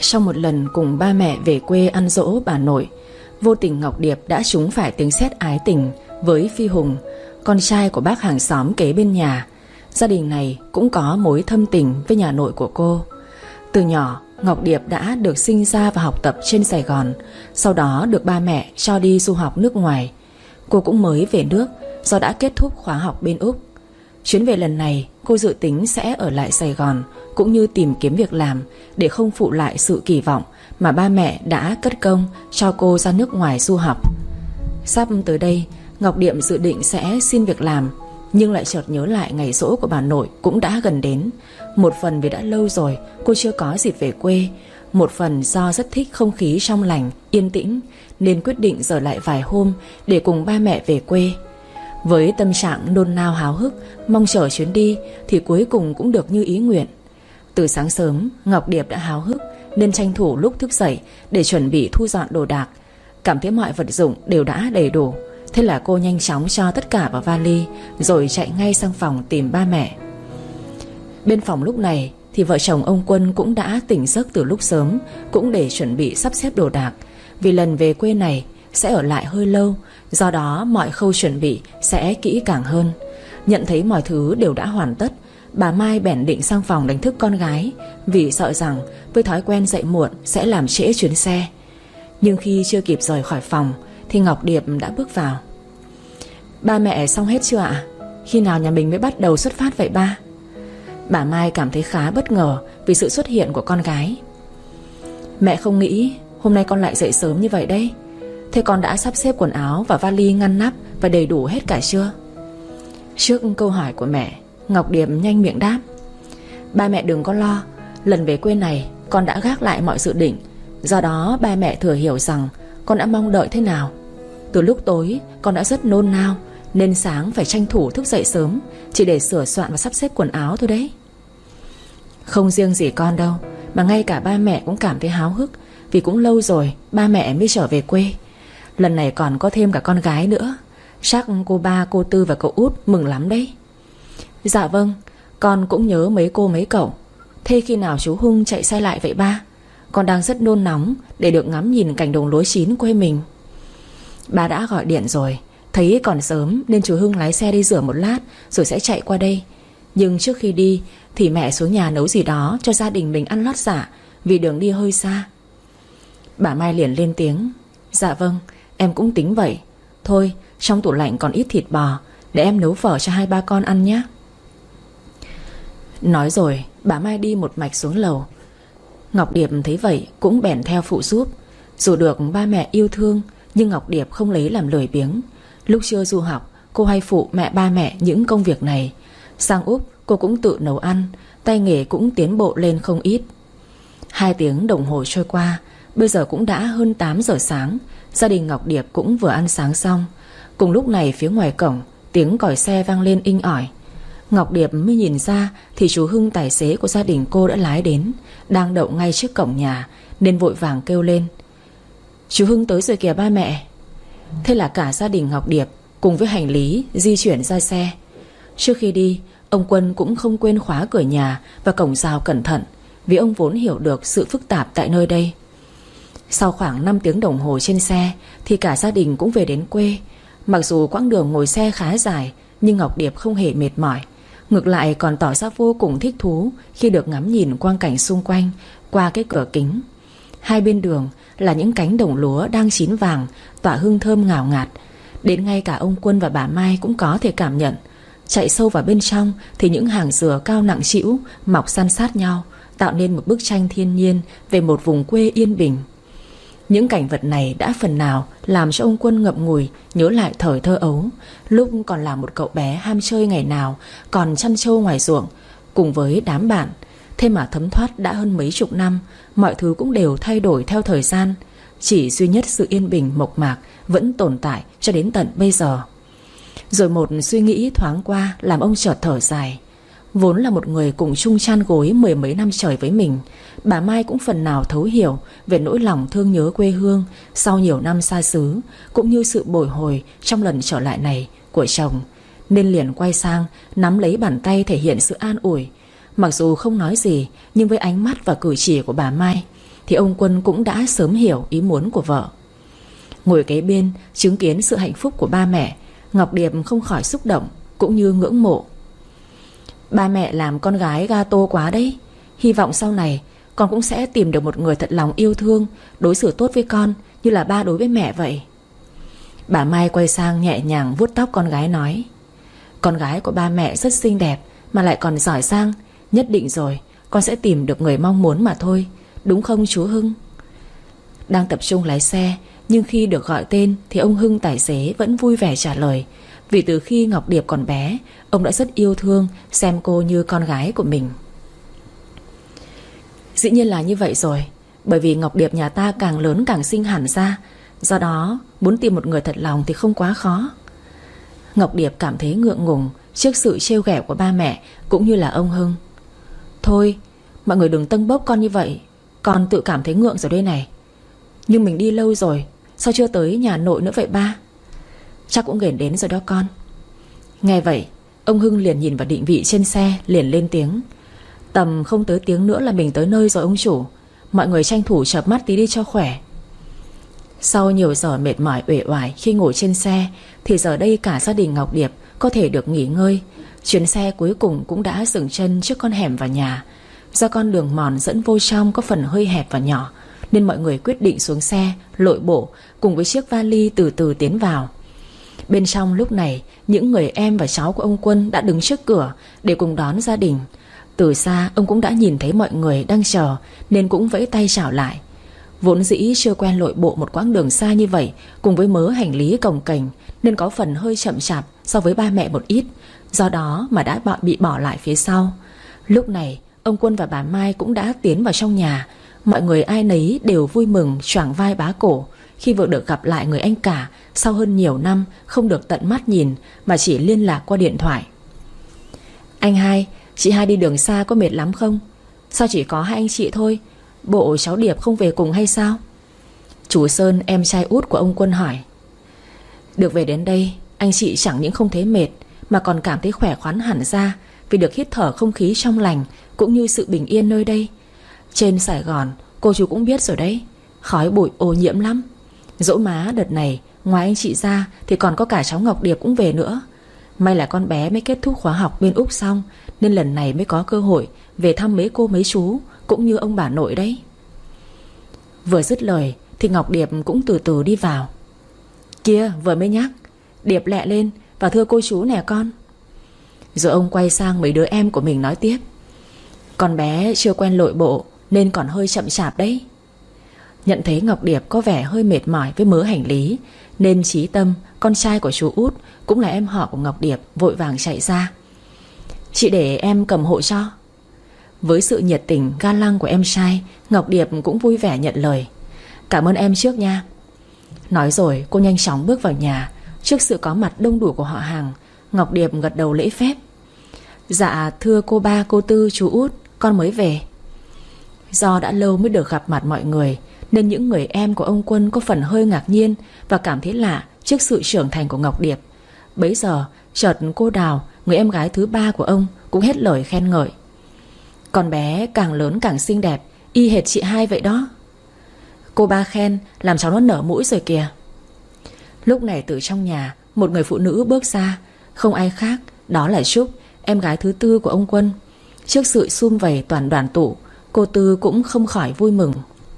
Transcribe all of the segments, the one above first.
Sau một lần cùng ba mẹ về quê ăn dỗ bà nội, vô tình Ngọc Điệp đã trúng phải tiếng sét ái tình với Phi Hùng, con trai của bác hàng xóm kế bên nhà. Gia đình này cũng có mối thâm tình với nhà nội của cô. Từ nhỏ, Ngọc Điệp đã được sinh ra và học tập trên Sài Gòn, sau đó được ba mẹ cho đi du học nước ngoài. Cô cũng mới về nước do đã kết thúc khóa học bên Úc. Chuyến về lần này, cô dự tính sẽ ở lại Sài Gòn cũng như tìm kiếm việc làm để không phụ lại sự kỳ vọng mà ba mẹ đã cất công cho cô ra nước ngoài du học. Sắp tới đây, Ngọc Điệp dự định sẽ xin việc làm, nhưng lại chợt nhớ lại ngày giỗ của bà nội cũng đã gần đến. Một phần vì đã lâu rồi cô chưa có dịp về quê, một phần do rất thích không khí trong lành, yên tĩnh, nên quyết định dời lại vài hôm để cùng ba mẹ về quê. Với tâm trạng nôn nao háo hức mong chờ chuyến đi thì cuối cùng cũng được như ý nguyện. Từ sáng sớm, Ngọc Điệp đã háo hức nên tranh thủ lúc thức dậy để chuẩn bị thu dọn đồ đạc. Cảm thấy mọi vật dụng đều đã đầy đủ, thế là cô nhanh chóng cho tất cả vào vali rồi chạy ngay sang phòng tìm ba mẹ. Bên phòng lúc này thì vợ chồng ông Quân cũng đã tỉnh giấc từ lúc sớm, cũng để chuẩn bị sắp xếp đồ đạc. Vì lần về quê này sẽ ở lại hơi lâu, do đó mọi khâu chuẩn bị sẽ kỹ càng hơn. Nhận thấy mọi thứ đều đã hoàn tất, bà Mai bèn định sang phòng đánh thức con gái, vì sợ rằng với thói quen dậy muộn sẽ làm trễ chuyến xe. Nhưng khi chưa kịp rời khỏi phòng thì Ngọc Điệp đã bước vào. Ba mẹ xong hết chưa ạ? Khi nào nhà mình mới bắt đầu xuất phát vậy ba? Bà Mai cảm thấy khá bất ngờ vì sự xuất hiện của con gái. Mẹ không nghĩ hôm nay con lại dậy sớm như vậy đấy. Thế con đã sắp xếp quần áo và vali ngăn nắp và đầy đủ hết cả chưa? Trước câu hỏi của mẹ, Ngọc Điệp nhanh miệng đáp. Ba mẹ đừng có lo, lần về quê này con đã gác lại mọi dự định. Do đó ba mẹ thừa hiểu rằng con đã mong đợi thế nào. Từ lúc tối con đã rất nôn nao, nên sáng phải tranh thủ thức dậy sớm chỉ để sửa soạn và sắp xếp quần áo thôi đấy. Không riêng gì con đâu, mà ngay cả ba mẹ cũng cảm thấy háo hức, vì cũng lâu rồi ba mẹ mới trở về quê. Lần này còn có thêm cả con gái nữa, chắc cô ba, cô Tư và cậu Út mừng lắm đấy. Dạ vâng, con cũng nhớ mấy cô mấy cậu. Thế khi nào chú Hưng chạy xe lại vậy ba? Con đang rất nôn nóng để được ngắm nhìn cảnh đồng lúa chín quê mình. Ba đã gọi điện rồi, thấy còn sớm nên chú Hưng lái xe đi rửa một lát rồi sẽ chạy qua đây. Nhưng trước khi đi thì mẹ xuống nhà nấu gì đó cho gia đình mình ăn lót dạ, vì đường đi hơi xa. Bà Mai liền lên tiếng. Dạ vâng, em cũng tính vậy. Thôi, trong tủ lạnh còn ít thịt bò, để em nấu phở cho hai ba con ăn nhé. Nói rồi bà Mai đi một mạch xuống lầu. Ngọc Điệp thấy vậy cũng bèn theo phụ giúp. Dù được ba mẹ yêu thương, nhưng Ngọc Điệp không lấy làm lười biếng. Lúc chưa du học, cô hay phụ ba mẹ những công việc này. Sang Úc cô cũng tự nấu ăn, tay nghề cũng tiến bộ lên không ít. 2 tiếng đồng hồ trôi qua, bây giờ cũng đã hơn 8 giờ sáng. Gia đình Ngọc Điệp cũng vừa ăn sáng xong. Cùng lúc này phía ngoài cổng, tiếng còi xe vang lên inh ỏi. Ngọc Điệp mới nhìn ra thì chú Hưng, tài xế của gia đình cô, đã lái đến, đang đậu ngay trước cổng nhà, nên vội vàng kêu lên. Chú Hưng tới rồi kìa ba mẹ. Thế là cả gia đình Ngọc Điệp cùng với hành lý di chuyển ra xe. Trước khi đi, ông Quân cũng không quên khóa cửa nhà và cổng rào cẩn thận, vì ông vốn hiểu được sự phức tạp tại nơi đây. Sau khoảng 5 tiếng đồng hồ trên xe thì cả gia đình cũng về đến quê. Mặc dù quãng đường ngồi xe khá dài, nhưng Ngọc Điệp không hề mệt mỏi. Ngược lại còn tỏ ra vô cùng thích thú khi được ngắm nhìn quang cảnh xung quanh qua cái cửa kính. Hai bên đường là những cánh đồng lúa đang chín vàng, tỏa hương thơm ngào ngạt. Đến ngay cả ông Quân và bà Mai cũng có thể cảm nhận. Chạy sâu vào bên trong thì những hàng dừa cao nặng trĩu mọc san sát nhau, tạo nên một bức tranh thiên nhiên về một vùng quê yên bình. Những cảnh vật này đã phần nào làm cho ông Quân ngậm ngùi nhớ lại thời thơ ấu, lúc còn là một cậu bé ham chơi ngày nào còn chăn trâu ngoài ruộng cùng với đám bạn. Thế mà thấm thoát đã hơn mấy chục năm, mọi thứ cũng đều thay đổi theo thời gian. Chỉ duy nhất sự yên bình mộc mạc vẫn tồn tại cho đến tận bây giờ. Rồi một suy nghĩ thoáng qua làm ông chợt thở dài. Vốn là một người cùng chung chăn gối 10 mấy năm trời với mình, bà Mai cũng phần nào thấu hiểu về nỗi lòng thương nhớ quê hương sau nhiều năm xa xứ, cũng như sự bồi hồi trong lần trở lại này của chồng, nên liền quay sang nắm lấy bàn tay thể hiện sự an ủi. Mặc dù không nói gì, nhưng với ánh mắt và cử chỉ của bà Mai, thì ông Quân cũng đã sớm hiểu ý muốn của vợ. Ngồi kế bên chứng kiến sự hạnh phúc của ba mẹ, Ngọc Điệp không khỏi xúc động cũng như ngưỡng mộ. Ba mẹ làm con gái gato quá đấy. Hy vọng sau này con cũng sẽ tìm được một người thật lòng yêu thương, đối xử tốt với con như là ba đối với mẹ vậy. Bà Mai quay sang nhẹ nhàng vuốt tóc con gái nói: Con gái của ba mẹ rất xinh đẹp mà lại còn giỏi giang. Nhất định rồi con sẽ tìm được người mong muốn mà thôi. Đúng không chú Hưng? Đang tập trung lái xe, nhưng khi được gọi tên thì ông Hưng tài xế vẫn vui vẻ trả lời. Vì từ khi Ngọc Điệp còn bé, ông đã rất yêu thương, xem cô như con gái của mình. Dĩ nhiên là như vậy rồi. Bởi vì Ngọc Điệp nhà ta càng lớn càng xinh hẳn ra. Do đó muốn tìm một người thật lòng thì không quá khó. Ngọc Điệp cảm thấy ngượng ngùng trước sự trêu ghẹo của ba mẹ cũng như là ông Hưng. Thôi mọi người đừng tâng bốc con như vậy, con tự cảm thấy ngượng rồi đây này. Nhưng mình đi lâu rồi, sao chưa tới nhà nội nữa vậy ba? Chắc cũng gần đến rồi đó con. Nghe vậy ông Hưng liền nhìn vào định vị trên xe, liền lên tiếng: Tầm không tới tiếng nữa là mình tới nơi rồi ông chủ. Mọi người tranh thủ chợp mắt tí đi cho khỏe. Sau nhiều giờ mệt mỏi uể oải khi ngồi trên xe, thì giờ đây cả gia đình Ngọc Điệp có thể được nghỉ ngơi. Chuyến xe cuối cùng cũng đã dừng chân trước con hẻm vào nhà. Do con đường mòn dẫn vô trong có phần hơi hẹp và nhỏ, nên mọi người quyết định xuống xe lội bộ cùng với chiếc vali từ từ tiến vào. Bên trong lúc này, những người em và cháu của ông Quân đã đứng trước cửa để cùng đón gia đình. Từ xa ông cũng đã nhìn thấy mọi người đang chờ, nên cũng vẫy tay chào lại. Vốn dĩ chưa quen lội bộ một quãng đường xa như vậy, cùng với mớ hành lý cồng kềnh, nên có phần hơi chậm chạp so với ba mẹ một ít. Do đó mà đã bị bỏ lại phía sau. Lúc này ông Quân và bà Mai cũng đã tiến vào trong nhà. Mọi người ai nấy đều vui mừng choàng vai bá cổ khi vừa được gặp lại người anh cả sau hơn nhiều năm không được tận mắt nhìn mà chỉ liên lạc qua điện thoại. Anh hai, chị hai đi đường xa có mệt lắm không? Sao chỉ có hai anh chị thôi? Bộ cháu Điệp không về cùng hay sao? Chú Sơn, em trai út của ông Quân hỏi. Được về đến đây, anh chị chẳng những không thấy mệt mà còn cảm thấy khỏe khoắn hẳn ra, vì được hít thở không khí trong lành cũng như sự bình yên nơi đây. Trên Sài Gòn, cô chú cũng biết rồi đấy, khói bụi ô nhiễm lắm. Dỗ má đợt này ngoài anh chị ra thì còn có cả cháu Ngọc Điệp cũng về nữa. May là con bé mới kết thúc khóa học bên Úc xong, nên lần này mới có cơ hội về thăm mấy cô mấy chú cũng như ông bà nội đấy. Vừa dứt lời thì Ngọc Điệp cũng từ từ đi vào. Kia vừa mới nhắc, Điệp lẹ lên và thưa cô chú nè con. Rồi ông quay sang mấy đứa em của mình nói tiếp. Con bé chưa quen lội bộ nên còn hơi chậm chạp đấy. Nhận thấy Ngọc Điệp có vẻ hơi mệt mỏi với mớ hành lý, nên Chí Tâm, con trai của chú út, cũng là em họ của Ngọc Điệp, vội vàng chạy ra. Chị để em cầm hộ cho. Với sự nhiệt tình ga lăng của em trai, Ngọc Điệp cũng vui vẻ nhận lời. Cảm ơn em trước nha. Nói rồi cô nhanh chóng bước vào nhà. Trước sự có mặt đông đủ của họ hàng, Ngọc Điệp gật đầu lễ phép. Dạ thưa cô ba, cô tư, chú út, con mới về. Do đã lâu mới được gặp mặt mọi người, nên những người em của ông Quân có phần hơi ngạc nhiên và cảm thấy lạ trước sự trưởng thành của Ngọc Điệp. Bấy giờ chợt cô Đào, người em gái thứ ba của ông, cũng hết lời khen ngợi. Con bé càng lớn càng xinh đẹp, y hệt chị hai vậy đó. Cô ba khen làm cháu nó nở mũi rồi kìa. Lúc này từ trong nhà, một người phụ nữ bước ra. Không ai khác, đó là Trúc, em gái thứ tư của ông Quân. Trước sự sum vầy toàn đoàn tụ, cô Tư cũng không khỏi vui mừng.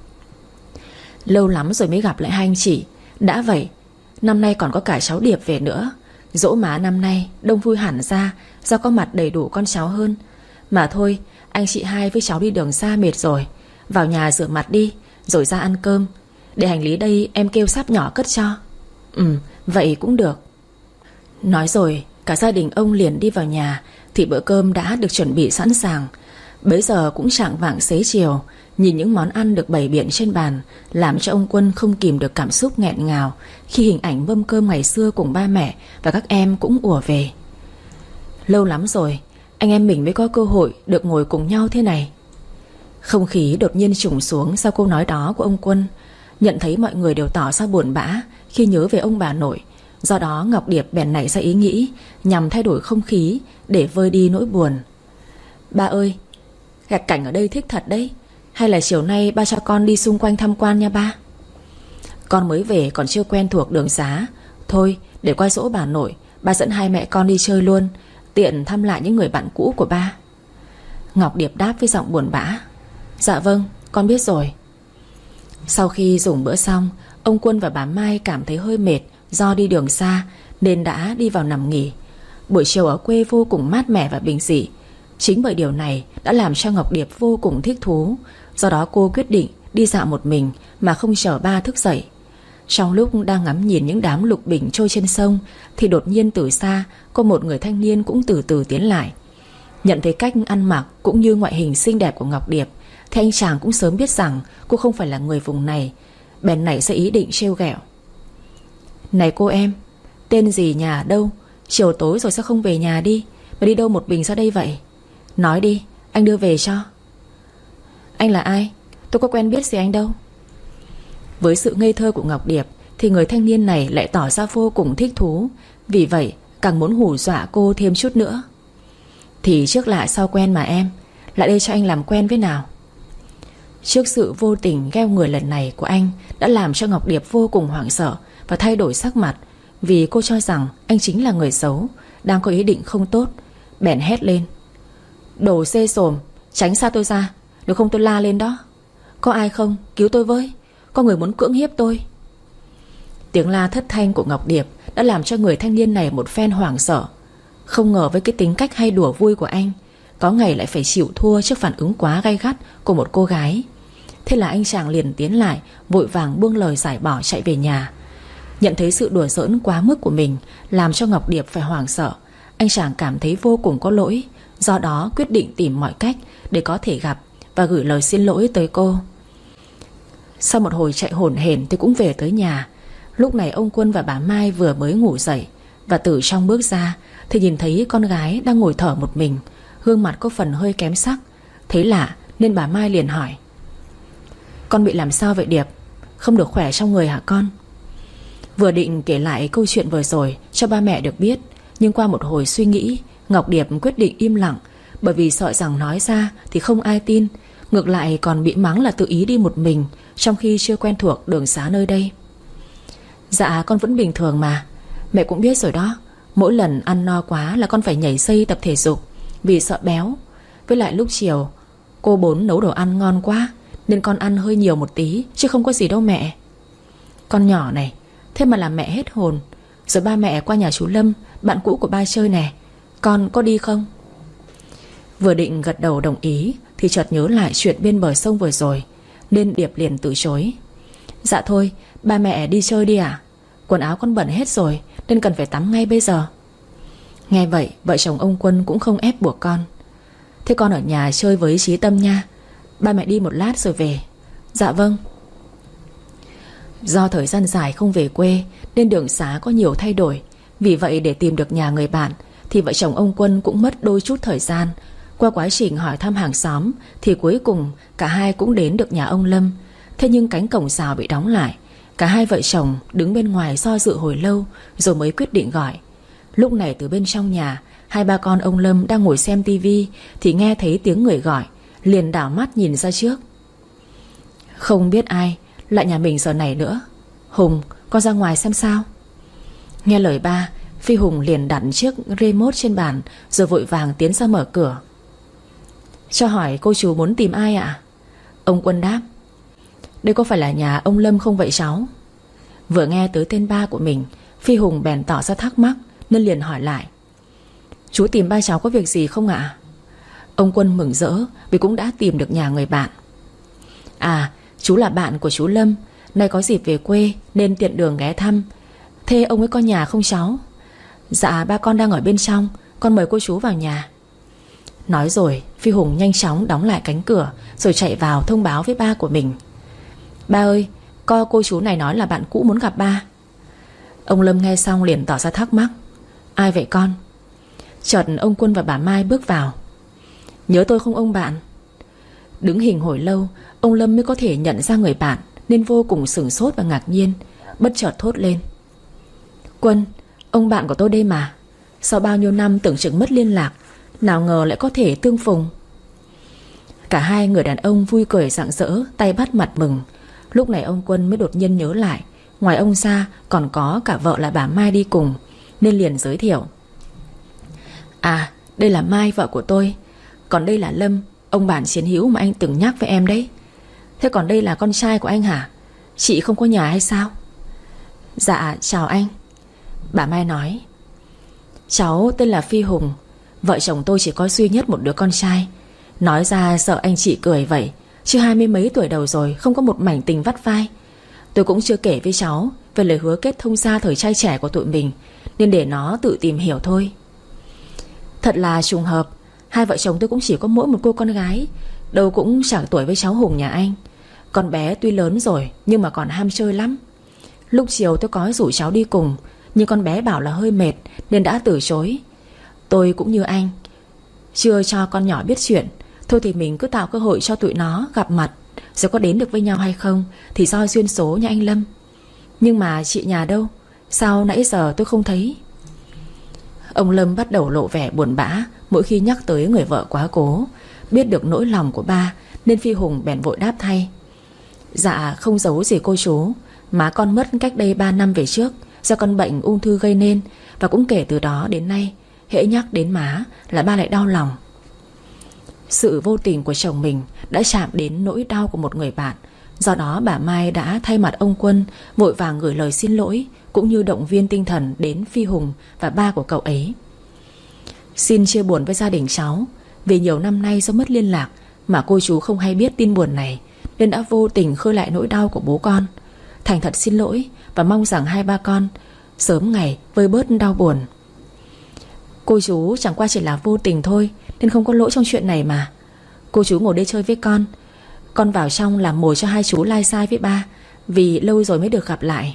Lâu lắm rồi mới gặp lại hai anh chị. Đã vậy, năm nay còn có cả cháu Điệp về nữa. Dỗ má năm nay đông vui hẳn ra, do có mặt đầy đủ con cháu hơn. Mà thôi, anh chị hai với cháu đi đường xa mệt rồi, vào nhà rửa mặt đi, rồi ra ăn cơm. Để hành lý đây em kêu Sáp nhỏ cất cho. Vậy cũng được. Nói rồi cả gia đình ông liền đi vào nhà. Thì bữa cơm đã được chuẩn bị sẵn sàng. Bấy giờ cũng chạng vạng xế chiều. Nhìn những món ăn được bày biện trên bàn, làm cho ông Quân không kìm được cảm xúc nghẹn ngào khi hình ảnh mâm cơm ngày xưa cùng ba mẹ và các em cũng ùa về. Lâu lắm rồi anh em mình mới có cơ hội được ngồi cùng nhau thế này. Không khí đột nhiên trùng xuống sau câu nói đó của ông Quân. Nhận thấy mọi người đều tỏ ra buồn bã khi nhớ về ông bà nội. Do đó Ngọc Điệp bèn nảy ra ý nghĩ nhằm thay đổi không khí để vơi đi nỗi buồn. Ba ơi, gạch cảnh ở đây thích thật đấy. Hay là chiều nay ba cho con đi xung quanh tham quan nha ba? Con mới về còn chưa quen thuộc đường xá. Thôi để qua giỗ bà nội, ba dẫn hai mẹ con đi chơi luôn, tiện thăm lại những người bạn cũ của ba. Ngọc Điệp đáp với giọng buồn bã. Dạ vâng, con biết rồi. Sau khi dùng bữa xong, ông Quân và bà Mai cảm thấy hơi mệt do đi đường xa nên đã đi vào nằm nghỉ. Buổi chiều ở quê vô cùng mát mẻ và bình dị. Chính bởi điều này đã làm cho Ngọc Điệp vô cùng thích thú. Do đó cô quyết định đi dạo một mình mà không chờ ba thức dậy. Trong lúc đang ngắm nhìn những đám lục bình trôi trên sông thì đột nhiên từ xa có một người thanh niên cũng từ từ tiến lại. Nhận thấy cách ăn mặc cũng như ngoại hình xinh đẹp của Ngọc Điệp thì anh chàng cũng sớm biết rằng cô không phải là người vùng này, bèn nảy ra ý định trêu ghẹo. Này cô em, tên gì, nhà ở đâu? Chiều tối rồi sao không về nhà đi, mà đi đâu một mình ra đây vậy? Nói đi, anh đưa về cho. Anh là ai? Tôi có quen biết gì anh đâu. Với sự ngây thơ của Ngọc Điệp thì người thanh niên này lại tỏ ra vô cùng thích thú. Vì vậy càng muốn hù dọa cô thêm chút nữa. Thì trước lạ sau quen mà em, lại đây cho anh làm quen với nào. Trước sự vô tình gheo người lần này của anh đã làm cho Ngọc Điệp vô cùng hoảng sợ và thay đổi sắc mặt, vì cô cho rằng anh chính là người xấu, đang có ý định không tốt. Bèn hét lên. Đồ xê xồm, tránh xa tôi ra, nếu không tôi la lên đó. Có ai không, cứu tôi với, có người muốn cưỡng hiếp tôi. Tiếng la thất thanh của Ngọc Điệp đã làm cho người thanh niên này một phen hoảng sợ. Không ngờ với cái tính cách hay đùa vui của anh, có ngày lại phải chịu thua trước phản ứng quá gay gắt của một cô gái. Thế là anh chàng liền tiến lại, vội vàng buông lời giải bỏ chạy về nhà. Nhận thấy sự đùa giỡn quá mức của mình làm cho Ngọc Điệp phải hoảng sợ, anh chàng cảm thấy vô cùng có lỗi. Do đó quyết định tìm mọi cách để có thể gặp và gửi lời xin lỗi tới cô. Sau một hồi chạy hổn hển thì cũng về tới nhà. Lúc này ông Quân và bà Mai vừa mới ngủ dậy, và từ trong bước ra thì nhìn thấy con gái đang ngồi thở một mình, gương mặt có phần hơi kém sắc. Thấy lạ nên bà Mai liền hỏi. Con bị làm sao vậy Điệp? Không được khỏe trong người hả con? Vừa định kể lại câu chuyện vừa rồi cho ba mẹ được biết, nhưng qua một hồi suy nghĩ, Ngọc Điệp quyết định im lặng, bởi vì sợ rằng nói ra thì không ai tin, ngược lại còn bị mắng là tự ý đi một mình trong khi chưa quen thuộc đường xá nơi đây. Dạ con vẫn bình thường mà, mẹ cũng biết rồi đó. Mỗi lần ăn no quá là con phải nhảy dây tập thể dục vì sợ béo. Với lại lúc chiều cô Bốn nấu đồ ăn ngon quá nên con ăn hơi nhiều một tí, chứ không có gì đâu mẹ. Con nhỏ này, thế mà làm mẹ hết hồn. Rồi ba mẹ qua nhà chú Lâm, bạn cũ của ba chơi nè, con có đi không? Vừa định gật đầu đồng ý thì chợt nhớ lại chuyện bên bờ sông vừa rồi, nên Điệp liền từ chối. Dạ thôi, ba mẹ đi chơi đi ạ. Quần áo con bẩn hết rồi nên cần phải tắm ngay bây giờ. Nghe vậy, vợ chồng ông Quân cũng không ép buộc con. Thế con ở nhà chơi với Chí Tâm nha, ba mẹ đi một lát rồi về. Dạ vâng. Do thời gian dài không về quê nên đường xá có nhiều thay đổi. Vì vậy để tìm được nhà người bạn thì vợ chồng ông Quân cũng mất đôi chút thời gian. Qua quá trình hỏi thăm hàng xóm thì cuối cùng cả hai cũng đến được nhà ông Lâm. Thế nhưng cánh cổng rào bị đóng lại. Cả hai vợ chồng đứng bên ngoài do dự hồi lâu rồi mới quyết định gọi. Lúc này từ bên trong nhà, hai ba con ông Lâm đang ngồi xem tivi thì nghe thấy tiếng người gọi, liền đảo mắt nhìn ra trước. Không biết ai, lại nhà mình giờ này nữa. Hùng, con ra ngoài xem sao. Nghe lời ba, Phi Hùng liền đặt chiếc remote trên bàn rồi vội vàng tiến ra mở cửa. Cho hỏi cô chú muốn tìm ai ạ? Ông Quân đáp. Đây có phải là nhà ông Lâm không vậy cháu? Vừa nghe tới tên ba của mình, Phi Hùng bèn tỏ ra thắc mắc nên liền hỏi lại. Chú tìm ba cháu có việc gì không ạ? Ông Quân mừng rỡ vì cũng đã tìm được nhà người bạn. À, chú là bạn của chú Lâm, nay có dịp về quê nên tiện đường ghé thăm. Thế ông ấy có nhà không cháu? Dạ ba con đang ở bên trong, con mời cô chú vào nhà. Nói rồi Phi Hùng nhanh chóng đóng lại cánh cửa rồi chạy vào thông báo với ba của mình. Ba ơi, cô chú này nói là bạn cũ muốn gặp ba. Ông Lâm nghe xong liền tỏ ra thắc mắc. Ai vậy con? Chợt ông Quân và bà Mai bước vào. Nhớ tôi không ông bạn? Đứng hình hồi lâu, ông Lâm mới có thể nhận ra người bạn, nên vô cùng sửng sốt và ngạc nhiên. Bất chợt thốt lên. Quân, ông bạn của tôi đây mà. Sau bao nhiêu năm tưởng chừng mất liên lạc, nào ngờ lại có thể tương phùng. Cả hai người đàn ông vui cười rạng rỡ, tay bắt mặt mừng. Lúc này ông Quân mới đột nhiên nhớ lại, ngoài ông ra còn có cả vợ là bà Mai đi cùng, nên liền giới thiệu: À, đây là Mai, vợ của tôi. Còn đây là Lâm, ông bạn chiến hữu mà anh từng nhắc với em đấy. Thế còn đây là con trai của anh hả? Chị không có nhà hay sao? Dạ, chào anh. Bà Mai nói: Cháu tên là Phi Hùng. Vợ chồng tôi chỉ có duy nhất một đứa con trai. Nói ra sợ anh chị cười vậy, chứ 20 mấy tuổi đầu rồi, không có một mảnh tình vắt vai. Tôi cũng chưa kể với cháu về lời hứa kết thông gia thời trai trẻ của tụi mình, nên để nó tự tìm hiểu thôi. Thật là trùng hợp, hai vợ chồng tôi cũng chỉ có mỗi một cô con gái, đâu cũng chẳng tuổi với cháu Hùng nhà anh. Con bé tuy lớn rồi nhưng mà còn ham chơi lắm. Lúc chiều tôi có rủ cháu đi cùng, nhưng con bé bảo là hơi mệt nên đã từ chối. Tôi cũng như anh, chưa cho con nhỏ biết chuyện. Thôi thì mình cứ tạo cơ hội cho tụi nó gặp mặt, rồi có đến được với nhau hay không thì do duyên số nha anh Lâm. Nhưng mà chị nhà đâu? Sao nãy giờ tôi không thấy? Ông Lâm bắt đầu lộ vẻ buồn bã mỗi khi nhắc tới người vợ quá cố. Biết được nỗi lòng của ba nên Phi Hùng bèn vội đáp thay: Dạ không giấu gì cô chú, má con mất cách đây 3 năm về trước do con bệnh ung thư gây nên. Và cũng kể từ đó đến nay, hễ nhắc đến má là ba lại đau lòng. Sự vô tình của chồng mình đã chạm đến nỗi đau của một người bạn. Do đó bà Mai đã thay mặt ông Quân vội vàng gửi lời xin lỗi cũng như động viên tinh thần đến Phi Hùng và ba của cậu ấy. Xin chia buồn với gia đình cháu. Vì nhiều năm nay do mất liên lạc mà cô chú không hay biết tin buồn này, nên đã vô tình khơi lại nỗi đau của bố con. Thành thật xin lỗi và mong rằng hai ba con sớm ngày vơi bớt đau buồn. Cô chú chẳng qua chỉ là vô tình thôi, nên không có lỗi trong chuyện này mà. Cô chú ngồi đây chơi với con vào trong làm mồi cho hai chú lai sai với ba, vì lâu rồi mới được gặp lại.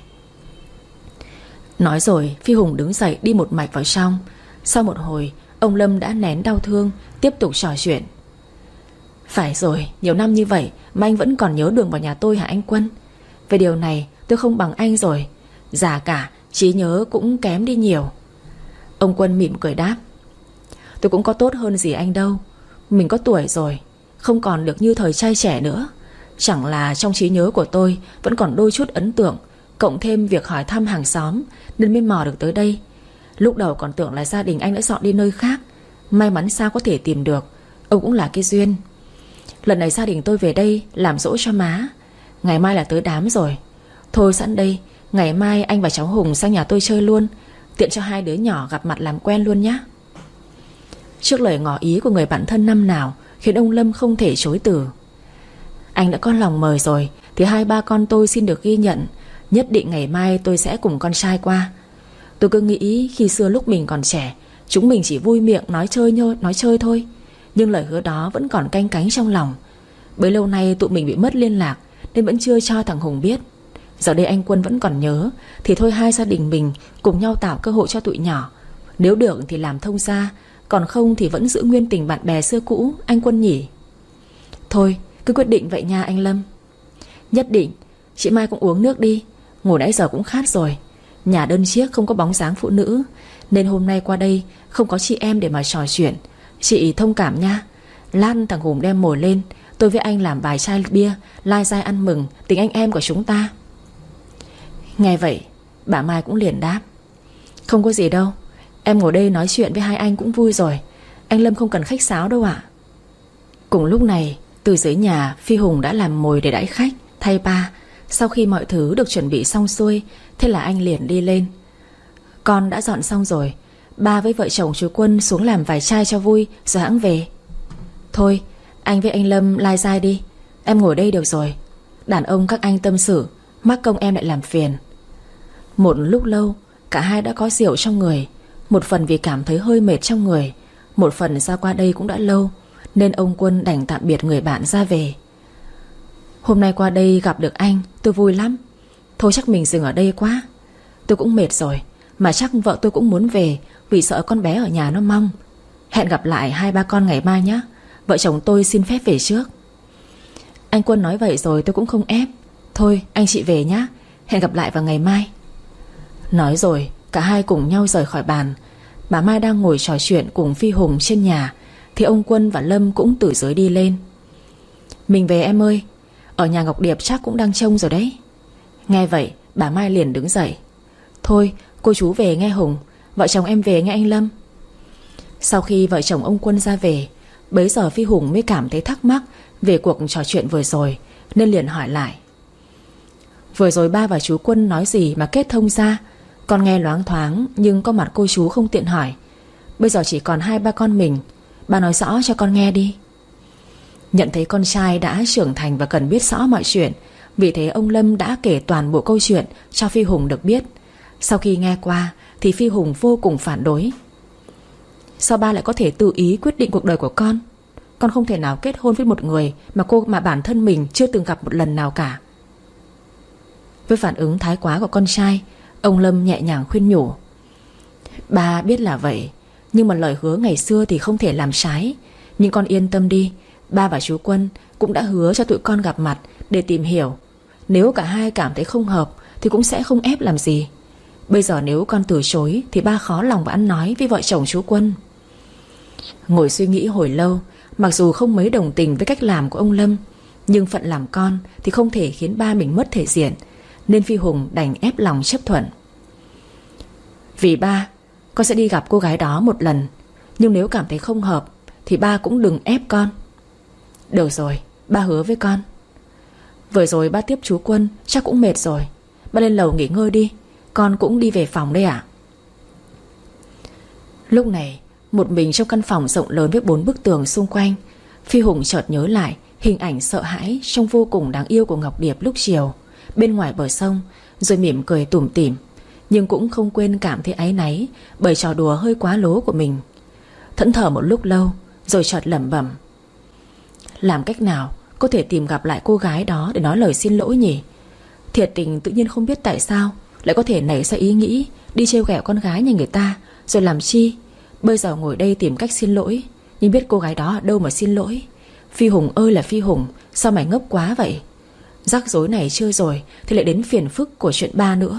Nói rồi Phi Hùng đứng dậy đi một mạch vào trong. Sau một hồi, ông Lâm đã nén đau thương, tiếp tục trò chuyện: Phải rồi, nhiều năm như vậy mà anh vẫn còn nhớ đường vào nhà tôi hả anh Quân? Về điều này tôi không bằng anh rồi. Già cả, trí nhớ cũng kém đi nhiều. Ông Quân mỉm cười đáp: Tôi cũng có tốt hơn gì anh đâu. Mình có tuổi rồi, không còn được như thời trai trẻ nữa. Chẳng là trong trí nhớ của tôi vẫn còn đôi chút ấn tượng, cộng thêm việc hỏi thăm hàng xóm nên mới mò được tới đây. Lúc đầu còn tưởng là gia đình anh đã dọn đi nơi khác. May mắn sao có thể tìm được. Ông cũng là cái duyên. Lần này gia đình tôi về đây làm dỗ cho má. Ngày mai là tới đám rồi. Thôi sẵn đây, ngày mai anh và cháu Hùng sang nhà tôi chơi luôn, tiện cho hai đứa nhỏ gặp mặt làm quen luôn nhé. Trước lời ngỏ ý của người bạn thân năm nào khiến ông Lâm không thể chối từ. Anh đã có lòng mời rồi thì hai ba con tôi xin được ghi nhận. Nhất định ngày mai tôi sẽ cùng con trai qua. Tôi cứ nghĩ khi xưa lúc mình còn trẻ, chúng mình chỉ vui miệng nói chơi thôi. Nhưng lời hứa đó vẫn còn canh cánh trong lòng. Bấy lâu nay tụi mình bị mất liên lạc nên vẫn chưa cho thằng Hùng biết. Giờ đây anh Quân vẫn còn nhớ, thì thôi hai gia đình mình cùng nhau tạo cơ hội cho tụi nhỏ. Nếu được thì làm thông gia, còn không thì vẫn giữ nguyên tình bạn bè xưa cũ, anh Quân nhỉ? Thôi cứ quyết định vậy nha anh Lâm. Nhất định. Chị Mai cũng uống nước đi, ngồi nãy giờ cũng khát rồi. Nhà đơn chiếc không có bóng dáng phụ nữ, nên hôm nay qua đây không có chị em để mà trò chuyện. Chị thông cảm nha. Lát thằng Hùng đem mồi lên, tôi với anh làm vài chai bia lai dai ăn mừng tình anh em của chúng ta. Nghe vậy bà Mai cũng liền đáp: Không có gì đâu, em ngồi đây nói chuyện với hai anh cũng vui rồi. Anh Lâm không cần khách sáo đâu ạ. Cùng lúc này từ dưới nhà Phi Hùng đã làm mồi để đãi khách thay ba. Sau khi mọi thứ được chuẩn bị xong xuôi, thế là anh liền đi lên: Con đã dọn xong rồi, ba với vợ chồng chú Quân xuống làm vài chai cho vui rồi hẵng về. Thôi anh với anh Lâm lai dai đi, em ngồi đây được rồi. Đàn ông các anh tâm sự, mắc công em lại làm phiền. Một lúc lâu cả hai đã có rượu trong người. Một phần vì cảm thấy hơi mệt trong người, một phần ra qua đây cũng đã lâu, nên ông Quân đành tạm biệt người bạn ra về. Hôm nay qua đây gặp được anh tôi vui lắm. Thôi chắc mình dừng ở đây quá. Tôi cũng mệt rồi, mà chắc vợ tôi cũng muốn về, vì sợ con bé ở nhà nó mong. Hẹn gặp lại hai ba con ngày mai nhé. Vợ chồng tôi xin phép về trước. Anh Quân nói vậy rồi tôi cũng không ép. Thôi anh chị về nhé, hẹn gặp lại vào ngày mai. Nói rồi cả hai cùng nhau rời khỏi bàn. Bà Mai đang ngồi trò chuyện cùng Phi Hùng trên nhà thì ông Quân và Lâm cũng từ dưới đi lên. Mình về em ơi, ở nhà Ngọc Điệp chắc cũng đang trông rồi đấy. Nghe vậy bà Mai liền đứng dậy. Thôi cô chú về nghe Hùng, vợ chồng em về nghe anh Lâm. Sau khi vợ chồng ông Quân ra về, bấy giờ Phi Hùng mới cảm thấy thắc mắc về cuộc trò chuyện vừa rồi, nên liền hỏi lại. Vừa rồi ba và chú Quân nói gì mà kết thông ra? Con nghe loáng thoáng, nhưng có mặt cô chú không tiện hỏi. Bây giờ chỉ còn hai ba con mình, ba nói rõ cho con nghe đi. Nhận thấy con trai đã trưởng thành và cần biết rõ mọi chuyện, vì thế ông Lâm đã kể toàn bộ câu chuyện cho Phi Hùng được biết. Sau khi nghe qua thì Phi Hùng vô cùng phản đối. Sao ba lại có thể tự ý quyết định cuộc đời của con? Con không thể nào kết hôn với một người mà bản thân mình chưa từng gặp một lần nào cả. Với phản ứng thái quá của con trai, ông Lâm nhẹ nhàng khuyên nhủ. Ba biết là vậy, nhưng mà lời hứa ngày xưa thì không thể làm trái. Nhưng con yên tâm đi, ba và chú Quân cũng đã hứa cho tụi con gặp mặt để tìm hiểu. Nếu cả hai cảm thấy không hợp thì cũng sẽ không ép làm gì. Bây giờ nếu con từ chối thì ba khó lòng và ăn nói với vợ chồng chú Quân. Ngồi suy nghĩ hồi lâu, mặc dù không mấy đồng tình với cách làm của ông Lâm, nhưng phận làm con thì không thể khiến ba mình mất thể diện, nên Phi Hùng đành ép lòng chấp thuận. Vì ba, con sẽ đi gặp cô gái đó một lần, nhưng nếu cảm thấy không hợp thì ba cũng đừng ép con. Được rồi, ba hứa với con. Vừa rồi ba tiếp chú Quân chắc cũng mệt rồi, ba lên lầu nghỉ ngơi đi, con cũng đi về phòng đây ạ. Lúc này, một mình trong căn phòng rộng lớn với 4 bức tường xung quanh, Phi Hùng chợt nhớ lại hình ảnh sợ hãi trông vô cùng đáng yêu của Ngọc Điệp lúc chiều bên ngoài bờ sông, rồi mỉm cười tủm tỉm, nhưng cũng không quên cảm thấy áy náy bởi trò đùa hơi quá lố của mình. Thẫn thờ một lúc lâu rồi chợt lẩm bẩm. Làm cách nào có thể tìm gặp lại cô gái đó để nói lời xin lỗi nhỉ? Thiệt tình tự nhiên không biết tại sao lại có thể nảy ra ý nghĩ đi trêu ghẹo con gái nhà người ta. Rồi làm chi? Bây giờ ngồi đây tìm cách xin lỗi, nhưng biết cô gái đó ở đâu mà xin lỗi. Phi Hùng ơi là Phi Hùng, sao mày ngốc quá vậy? Rắc rối này chưa rồi thì lại đến phiền phức của chuyện ba nữa.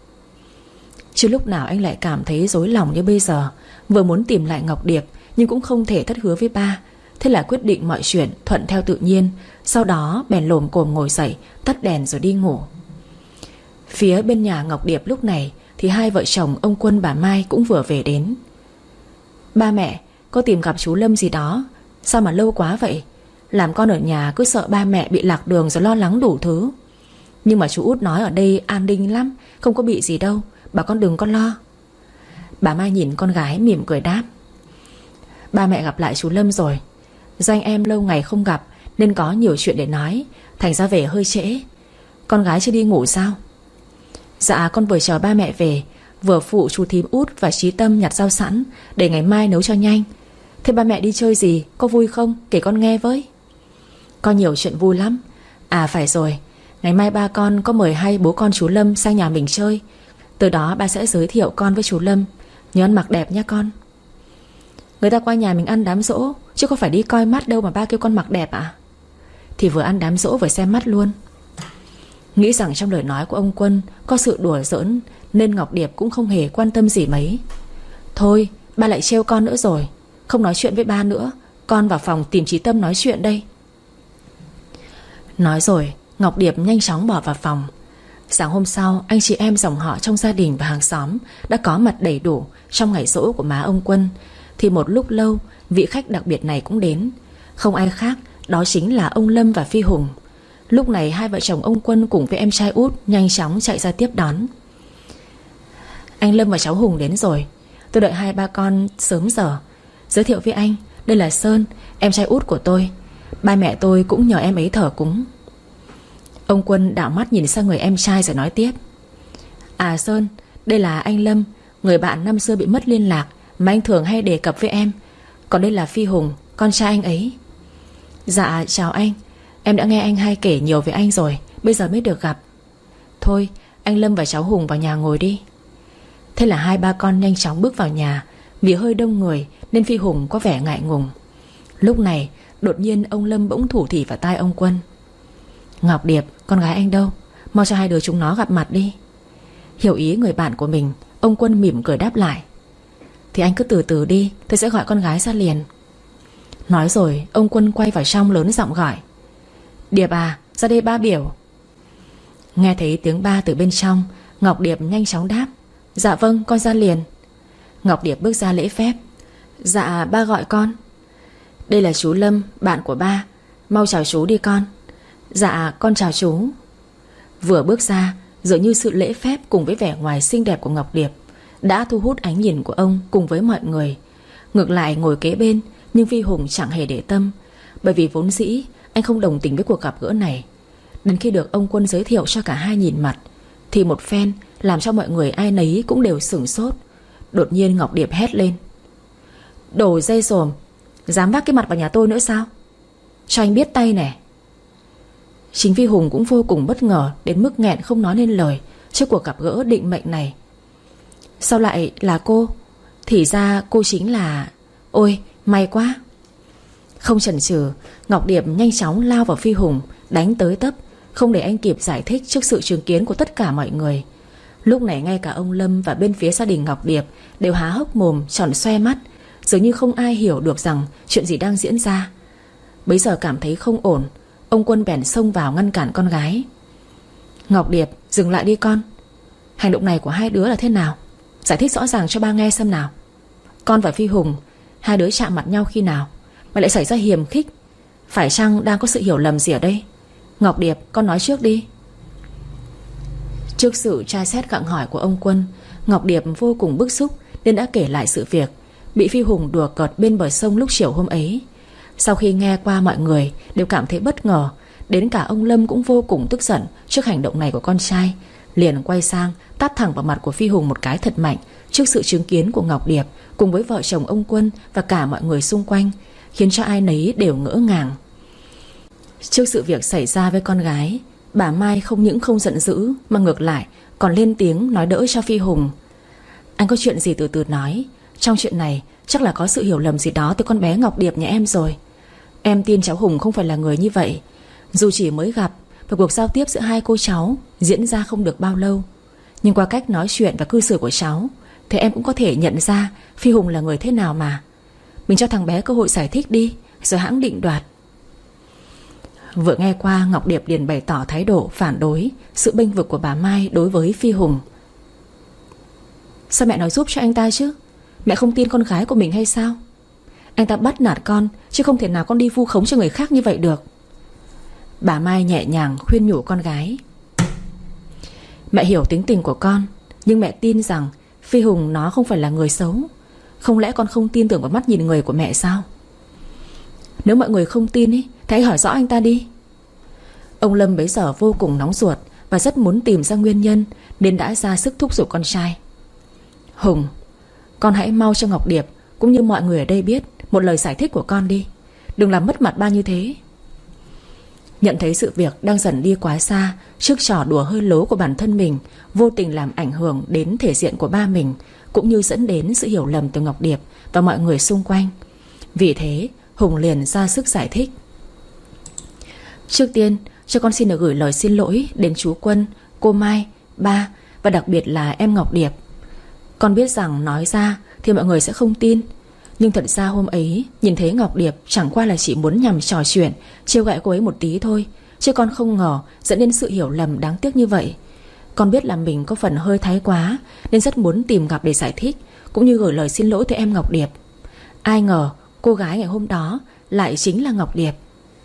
Chứ lúc nào anh lại cảm thấy rối lòng như bây giờ. Vừa muốn tìm lại Ngọc Điệp, nhưng cũng không thể thất hứa với ba. Thế là quyết định mọi chuyện thuận theo tự nhiên. Sau đó bèn lồm cồm ngồi dậy, tắt đèn rồi đi ngủ. Phía bên nhà Ngọc Điệp lúc này thì hai vợ chồng ông Quân bà Mai cũng vừa về đến. Ba mẹ, có tìm gặp chú Lâm gì đó? Sao mà lâu quá vậy? Làm con ở nhà cứ sợ ba mẹ bị lạc đường rồi lo lắng đủ thứ. Nhưng mà chú Út nói ở đây an ninh lắm, không có bị gì đâu, bà con đừng có lo. Bà Mai nhìn con gái mỉm cười đáp. Ba mẹ gặp lại chú Lâm rồi. Do anh em lâu ngày không gặp nên có nhiều chuyện để nói, thành ra về hơi trễ. Con gái chưa đi ngủ sao? Dạ con vừa chờ ba mẹ về, vừa phụ chú thím Út và Chí Tâm nhặt rau sẵn để ngày mai nấu cho nhanh. Thế ba mẹ đi chơi gì, có vui không? Kể con nghe với. Có nhiều chuyện vui lắm. À phải rồi, ngày mai ba con có mời hai bố con chú Lâm sang nhà mình chơi. Từ đó ba sẽ giới thiệu con với chú Lâm. Nhớ ăn mặc đẹp nha con. Người ta qua nhà mình ăn đám giỗ, chứ có phải đi coi mắt đâu mà ba kêu con mặc đẹp à? Thì vừa ăn đám giỗ vừa xem mắt luôn. Nghĩ rằng trong lời nói của ông Quân có sự đùa giỡn, nên Ngọc Điệp cũng không hề quan tâm gì mấy. Thôi ba lại trêu con nữa rồi, không nói chuyện với ba nữa, con vào phòng tìm Chí Tâm nói chuyện đây. Nói rồi Ngọc Điệp nhanh chóng bỏ vào phòng. Sáng hôm sau, anh chị em dòng họ trong gia đình và hàng xóm đã có mặt đầy đủ trong ngày giỗ của má ông Quân. Thì một lúc lâu, vị khách đặc biệt này cũng đến. Không ai khác, đó chính là ông Lâm và Phi Hùng. Lúc này hai vợ chồng ông Quân cùng với em trai Út nhanh chóng chạy ra tiếp đón. Anh Lâm và cháu Hùng đến rồi. Tôi đợi hai ba con sớm giờ. Giới thiệu với anh, đây là Sơn, em trai Út của tôi. Ba mẹ tôi cũng nhờ em ấy thờ cúng. Ông Quân đảo mắt nhìn sang người em trai rồi nói tiếp. À Sơn, đây là anh Lâm, người bạn năm xưa bị mất liên lạc mà anh thường hay đề cập với em. Còn đây là Phi Hùng, con trai anh ấy. Dạ chào anh. Em đã nghe anh hai kể nhiều về anh rồi, bây giờ mới được gặp. Thôi anh Lâm và cháu Hùng vào nhà ngồi đi. Thế là hai ba con nhanh chóng bước vào nhà. Vì hơi đông người nên Phi Hùng có vẻ ngại ngùng. Lúc này đột nhiên ông Lâm bỗng thủ thỉ vào tai ông Quân. Ngọc Điệp, con gái anh đâu? Mau cho hai đứa chúng nó gặp mặt đi. Hiểu ý người bạn của mình, ông Quân mỉm cười đáp lại. Thì anh cứ từ từ đi, tôi sẽ gọi con gái ra liền. Nói rồi ông Quân quay vào trong lớn giọng gọi. Điệp à, ra đây ba biểu. Nghe thấy tiếng ba từ bên trong, Ngọc Điệp nhanh chóng đáp: Dạ vâng, con ra liền. Ngọc Điệp bước ra lễ phép: Dạ ba gọi con. Đây là chú Lâm, bạn của ba. Mau chào chú đi con. Dạ con chào chú. Vừa bước ra, dường như sự lễ phép cùng với vẻ ngoài xinh đẹp của Ngọc Điệp đã thu hút ánh nhìn của ông cùng với mọi người. Ngược lại ngồi kế bên, nhưng Phi Hùng chẳng hề để tâm, bởi vì vốn dĩ anh không đồng tình với cuộc gặp gỡ này. Đến khi được ông Quân giới thiệu cho cả hai nhìn mặt, thì một phen làm cho mọi người ai nấy cũng đều sửng sốt. Đột nhiên Ngọc Điệp hét lên: Đồ dây xồm, dám vác cái mặt vào nhà tôi nữa sao? Cho anh biết tay nè. Chính Phi Hùng cũng vô cùng bất ngờ đến mức nghẹn không nói nên lời trước cuộc gặp gỡ định mệnh này. Sao lại là cô? Thì ra cô chính là... Ôi may quá. Không chần chừ, Ngọc Điệp nhanh chóng lao vào Phi Hùng, đánh tới tấp, không để anh kịp giải thích trước sự chứng kiến của tất cả mọi người. Lúc này ngay cả ông Lâm và bên phía gia đình Ngọc Điệp đều há hốc mồm tròn xoe mắt, dường như không ai hiểu được rằng chuyện gì đang diễn ra. Bấy giờ cảm thấy không ổn, ông Quân bèn xông vào ngăn cản con gái. Ngọc Điệp, dừng lại đi con. Hành động này của hai đứa là thế nào? Giải thích rõ ràng cho ba nghe xem nào. Con và Phi Hùng, hai đứa chạm mặt nhau khi nào mà lại xảy ra hiềm khích? Phải chăng đang có sự hiểu lầm gì ở đây? Ngọc Điệp, con nói trước đi. Trước sự tra xét gặng hỏi của ông Quân, Ngọc Điệp vô cùng bức xúc nên đã kể lại sự việc bị Phi Hùng đùa cợt bên bờ sông lúc chiều hôm ấy. Sau khi nghe qua, mọi người đều cảm thấy bất ngờ, đến cả ông Lâm cũng vô cùng tức giận trước hành động này của con trai, liền quay sang tát thẳng vào mặt của Phi Hùng một cái thật mạnh trước sự chứng kiến của Ngọc Điệp cùng với vợ chồng ông Quân và cả mọi người xung quanh, khiến cho ai nấy đều ngỡ ngàng. Trước sự việc xảy ra với con gái, bà Mai không những không giận dữ mà ngược lại còn lên tiếng nói đỡ cho Phi Hùng. Anh có chuyện gì từ từ nói. Trong chuyện này chắc là có sự hiểu lầm gì đó từ con bé Ngọc Điệp nhà em rồi. Em tin cháu Hùng không phải là người như vậy. Dù chỉ mới gặp và cuộc giao tiếp giữa hai cô cháu diễn ra không được bao lâu, nhưng qua cách nói chuyện và cư xử của cháu thì em cũng có thể nhận ra Phi Hùng là người thế nào mà. Mình cho thằng bé cơ hội giải thích đi, rồi hãng định đoạt. Vừa nghe qua, Ngọc Điệp liền bày tỏ thái độ phản đối sự bênh vực của bà Mai đối với Phi Hùng. Sao mẹ nói giúp cho anh ta chứ? Mẹ không tin con gái của mình hay sao? Anh ta bắt nạt con, chứ không thể nào con đi vu khống cho người khác như vậy được. Bà Mai nhẹ nhàng khuyên nhủ con gái. Mẹ hiểu tính tình của con, nhưng mẹ tin rằng Phi Hùng nó không phải là người xấu. Không lẽ con không tin tưởng vào mắt nhìn người của mẹ sao? Nếu mọi người không tin thì hãy hỏi rõ anh ta đi. Ông Lâm bấy giờ vô cùng nóng ruột và rất muốn tìm ra nguyên nhân, nên đã ra sức thúc giục con trai. Hùng, con hãy mau cho Ngọc Điệp cũng như mọi người ở đây biết một lời giải thích của con đi. Đừng làm mất mặt ba như thế. Nhận thấy sự việc đang dần đi quá xa trước trò đùa hơi lố của bản thân mình, vô tình làm ảnh hưởng đến thể diện của ba mình, cũng như dẫn đến sự hiểu lầm từ Ngọc Điệp và mọi người xung quanh. Vì thế Hùng liền ra sức giải thích. Trước tiên cho con xin được gửi lời xin lỗi đến chú Quân, cô Mai, ba và đặc biệt là em Ngọc Điệp. Con biết rằng nói ra thì mọi người sẽ không tin, nhưng thật ra hôm ấy nhìn thấy Ngọc Điệp chẳng qua là chỉ muốn nhằm trò chuyện, trêu ghẹo cô ấy một tí thôi, chứ con không ngờ dẫn đến sự hiểu lầm đáng tiếc như vậy. Con biết là mình có phần hơi thái quá, nên rất muốn tìm gặp để giải thích, cũng như gửi lời xin lỗi tới em Ngọc Điệp. Ai ngờ cô gái ngày hôm đó lại chính là Ngọc Điệp.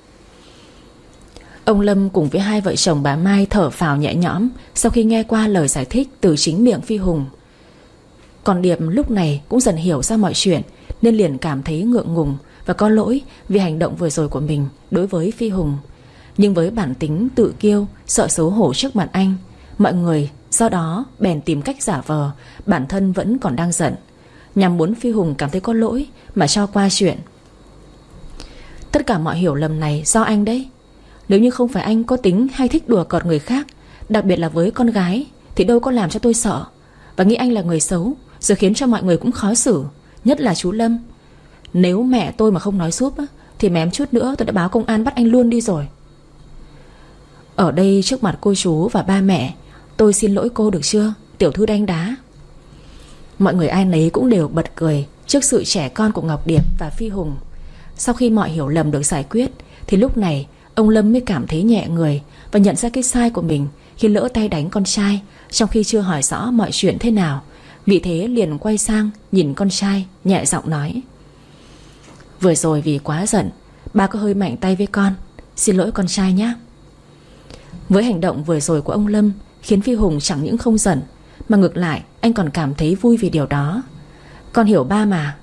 Ông Lâm cùng với hai vợ chồng bà Mai thở phào nhẹ nhõm sau khi nghe qua lời giải thích từ chính miệng Phi Hùng. Còn Điệp lúc này cũng dần hiểu ra mọi chuyện, nên liền cảm thấy ngượng ngùng và có lỗi vì hành động vừa rồi của mình đối với Phi Hùng. Nhưng với bản tính tự kiêu, sợ xấu hổ trước mặt anh, mọi người do đó bèn tìm cách giả vờ bản thân vẫn còn đang giận, nhằm muốn Phi Hùng cảm thấy có lỗi mà cho qua chuyện. Tất cả mọi hiểu lầm này do anh đấy. Nếu như không phải anh có tính hay thích đùa cợt người khác, đặc biệt là với con gái, thì đâu có làm cho tôi sợ và nghĩ anh là người xấu, rồi khiến cho mọi người cũng khó xử, nhất là chú Lâm. Nếu mẹ tôi mà không nói giúp thì mém chút nữa tôi đã báo công an bắt anh luôn đi rồi. Ở đây trước mặt cô chú và ba mẹ, tôi xin lỗi cô được chưa, tiểu thư đanh đá. Mọi người ai nấy cũng đều bật cười trước sự trẻ con của Ngọc Điệp và Phi Hùng. Sau khi mọi hiểu lầm được giải quyết thì lúc này ông Lâm mới cảm thấy nhẹ người và nhận ra cái sai của mình khi lỡ tay đánh con trai trong khi chưa hỏi rõ mọi chuyện thế nào. Vì thế liền quay sang nhìn con trai, nhẹ giọng nói: "Vừa rồi vì quá giận, ba có hơi mạnh tay với con. Xin lỗi con trai nhé." Với hành động vừa rồi của ông Lâm khiến Phi Hùng chẳng những không giận, mà ngược lại anh còn cảm thấy vui vì điều đó. "Con hiểu ba mà."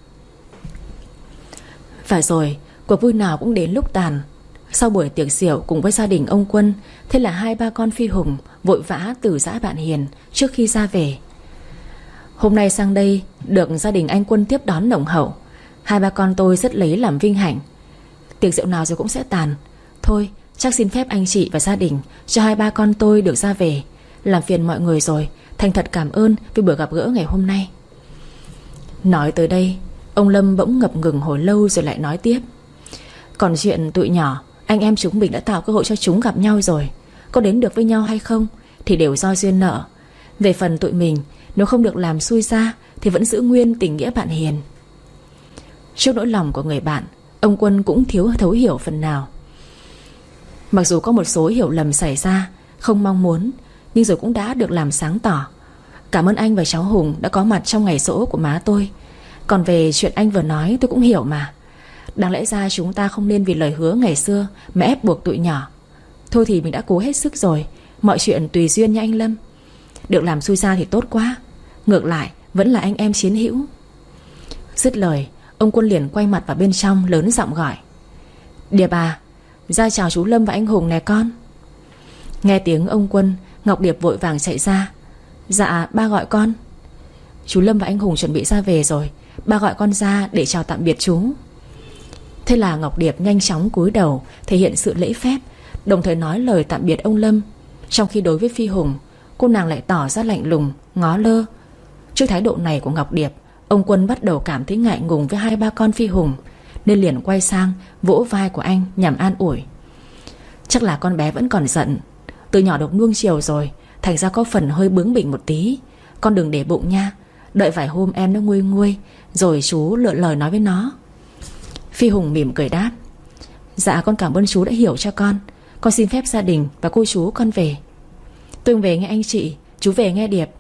Phải rồi, cuộc vui nào cũng đến lúc tàn. Sau buổi tiệc rượu cùng với gia đình ông Quân, thế là hai ba con Phi Hùng vội vã từ giã Bạn Hiền trước khi ra về. Hôm nay sang đây được gia đình anh Quân tiếp đón nồng hậu. Hai ba con tôi rất lấy làm vinh hạnh. Tiệc rượu nào rồi cũng sẽ tàn. Thôi chắc xin phép anh chị và gia đình cho hai ba con tôi được ra về. Làm phiền mọi người rồi. Thành thật cảm ơn vì buổi gặp gỡ ngày hôm nay. Nói tới đây, ông Lâm bỗng ngập ngừng hồi lâu rồi lại nói tiếp: "Còn chuyện tụi nhỏ, anh em chúng mình đã tạo cơ hội cho chúng gặp nhau rồi. Có đến được với nhau hay không thì đều do duyên nợ. Về phần tụi mình, nếu không được làm xui ra thì vẫn giữ nguyên tình nghĩa bạn hiền." Trước nỗi lòng của người bạn, ông Quân cũng thiếu thấu hiểu phần nào. Mặc dù có một số hiểu lầm xảy ra không mong muốn, nhưng rồi cũng đã được làm sáng tỏ. Cảm ơn anh và cháu Hùng đã có mặt trong ngày giỗ của má tôi. Còn về chuyện anh vừa nói tôi cũng hiểu mà. Đáng lẽ ra chúng ta không nên vì lời hứa ngày xưa mà ép buộc tụi nhỏ. Thôi thì mình đã cố hết sức rồi. Mọi chuyện tùy duyên nha anh Lâm. Được làm xui ra thì tốt quá. Ngược lại vẫn là anh em chiến hữu. Dứt lời, ông Quân liền quay mặt vào bên trong, lớn giọng gọi: "Điệp à, ra chào chú Lâm và anh Hùng nè con." Nghe tiếng ông Quân, Ngọc Điệp vội vàng chạy ra: "Dạ ba gọi con." "Chú Lâm và anh Hùng chuẩn bị ra về rồi. Ba gọi con ra để chào tạm biệt chú." Thế là Ngọc Điệp nhanh chóng cúi đầu thể hiện sự lễ phép, đồng thời nói lời tạm biệt ông Lâm. Trong khi đối với Phi Hùng, cô nàng lại tỏ ra lạnh lùng, ngó lơ. Trước thái độ này của Ngọc Điệp, ông Quân bắt đầu cảm thấy ngại ngùng với hai ba con Phi Hùng, nên liền quay sang vỗ vai của anh nhằm an ủi: "Chắc là con bé vẫn còn giận. Từ nhỏ được nuông chiều rồi, thành ra có phần hơi bướng bỉnh một tí. Con đừng để bụng nha. Đợi vài hôm em nó nguôi nguôi rồi chú lựa lời nói với nó." Phi Hùng mỉm cười đáp: "Dạ con cảm ơn chú đã hiểu cho con. Con xin phép gia đình và cô chú con về." "Tôi về nghe anh chị. Chú về nghe Điệp."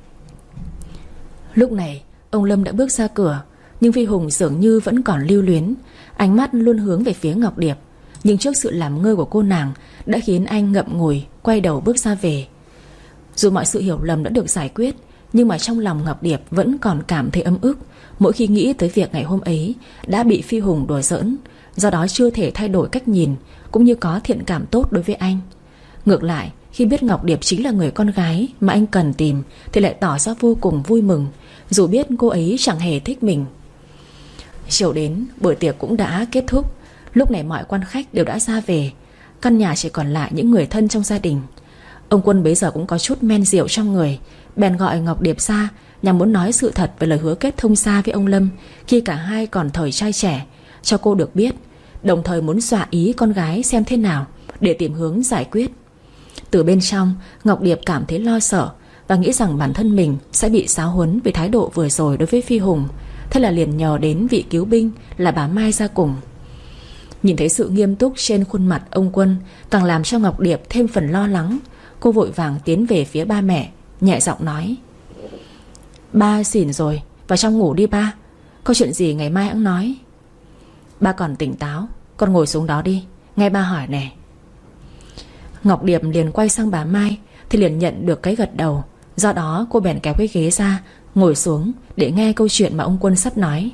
Lúc này ông Lâm đã bước ra cửa, nhưng Phi Hùng dường như vẫn còn lưu luyến. Ánh mắt luôn hướng về phía Ngọc Điệp, nhưng trước sự làm ngơ của cô nàng đã khiến anh ngậm ngùi quay đầu bước ra về. Dù mọi sự hiểu lầm đã được giải quyết, nhưng mà trong lòng Ngọc Điệp vẫn còn cảm thấy ấm ức mỗi khi nghĩ tới việc ngày hôm ấy đã bị Phi Hùng đùa giỡn. Do đó chưa thể thay đổi cách nhìn cũng như có thiện cảm tốt đối với anh. Ngược lại, khi biết Ngọc Điệp chính là người con gái mà anh cần tìm thì lại tỏ ra vô cùng vui mừng, dù biết cô ấy chẳng hề thích mình. Chiều đến, buổi tiệc cũng đã kết thúc. Lúc này mọi quan khách đều đã ra về. Căn nhà chỉ còn lại những người thân trong gia đình. Ông Quân bấy giờ cũng có chút men rượu trong người, bèn gọi Ngọc Điệp ra nhằm muốn nói sự thật về lời hứa kết thông gia với ông Lâm khi cả hai còn thời trai trẻ, cho cô được biết, đồng thời muốn dọa ý con gái xem thế nào để tìm hướng giải quyết. Từ bên trong, Ngọc Điệp cảm thấy lo sợ và nghĩ rằng bản thân mình sẽ bị giáo huấn vì thái độ vừa rồi đối với Phi Hùng. Thế là liền nhờ đến vị cứu binh là bà Mai ra cùng. Nhìn thấy sự nghiêm túc trên khuôn mặt ông Quân càng làm cho Ngọc Điệp thêm phần lo lắng. Cô vội vàng tiến về phía ba mẹ, nhẹ giọng nói: "Ba xỉn rồi, vào trong ngủ đi ba. Có chuyện gì ngày mai hẵng nói." "Ba còn tỉnh táo, con ngồi xuống đó đi, nghe ba hỏi nè." Ngọc Điệp liền quay sang bà Mai thì liền nhận được cái gật đầu. Do đó cô bèn kéo cái ghế ra, ngồi xuống để nghe câu chuyện mà ông Quân sắp nói.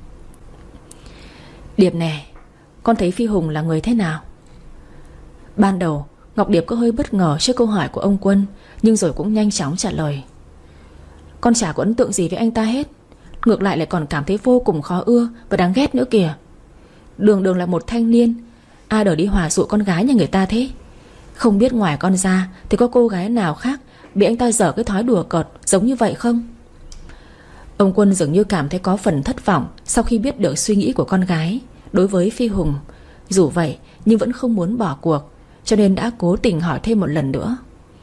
"Điệp nè, con thấy Phi Hùng là người thế nào?" Ban đầu Ngọc Điệp có hơi bất ngờ trước câu hỏi của ông Quân, nhưng rồi cũng nhanh chóng trả lời: "Con chả có ấn tượng gì với anh ta hết. Ngược lại còn cảm thấy vô cùng khó ưa và đáng ghét nữa kìa. Đường đường là một thanh niên, ai đòi đi hòa dụ con gái nhà người ta thế. Không biết ngoài con ra thì có cô gái nào khác bị anh ta dở cái thói đùa cợt giống như vậy không?" Ông Quân dường như cảm thấy có phần thất vọng sau khi biết được suy nghĩ của con gái đối với Phi Hùng. Dù vậy nhưng vẫn không muốn bỏ cuộc, cho nên đã cố tình hỏi thêm một lần nữa: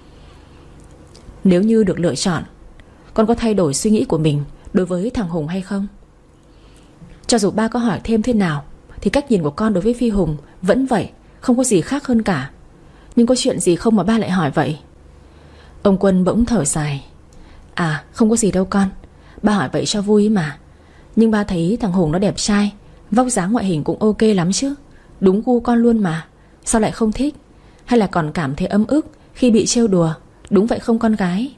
"Nếu như được lựa chọn, con có thay đổi suy nghĩ của mình đối với thằng Hùng hay không?" Cho dù ba có hỏi thêm thế nào thì cách nhìn của con đối với Phi Hùng vẫn vậy, không có gì khác hơn cả. Nhưng có chuyện gì không mà ba lại hỏi vậy? Ông Quân bỗng thở dài. À không có gì đâu con, ba hỏi vậy cho vui mà. Nhưng ba thấy thằng Hùng nó đẹp trai, vóc dáng ngoại hình cũng ok lắm chứ. Đúng gu con luôn mà. Sao lại không thích? Hay là còn cảm thấy ấm ức khi bị trêu đùa? Đúng vậy không con gái?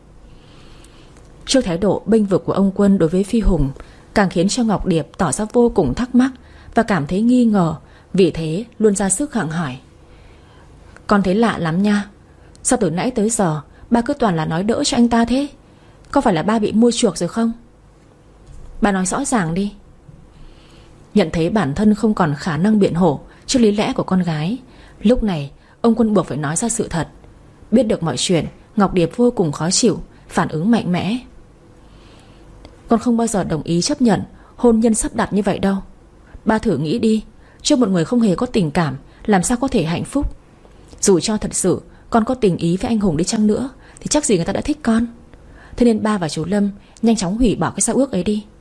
Trước thái độ bênh vực của ông Quân đối với Phi Hùng càng khiến cho Ngọc Điệp tỏ ra vô cùng thắc mắc và cảm thấy nghi ngờ. Vì thế luôn ra sức gặng hỏi. Con thấy lạ lắm nha. Sao từ nãy tới giờ ba cứ toàn là nói đỡ cho anh ta thế? Có phải là ba bị mua chuộc rồi không? Ba nói rõ ràng đi. Nhận thấy bản thân không còn khả năng biện hộ trước lý lẽ của con gái, lúc này ông Quân buộc phải nói ra sự thật. Biết được mọi chuyện, Ngọc Điệp vô cùng khó chịu, phản ứng mạnh mẽ. Con không bao giờ đồng ý chấp nhận hôn nhân sắp đặt như vậy đâu. Ba thử nghĩ đi, trước một người không hề có tình cảm, làm sao có thể hạnh phúc? Dù cho thật sự con có tình ý với anh Hùng đi chăng nữa thì chắc gì người ta đã thích con. Thế nên ba và chú Lâm nhanh chóng hủy bỏ cái giao ước ấy đi.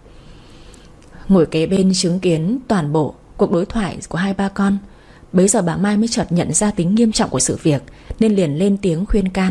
Ngồi kế bên chứng kiến toàn bộ cuộc đối thoại của hai ba con, bấy giờ bà Mai mới chợt nhận ra tính nghiêm trọng của sự việc, nên liền lên tiếng khuyên can.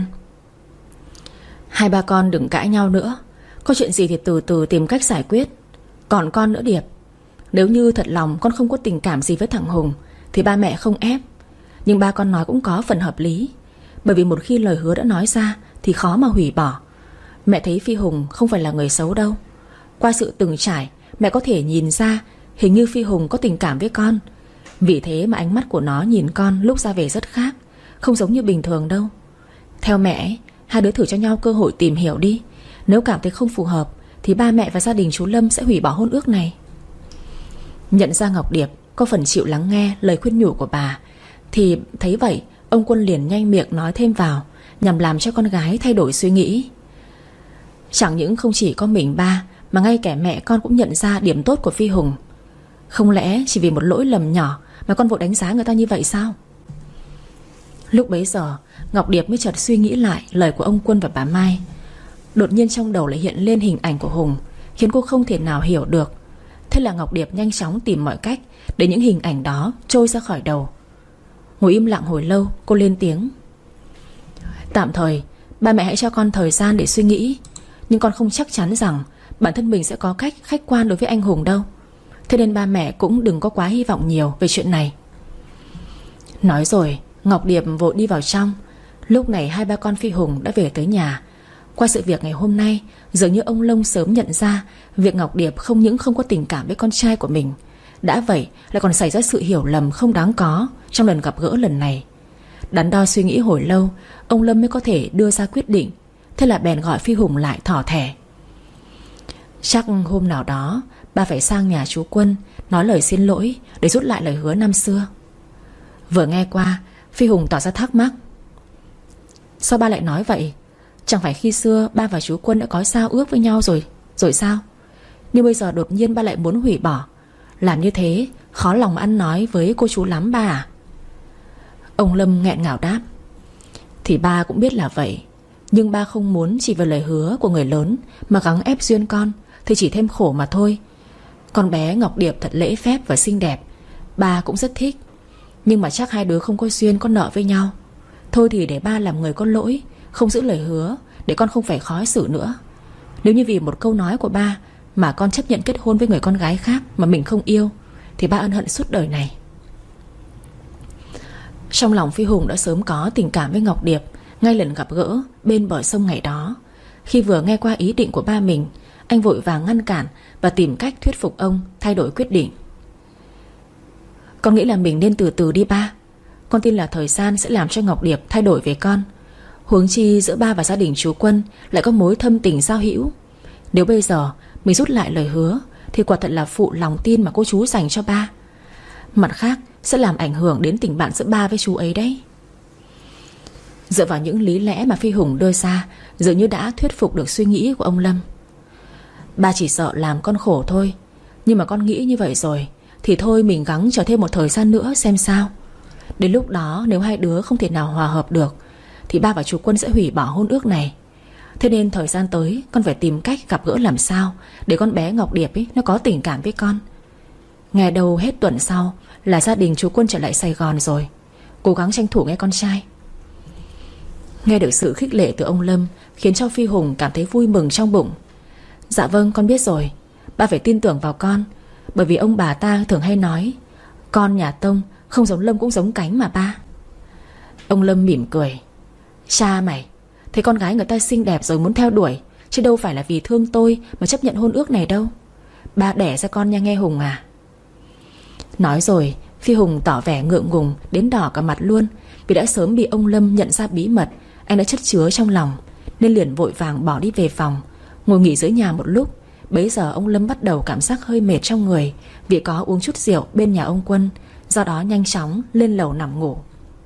Hai ba con đừng cãi nhau nữa. Có chuyện gì thì từ từ tìm cách giải quyết. Còn con nữa Điệp, nếu như thật lòng con không có tình cảm gì với thằng Hùng thì ba mẹ không ép. Nhưng ba con nói cũng có phần hợp lý. Bởi vì một khi lời hứa đã nói ra thì khó mà hủy bỏ. Mẹ thấy Phi Hùng không phải là người xấu đâu. Qua sự từng trải, mẹ có thể nhìn ra hình như Phi Hùng có tình cảm với con. Vì thế mà ánh mắt của nó nhìn con lúc ra về rất khác, không giống như bình thường đâu. Theo mẹ, hai đứa thử cho nhau cơ hội tìm hiểu đi. Nếu cảm thấy không phù hợp thì ba mẹ và gia đình chú Lâm sẽ hủy bỏ hôn ước này. Nhận ra Ngọc Điệp có phần chịu lắng nghe lời khuyên nhủ của bà, thì thấy vậy ông Quân liền nhanh miệng nói thêm vào, nhằm làm cho con gái thay đổi suy nghĩ. Chẳng những không chỉ có mình ba, mà ngay cả mẹ con cũng nhận ra điểm tốt của Phi Hùng. Không lẽ chỉ vì một lỗi lầm nhỏ mà con vội đánh giá người ta như vậy sao? Lúc bấy giờ Ngọc Điệp mới chợt suy nghĩ lại lời của ông Quân và bà Mai. Đột nhiên trong đầu lại hiện lên hình ảnh của Hùng, khiến cô không thể nào hiểu được. Thế là Ngọc Điệp nhanh chóng tìm mọi cách để những hình ảnh đó trôi ra khỏi đầu. Ngồi im lặng hồi lâu, cô lên tiếng. Tạm thời ba mẹ hãy cho con thời gian để suy nghĩ. Nhưng con không chắc chắn rằng bản thân mình sẽ có cách khách quan đối với anh Hùng đâu. Thế nên ba mẹ cũng đừng có quá hy vọng nhiều về chuyện này. Nói rồi Ngọc Điệp vội đi vào trong. Lúc này hai ba con Phi Hùng đã về tới nhà. Qua sự việc ngày hôm nay, dường như ông Long sớm nhận ra việc Ngọc Điệp không những không có tình cảm với con trai của mình, đã vậy lại còn xảy ra sự hiểu lầm không đáng có trong lần gặp gỡ lần này. Đắn đo suy nghĩ hồi lâu, ông Lâm mới có thể đưa ra quyết định. Thế là bèn gọi Phi Hùng lại thỏ thẻ. Chắc hôm nào đó ba phải sang nhà chú Quân nói lời xin lỗi để rút lại lời hứa năm xưa. Vừa nghe qua, Phi Hùng tỏ ra thắc mắc. Sao ba lại nói vậy? Chẳng phải khi xưa ba và chú Quân đã có giao ước với nhau rồi sao? Nhưng bây giờ đột nhiên ba lại muốn hủy bỏ. Làm như thế khó lòng ăn nói với cô chú lắm ba à? Ông Lâm nghẹn ngào đáp. Thì ba cũng biết là vậy, nhưng ba không muốn chỉ về lời hứa của người lớn mà gắng ép duyên con thì chỉ thêm khổ mà thôi. Con bé Ngọc Điệp thật lễ phép và xinh đẹp, ba cũng rất thích. Nhưng mà chắc hai đứa không có duyên có nợ với nhau. Thôi thì để ba làm người có lỗi, không giữ lời hứa, để con không phải khó xử nữa. Nếu như vì một câu nói của ba mà con chấp nhận kết hôn với người con gái khác mà mình không yêu, thì ba ân hận suốt đời này. Trong lòng Phi Hùng đã sớm có tình cảm với Ngọc Điệp ngay lần gặp gỡ bên bờ sông ngày đó. Khi vừa nghe qua ý định của ba mình, anh vội vàng ngăn cản và tìm cách thuyết phục ông thay đổi quyết định. Con nghĩ là mình nên từ từ đi ba. Con tin là thời gian sẽ làm cho Ngọc Điệp thay đổi về con. Huống chi giữa ba và gia đình chú Quân lại có mối thâm tình giao hữu. Nếu bây giờ mình rút lại lời hứa thì quả thật là phụ lòng tin mà cô chú dành cho ba. Mặt khác sẽ làm ảnh hưởng đến tình bạn giữa ba với chú ấy đấy. Dựa vào những lý lẽ mà Phi Hùng đưa ra, dường như đã thuyết phục được suy nghĩ của ông Lâm. Ba chỉ sợ làm con khổ thôi. Nhưng mà con nghĩ như vậy rồi thì thôi mình gắng chờ thêm một thời gian nữa xem sao. Đến lúc đó nếu hai đứa không thể nào hòa hợp được thì ba và chú Quân sẽ hủy bỏ hôn ước này. Thế nên thời gian tới con phải tìm cách gặp gỡ làm sao để con bé Ngọc Điệp ấy, nó có tình cảm với con. Ngày đầu hết tuần sau là gia đình chú Quân trở lại Sài Gòn rồi. cố gắng tranh thủ nghe con trai. Nghe được sự khích lệ từ ông Lâm khiến cho Phi Hùng cảm thấy vui mừng trong bụng. Dạ vâng, con biết rồi. Ba phải tin tưởng vào con. Bởi vì ông bà ta thường hay nói con nhà Tông không giống lông cũng giống cánh mà ba. Ông Lâm mỉm cười. Cha mày, thấy con gái người ta xinh đẹp rồi muốn theo đuổi, chứ đâu phải là vì thương tôi mà chấp nhận hôn ước này đâu. Ba đẻ ra con nha nghe Hùng à. Nói rồi Phi Hùng tỏ vẻ ngượng ngùng đến đỏ cả mặt luôn, vì đã sớm bị ông Lâm nhận ra bí mật anh đã chất chứa trong lòng, nên liền vội vàng bỏ đi về phòng, ngồi nghỉ dưới nhà một lúc. Bấy giờ ông Lâm bắt đầu cảm giác hơi mệt trong người vì có uống chút rượu bên nhà ông Quân, do đó nhanh chóng lên lầu nằm ngủ.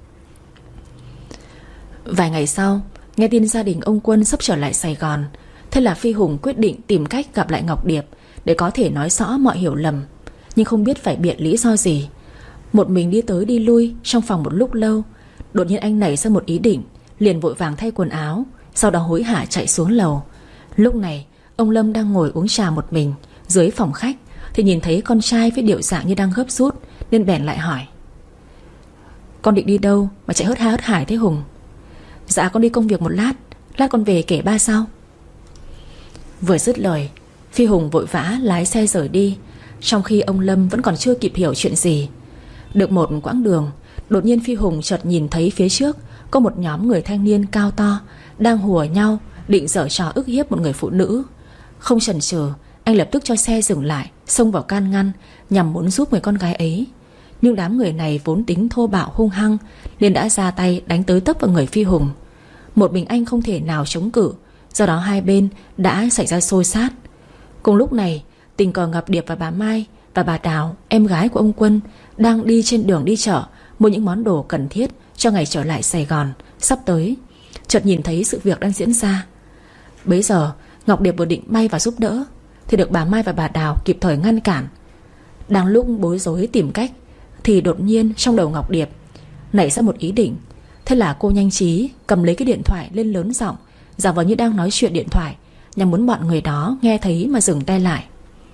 Vài ngày sau, nghe tin gia đình ông Quân sắp trở lại Sài Gòn, thế là Phi Hùng quyết định tìm cách gặp lại Ngọc Điệp để có thể nói rõ mọi hiểu lầm, nhưng không biết phải biện lý do gì. Một mình đi tới đi lui trong phòng một lúc lâu, đột nhiên anh nảy ra một ý định, liền vội vàng thay quần áo, sau đó hối hả chạy xuống lầu. Lúc này ông Lâm đang ngồi uống trà một mình dưới phòng khách, thì nhìn thấy con trai với điệu dạng như đang gấp rút, nên bèn lại hỏi. Con định đi đâu mà chạy hớt ha hớt hải thế Hùng? Dạ con đi công việc một lát, lát con về kể ba sau. Vừa dứt lời, Phi Hùng vội vã lái xe rời đi, trong khi ông Lâm vẫn còn chưa kịp hiểu chuyện gì. Được một quãng đường, đột nhiên Phi Hùng chợt nhìn thấy phía trước có một nhóm người thanh niên cao to đang hùa nhau định giở trò ức hiếp một người phụ nữ. Không chần chừ, anh lập tức cho xe dừng lại, xông vào can ngăn nhằm muốn giúp người con gái ấy. Nhưng đám người này vốn tính thô bạo hung hăng, nên đã ra tay đánh tới tấp vào người Phi Hùng. Một mình anh không thể nào chống cự, do đó hai bên đã xảy ra xô xát. Cùng lúc này, tình cờ Ngọc Điệp và bà Mai và bà Đào, em gái của ông Quân, đang đi trên đường đi chợ mua những món đồ cần thiết cho ngày trở lại Sài Gòn sắp tới, chợt nhìn thấy sự việc đang diễn ra. Bấy giờ Ngọc Điệp vừa định bay vào giúp đỡ thì được bà Mai và bà Đào kịp thời ngăn cản. Đang lúc bối rối tìm cách thì đột nhiên trong đầu Ngọc Điệp nảy ra một ý định. Thế là cô nhanh trí cầm lấy cái điện thoại lên lớn giọng, giả vờ như đang nói chuyện điện thoại, nhằm muốn bọn người đó nghe thấy mà dừng tay lại.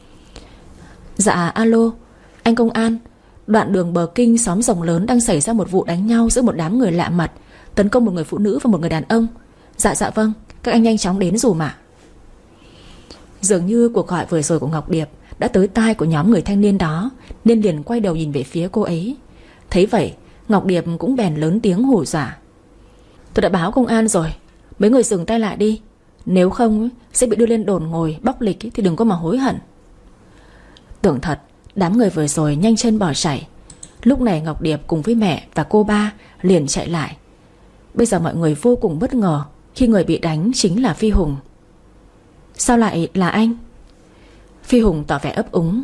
Dạ alo, anh công an, đoạn đường Bờ Kinh xóm Rồng Lớn đang xảy ra một vụ đánh nhau giữa một đám người lạ mặt tấn công một người phụ nữ và một người đàn ông. Dạ vâng, các anh nhanh chóng đến dùm ạ. Dường như cuộc gọi vừa rồi của Ngọc Điệp đã tới tai của nhóm người thanh niên đó, nên liền quay đầu nhìn về phía cô ấy. Thấy vậy, Ngọc Điệp cũng bèn lớn tiếng hù dọa. Tôi đã báo công an rồi, mấy người dừng tay lại đi, nếu không sẽ bị đưa lên đồn ngồi bóc lịch thì đừng có mà hối hận. Tưởng thật, đám người vừa rồi nhanh chân bỏ chạy. Lúc này Ngọc Điệp cùng với mẹ và cô ba liền chạy lại. Bây giờ mọi người vô cùng bất ngờ khi người bị đánh chính là Phi Hùng. Sao lại là anh? Phi Hùng tỏ vẻ ấp úng.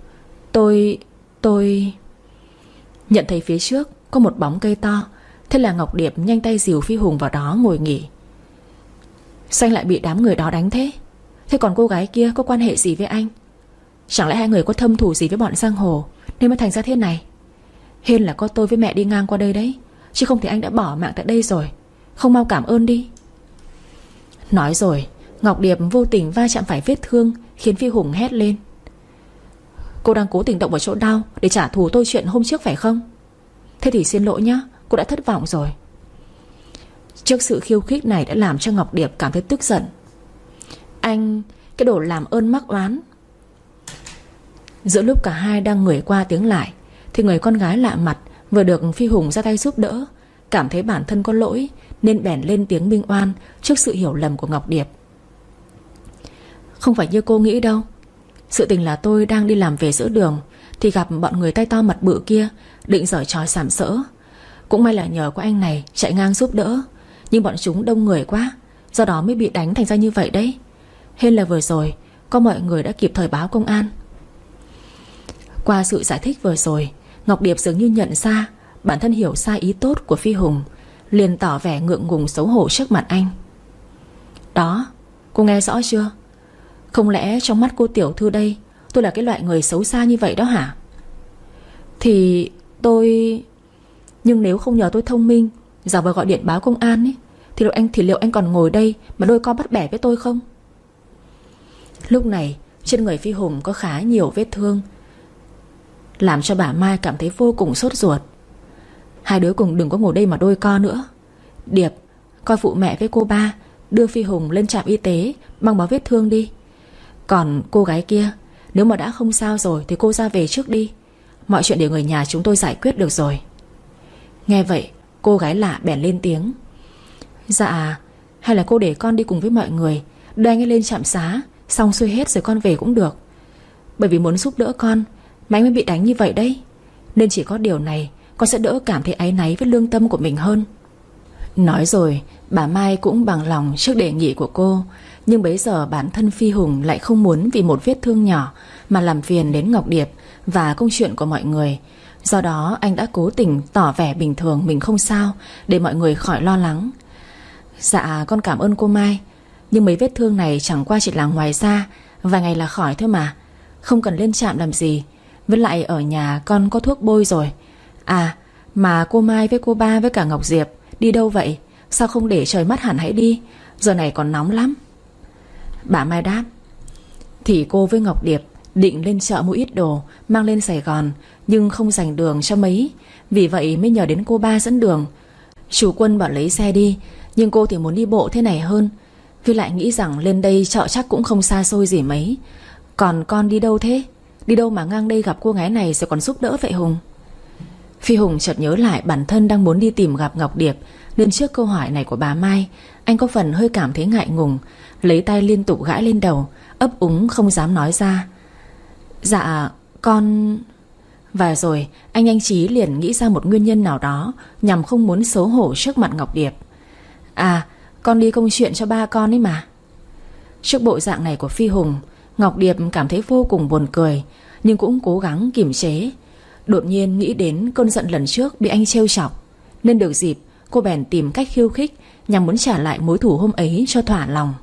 Tôi... Nhận thấy phía trước có một bóng cây to, thế là Ngọc Điệp nhanh tay dìu Phi Hùng vào đó ngồi nghỉ. Sao anh lại bị đám người đó đánh thế? Thế còn cô gái kia có quan hệ gì với anh? Chẳng lẽ hai người có thâm thù gì với bọn giang hồ nên mới thành ra thế này? Hên là có tôi với mẹ đi ngang qua đây đấy, chứ không thì anh đã bỏ mạng tại đây rồi. Không mau cảm ơn đi. Nói rồi Ngọc Điệp vô tình va chạm phải vết thương, khiến Phi Hùng hét lên. Cô đang cố tình động vào chỗ đau để trả thù tôi chuyện hôm trước phải không? Thế thì xin lỗi nhá, cô đã thất vọng rồi. Trước sự khiêu khích này đã làm cho Ngọc Điệp cảm thấy tức giận. Anh, cái đồ làm ơn mắc oán. Giữa lúc cả hai đang ngửi qua tiếng lại thì người con gái lạ mặt vừa được Phi Hùng ra tay giúp đỡ cảm thấy bản thân có lỗi, nên bèn lên tiếng minh oan trước sự hiểu lầm của Ngọc Điệp. Không phải như cô nghĩ đâu. Sự tình là tôi đang đi làm về giữa đường thì gặp bọn người tay to mặt bự kia định giở trò sàm sỡ. Cũng may là nhờ có anh này chạy ngang giúp đỡ, nhưng bọn chúng đông người quá, do đó mới bị đánh thành ra như vậy đấy. Hên là vừa rồi có mọi người đã kịp thời báo công an. Qua sự giải thích vừa rồi, Ngọc Điệp dường như nhận ra bản thân hiểu sai ý tốt của Phi Hùng, liền tỏ vẻ ngượng ngùng xấu hổ trước mặt anh. Đó, cô nghe rõ chưa? Không lẽ trong mắt cô tiểu thư đây tôi là cái loại người xấu xa như vậy đó hả? Thì tôi... Nhưng nếu không nhờ tôi thông minh giả vờ gọi điện báo công an ấy, thì liệu anh còn ngồi đây mà đôi co bắt bẻ với tôi không? Lúc này trên người Phi Hùng có khá nhiều vết thương, làm cho bà Mai cảm thấy vô cùng sốt ruột. Hai đứa cùng đừng có ngồi đây mà đôi co nữa. Điệp, coi phụ mẹ với cô ba đưa Phi Hùng lên trạm y tế băng bó vết thương đi. Còn cô gái kia, nếu mà đã không sao rồi thì cô ra về trước đi. Mọi chuyện để người nhà chúng tôi giải quyết được rồi. Nghe vậy, cô gái lạ bèn lên tiếng. Dạ, hay là cô để con đi cùng với mọi người, đưa anh ấy lên trạm xá, xong xuôi hết rồi con về cũng được. Bởi vì muốn giúp đỡ con mà anh mới bị đánh như vậy đấy. Nên chỉ có điều này con sẽ đỡ cảm thấy áy náy với lương tâm của mình hơn. Nói rồi bà Mai cũng bằng lòng trước đề nghị của cô. Nhưng bấy giờ bản thân Phi Hùng lại không muốn vì một vết thương nhỏ mà làm phiền đến Ngọc Điệp và công chuyện của mọi người. Do đó anh đã cố tình tỏ vẻ bình thường mình không sao, để mọi người khỏi lo lắng. Dạ con cảm ơn cô Mai, nhưng mấy vết thương này chẳng qua chỉ là ngoài da, vài ngày là khỏi thôi mà, không cần lên trạm làm gì. Với lại ở nhà con có thuốc bôi rồi. À mà cô Mai với cô ba với cả Ngọc Diệp đi đâu vậy? Sao không để trời mắt hẳn hãy đi, giờ này còn nóng lắm. Bà Mai đáp. Thì cô với Ngọc Điệp định lên chợ mua ít đồ mang lên Sài Gòn, nhưng không dành đường cho mấy, vì vậy mới nhờ đến cô ba dẫn đường. Chủ Quân bảo lấy xe đi, nhưng cô thì muốn đi bộ thế này hơn. Với lại nghĩ rằng lên đây chợ chắc cũng không xa xôi gì mấy. Còn con đi đâu thế? Đi đâu mà ngang đây gặp cô gái này rồi còn giúp đỡ vậy Hùng? Phi Hùng chợt nhớ lại bản thân đang muốn đi tìm gặp Ngọc Điệp, nên trước câu hỏi này của bà Mai, anh có phần hơi cảm thấy ngại ngùng, lấy tay liên tục gãi lên đầu, ấp úng không dám nói ra. Dạ con... Và rồi anh nhanh trí liền nghĩ ra một nguyên nhân nào đó nhằm không muốn xấu hổ trước mặt Ngọc Điệp. À con đi công chuyện cho ba con ấy mà. Trước bộ dạng này của Phi Hùng, Ngọc Điệp cảm thấy vô cùng buồn cười, nhưng cũng cố gắng kiềm chế. Đột nhiên nghĩ đến cơn giận lần trước bị anh trêu chọc, nên được dịp cô bèn tìm cách khiêu khích nhằm muốn trả lại mối thù hôm ấy cho thỏa lòng.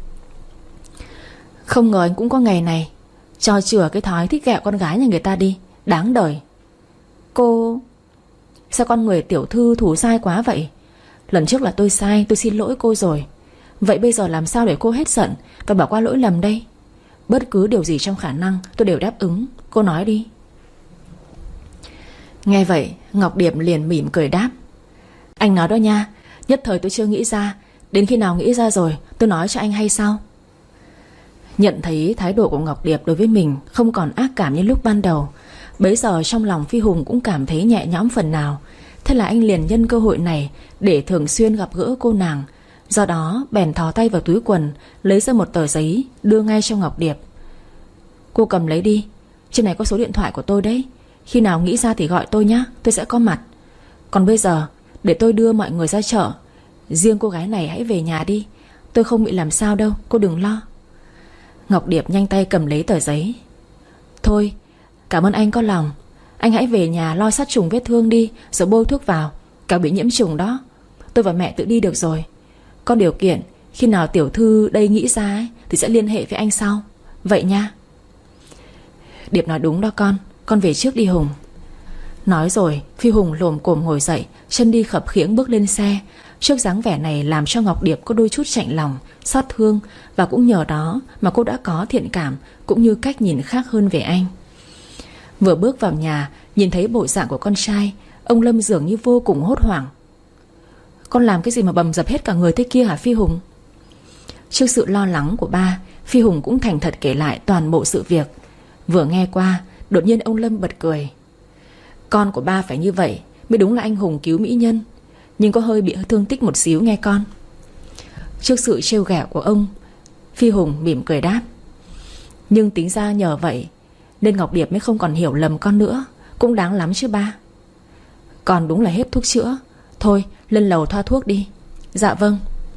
Không ngờ anh cũng có ngày này, cho chừa cái thói thích ghẹo con gái nhà người ta đi. Đáng đời. Cô... Sao con người tiểu thư thủ sai quá vậy? Lần trước là tôi sai, tôi xin lỗi cô rồi. Vậy bây giờ làm sao để cô hết giận và bỏ qua lỗi lầm đây? Bất cứ điều gì trong khả năng tôi đều đáp ứng. Cô nói đi. Nghe vậy Ngọc Điệp liền mỉm cười đáp. Anh nói đó nha, nhất thời tôi chưa nghĩ ra, đến khi nào nghĩ ra rồi tôi nói cho anh hay sau. Nhận thấy thái độ của Ngọc Điệp đối với mình không còn ác cảm như lúc ban đầu, bấy giờ trong lòng Phi Hùng cũng cảm thấy nhẹ nhõm phần nào. Thế là anh liền nhân cơ hội này để thường xuyên gặp gỡ cô nàng. Do đó bèn thò tay vào túi quần, lấy ra một tờ giấy đưa ngay cho Ngọc Điệp. Cô cầm lấy đi, trên này có số điện thoại của tôi đấy. Khi nào nghĩ ra thì gọi tôi nhé, tôi sẽ có mặt. Còn bây giờ để tôi đưa mọi người ra chợ. Riêng cô gái này hãy về nhà đi, tôi không bị làm sao đâu, cô đừng lo. Ngọc Điệp nhanh tay cầm lấy tờ giấy. Thôi, cảm ơn anh có lòng. Anh hãy về nhà lo sát trùng vết thương đi, rồi bôi thuốc vào, cả bị nhiễm trùng đó. Tôi và mẹ tự đi được rồi. Có điều kiện khi nào tiểu thư đây nghĩ ra ấy, thì sẽ liên hệ với anh sau. Vậy nha. Điệp nói đúng đó con về trước đi Hùng. Nói rồi Phi Hùng lồm cồm ngồi dậy, chân đi khập khiễng bước lên xe. Trước dáng vẻ này làm cho Ngọc Điệp có đôi chút chạnh lòng, xót thương, và cũng nhờ đó mà cô đã có thiện cảm cũng như cách nhìn khác hơn về anh. Vừa bước vào nhà, nhìn thấy bộ dạng của con trai, ông Lâm dường như vô cùng hốt hoảng. Con làm cái gì mà bầm dập hết cả người thế kia hả Phi Hùng? Trước sự lo lắng của ba, Phi Hùng cũng thành thật kể lại toàn bộ sự việc. Vừa nghe qua, đột nhiên ông Lâm bật cười. Con của ba phải như vậy mới đúng là anh hùng cứu mỹ nhân, nhưng có hơi bị thương tích một xíu nghe con. Trước sự trêu ghẹo của ông, Phi Hùng mỉm cười đáp. Nhưng tính ra nhờ vậy nên Ngọc Điệp mới không còn hiểu lầm con nữa. Cũng đáng lắm chứ ba. Con đúng là hết thuốc chữa. Thôi lên lầu thoa thuốc đi. Dạ vâng.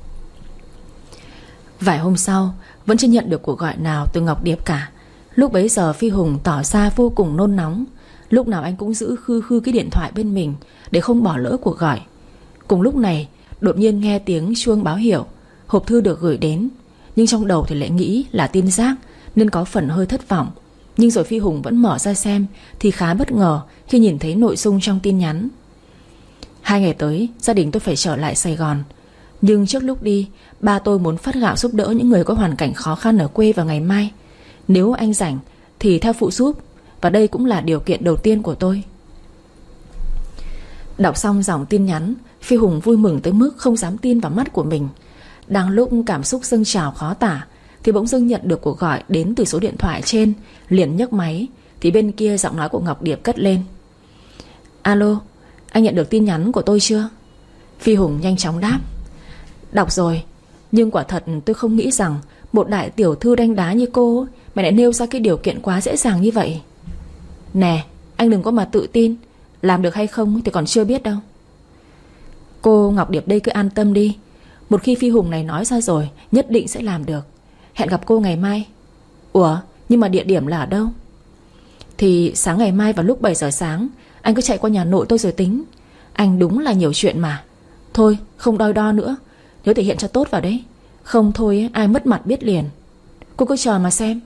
Vài hôm sau vẫn chưa nhận được cuộc gọi nào từ Ngọc Điệp cả. Lúc bấy giờ Phi Hùng tỏ ra vô cùng nôn nóng. Lúc nào anh cũng giữ khư khư cái điện thoại bên mình để không bỏ lỡ cuộc gọi. Cùng lúc này đột nhiên nghe tiếng chuông báo hiệu hộp thư được gửi đến. Nhưng trong đầu thì lại nghĩ là tin rác, nên có phần hơi thất vọng. Nhưng rồi Phi Hùng vẫn mở ra xem thì khá bất ngờ khi nhìn thấy nội dung trong tin nhắn. 2 ngày tới gia đình tôi phải trở lại Sài Gòn, nhưng trước lúc đi ba tôi muốn phát gạo giúp đỡ những người có hoàn cảnh khó khăn ở quê vào ngày mai. Nếu anh rảnh thì theo phụ giúp, và đây cũng là điều kiện đầu tiên của tôi. Đọc xong dòng tin nhắn, Phi Hùng vui mừng tới mức không dám tin vào mắt của mình. Đang lúc cảm xúc dâng trào khó tả thì bỗng dưng nhận được cuộc gọi đến từ số điện thoại trên. Liền nhấc máy thì bên kia giọng nói của Ngọc Điệp cất lên: Alo, anh nhận được tin nhắn của tôi chưa? Phi Hùng nhanh chóng đáp: Đọc rồi, nhưng quả thật tôi không nghĩ rằng một đại tiểu thư đanh đá như cô mà lại nêu ra cái điều kiện quá dễ dàng như vậy. Nè, anh đừng có mà tự tin. Làm được hay không thì còn chưa biết đâu. Cô Ngọc Điệp đây cứ an tâm đi. Một khi Phi Hùng này nói ra rồi, nhất định sẽ làm được. Hẹn gặp cô ngày mai. Ủa, nhưng mà địa điểm là ở đâu? Thì sáng ngày mai vào lúc 7 giờ sáng, anh cứ chạy qua nhà nội tôi rồi tính. Anh đúng là nhiều chuyện mà. Thôi, không đôi đo nữa, nhớ thể hiện cho tốt vào đấy. Không thôi ai mất mặt biết liền. Cô cứ chờ mà xem.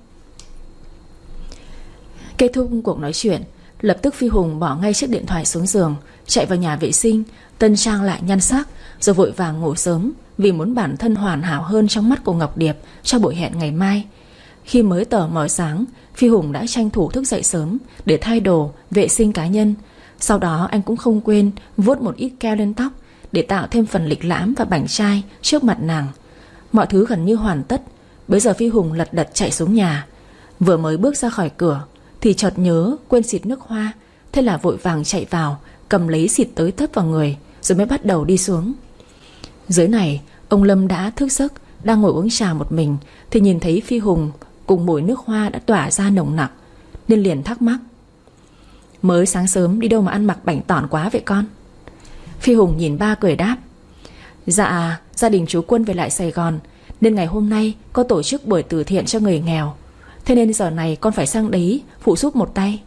Kết thúc cuộc nói chuyện, lập tức Phi Hùng bỏ ngay chiếc điện thoại xuống giường, chạy vào nhà vệ sinh, tân trang lại nhan sắc, rồi vội vàng ngủ sớm, vì muốn bản thân hoàn hảo hơn trong mắt của Ngọc Điệp cho buổi hẹn ngày mai. Khi mới tờ mờ sáng, Phi Hùng đã tranh thủ thức dậy sớm để thay đồ, vệ sinh cá nhân. Sau đó anh cũng không quên vuốt một ít keo lên tóc để tạo thêm phần lịch lãm và bảnh trai trước mặt nàng. Mọi thứ gần như hoàn tất. Bây giờ Phi Hùng lật đật chạy xuống nhà. Vừa mới bước ra khỏi cửa thì chợt nhớ quên xịt nước hoa. Thế là vội vàng chạy vào, cầm lấy xịt tới tấp vào người, rồi mới bắt đầu đi xuống. Dưới này ông Lâm đã thức giấc, đang ngồi uống trà một mình thì nhìn thấy Phi Hùng cùng mùi nước hoa đã tỏa ra nồng nặc, nên liền thắc mắc: Mới sáng sớm đi đâu mà ăn mặc bảnh tỏn quá vậy con? Phi Hùng nhìn ba cười đáp: Dạ, gia đình chú Quân về lại Sài Gòn, nên ngày hôm nay có tổ chức buổi từ thiện cho người nghèo. Thế nên giờ này con phải sang đấy phụ giúp một tay.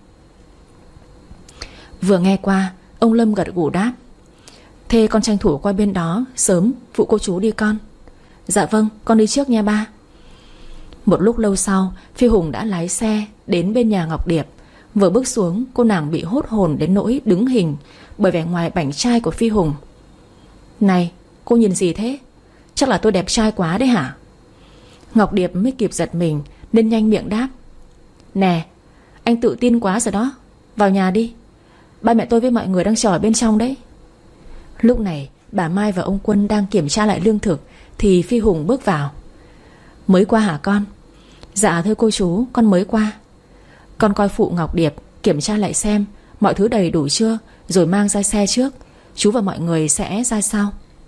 Vừa nghe qua, ông Lâm gật gù đáp: Thế con tranh thủ qua bên đó sớm phụ cô chú đi con. Dạ vâng, con đi trước nha ba. Một lúc lâu sau, Phi Hùng đã lái xe đến bên nhà Ngọc Điệp. Vừa bước xuống, cô nàng bị hốt hồn đến nỗi đứng hình bởi vẻ ngoài bảnh trai của Phi Hùng. Này, cô nhìn gì thế? Chắc là tôi đẹp trai quá đấy hả? Ngọc Điệp mới kịp giật mình nên nhanh miệng đáp: Nè, anh tự tin quá rồi đó. Vào nhà đi, ba mẹ tôi với mọi người đang chờ ở bên trong đấy. Lúc này bà Mai và ông Quân đang kiểm tra lại lương thực thì Phi Hùng bước vào. Mới qua hả con? Dạ thưa cô chú, con mới qua. Con coi phụ Ngọc Điệp kiểm tra lại xem mọi thứ đầy đủ chưa, rồi mang ra xe trước. Chú và mọi người sẽ ra sau.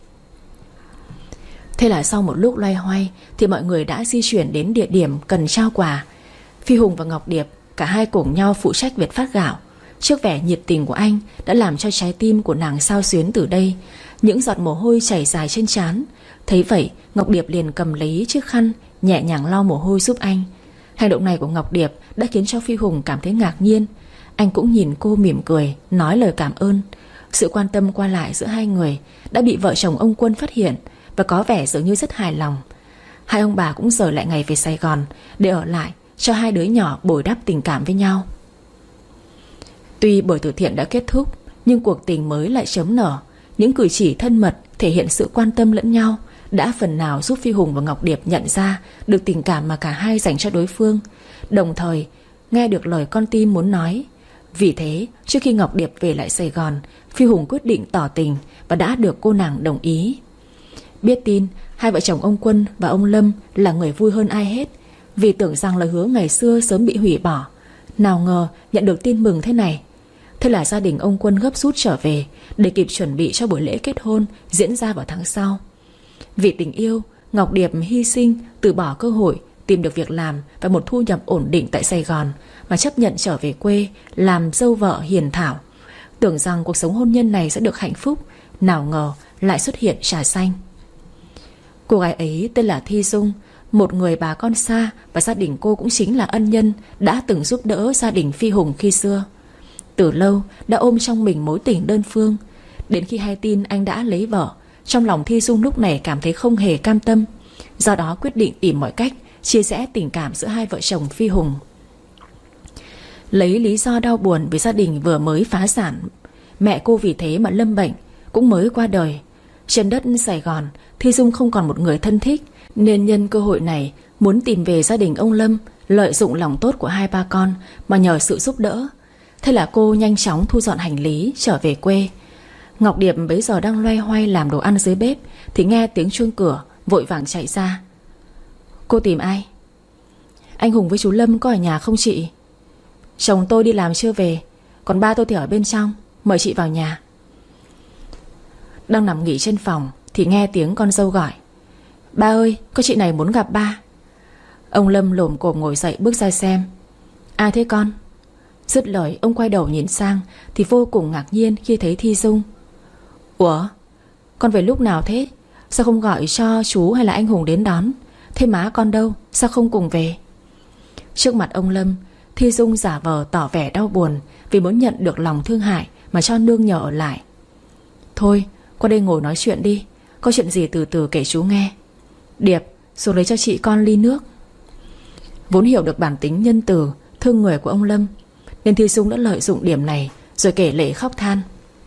Thế là sau một lúc loay hoay thì mọi người đã di chuyển đến địa điểm cần trao quà. Phi Hùng và Ngọc Điệp cả hai cùng nhau phụ trách việc phát gạo. Trước vẻ nhiệt tình của anh đã làm cho trái tim của nàng xao xuyến từ đây. Những giọt mồ hôi chảy dài trên trán. Thấy vậy, Ngọc Điệp liền cầm lấy chiếc khăn nhẹ nhàng lau mồ hôi giúp anh. Hành động này của Ngọc Điệp đã khiến cho Phi Hùng cảm thấy ngạc nhiên. Anh cũng nhìn cô mỉm cười, nói lời cảm ơn. Sự quan tâm qua lại giữa hai người đã bị vợ chồng ông Quân phát hiện và có vẻ dường như rất hài lòng. Hai ông bà cũng rời lại ngày về Sài Gòn để ở lại cho hai đứa nhỏ bồi đắp tình cảm với nhau. Tuy buổi từ thiện đã kết thúc, nhưng cuộc tình mới lại chớm nở. Những cử chỉ thân mật thể hiện sự quan tâm lẫn nhau đã phần nào giúp Phi Hùng và Ngọc Điệp nhận ra được tình cảm mà cả hai dành cho đối phương, đồng thời nghe được lời con tim muốn nói. Vì thế, trước khi Ngọc Điệp về lại Sài Gòn, Phi Hùng quyết định tỏ tình và đã được cô nàng đồng ý. Biết tin, hai vợ chồng ông Quân và ông Lâm là người vui hơn ai hết, vì tưởng rằng lời hứa ngày xưa sớm bị hủy bỏ. Nào ngờ nhận được tin mừng thế này. Thế là gia đình ông Quân gấp rút trở về để kịp chuẩn bị cho buổi lễ kết hôn diễn ra vào tháng sau. Vì tình yêu, Ngọc Điệp hy sinh, từ bỏ cơ hội tìm được việc làm và một thu nhập ổn định tại Sài Gòn mà chấp nhận trở về quê làm dâu vợ hiền thảo. Tưởng rằng cuộc sống hôn nhân này sẽ được hạnh phúc, nào ngờ lại xuất hiện trà xanh. Cô gái ấy tên là Thi Dung, một người bà con xa, và gia đình cô cũng chính là ân nhân đã từng giúp đỡ gia đình Phi Hùng khi xưa. Từ lâu đã ôm trong mình mối tình đơn phương. Đến khi hay tin anh đã lấy vợ, trong lòng Thi Dung lúc này cảm thấy không hề cam tâm. Do đó quyết định tìm mọi cách chia sẻ tình cảm giữa hai vợ chồng Phi Hùng. Lấy lý do đau buồn vì gia đình vừa mới phá sản, mẹ cô vì thế mà lâm bệnh, cũng mới qua đời. Trên đất Sài Gòn, Thi Dung không còn một người thân thích, nên nhân cơ hội này muốn tìm về gia đình ông Lâm, lợi dụng lòng tốt của hai ba con mà nhờ sự giúp đỡ. Thế là cô nhanh chóng thu dọn hành lý trở về quê. Ngọc Điệp bấy giờ đang loay hoay làm đồ ăn dưới bếp thì nghe tiếng chuông cửa, vội vàng chạy ra. Cô tìm ai? Anh Hùng với chú Lâm có ở nhà không chị? Chồng tôi đi làm chưa về, còn ba tôi thì ở bên trong, mời chị vào nhà. Đang nằm nghỉ trên phòng thì nghe tiếng con dâu gọi. Ba ơi, có chị này muốn gặp ba. Ông Lâm lồm cồm ngồi dậy bước ra xem. Ai thế con? Dứt lời ông quay đầu nhìn sang thì vô cùng ngạc nhiên khi thấy Thi Dung. Ủa, con về lúc nào thế? Sao không gọi cho chú hay là anh Hùng đến đón? Thế má con đâu, sao không cùng về? Trước mặt ông Lâm, Thi Dung giả vờ tỏ vẻ đau buồn vì muốn nhận được lòng thương hại mà cho nương nhờ ở lại. Thôi, qua đây ngồi nói chuyện đi, có chuyện gì từ từ kể chú nghe. Điệp, xuống lấy cho chị con ly nước. Vốn hiểu được bản tính nhân từ, thương người của ông Lâm, nên Thi Dung đã lợi dụng điểm này rồi kể lể khóc than.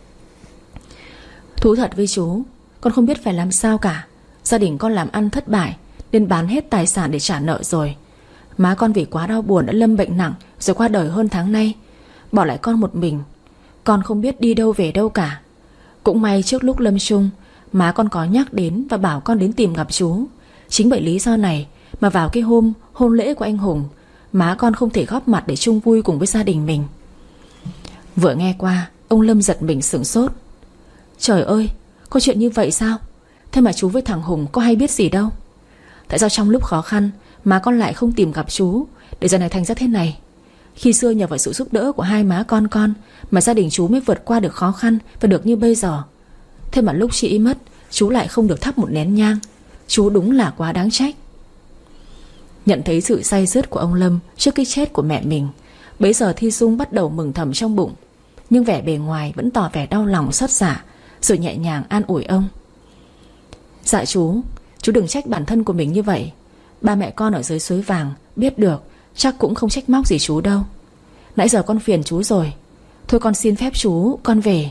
Thú thật với chú, con không biết phải làm sao cả. Gia đình con làm ăn thất bại nên bán hết tài sản để trả nợ rồi. Má con vì quá đau buồn đã lâm bệnh nặng rồi qua đời hơn tháng nay, bỏ lại con một mình. Con không biết đi đâu về đâu cả. Cũng may trước lúc lâm chung, má con có nhắc đến và bảo con đến tìm gặp chú. Chính bởi lý do này mà vào cái hôm hôn lễ của anh Hùng, má con không thể góp mặt để chung vui cùng với gia đình mình. Vừa nghe qua, ông Lâm giật mình sửng sốt. Trời ơi, có chuyện như vậy sao? Thế mà chú với thằng Hùng có hay biết gì đâu. Tại sao trong lúc khó khăn má con lại không tìm gặp chú, để giờ này thành ra thế này? Khi xưa nhờ vào sự giúp đỡ của hai má con mà gia đình chú mới vượt qua được khó khăn và được như bây giờ. Thế mà lúc chị mất, chú lại không được thắp một nén nhang. Chú đúng là quá đáng trách. Nhận thấy sự day dứt của ông Lâm trước cái chết của mẹ mình, bấy giờ Thi Dung bắt đầu mừng thầm trong bụng, nhưng vẻ bề ngoài vẫn tỏ vẻ đau lòng xót xa, rồi nhẹ nhàng an ủi ông. Dạ chú đừng trách bản thân của mình như vậy. Ba mẹ con ở dưới suối vàng biết được chắc cũng không trách móc gì chú đâu. Nãy giờ con phiền chú rồi. Thôi con xin phép chú, con về.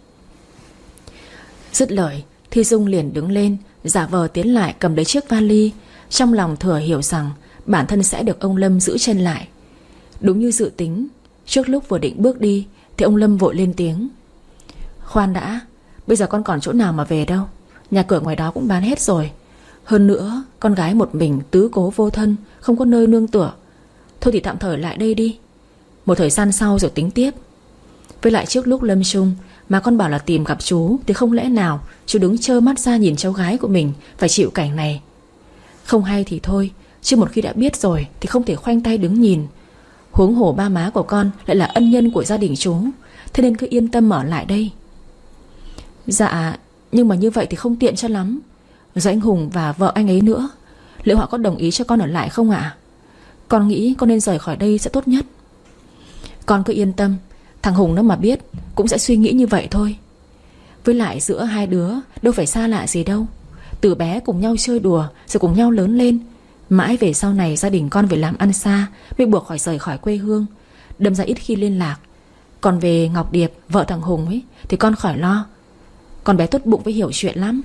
Dứt lời, Thi Dung liền đứng lên, giả vờ tiến lại cầm lấy chiếc vali, trong lòng thừa hiểu rằng bản thân sẽ được ông Lâm giữ chân lại. Đúng như dự tính, trước lúc vừa định bước đi thì ông Lâm vội lên tiếng. Khoan đã, bây giờ con còn chỗ nào mà về đâu. Nhà cửa ngoài đó cũng bán hết rồi. Hơn nữa, con gái một mình tứ cố vô thân, không có nơi nương tựa. Thôi thì tạm thời lại đây đi, một thời gian sau rồi tính tiếp. Với lại trước lúc lâm chung mà con bảo là tìm gặp chú, thì không lẽ nào chú đứng trơ mắt ra nhìn cháu gái của mình phải chịu cảnh này? Không hay thì thôi, chứ một khi đã biết rồi thì không thể khoanh tay đứng nhìn. Huống hồ ba má của con lại là ân nhân của gia đình chú, thế nên cứ yên tâm ở lại đây. Dạ, nhưng mà như vậy thì không tiện cho lắm. Rồi anh Hùng và vợ anh ấy nữa, liệu họ có đồng ý cho con ở lại không ạ? Con nghĩ con nên rời khỏi đây sẽ tốt nhất. Con cứ yên tâm, thằng Hùng nó mà biết cũng sẽ suy nghĩ như vậy thôi. Với lại giữa hai đứa đâu phải xa lạ gì đâu. Từ bé cùng nhau chơi đùa rồi cùng nhau lớn lên. Mãi về sau này gia đình con phải làm ăn xa mới buộc phải rời khỏi quê hương, đâm ra ít khi liên lạc. Còn về Ngọc Điệp, vợ thằng Hùng ấy, thì con khỏi lo. Con bé tốt bụng với hiểu chuyện lắm.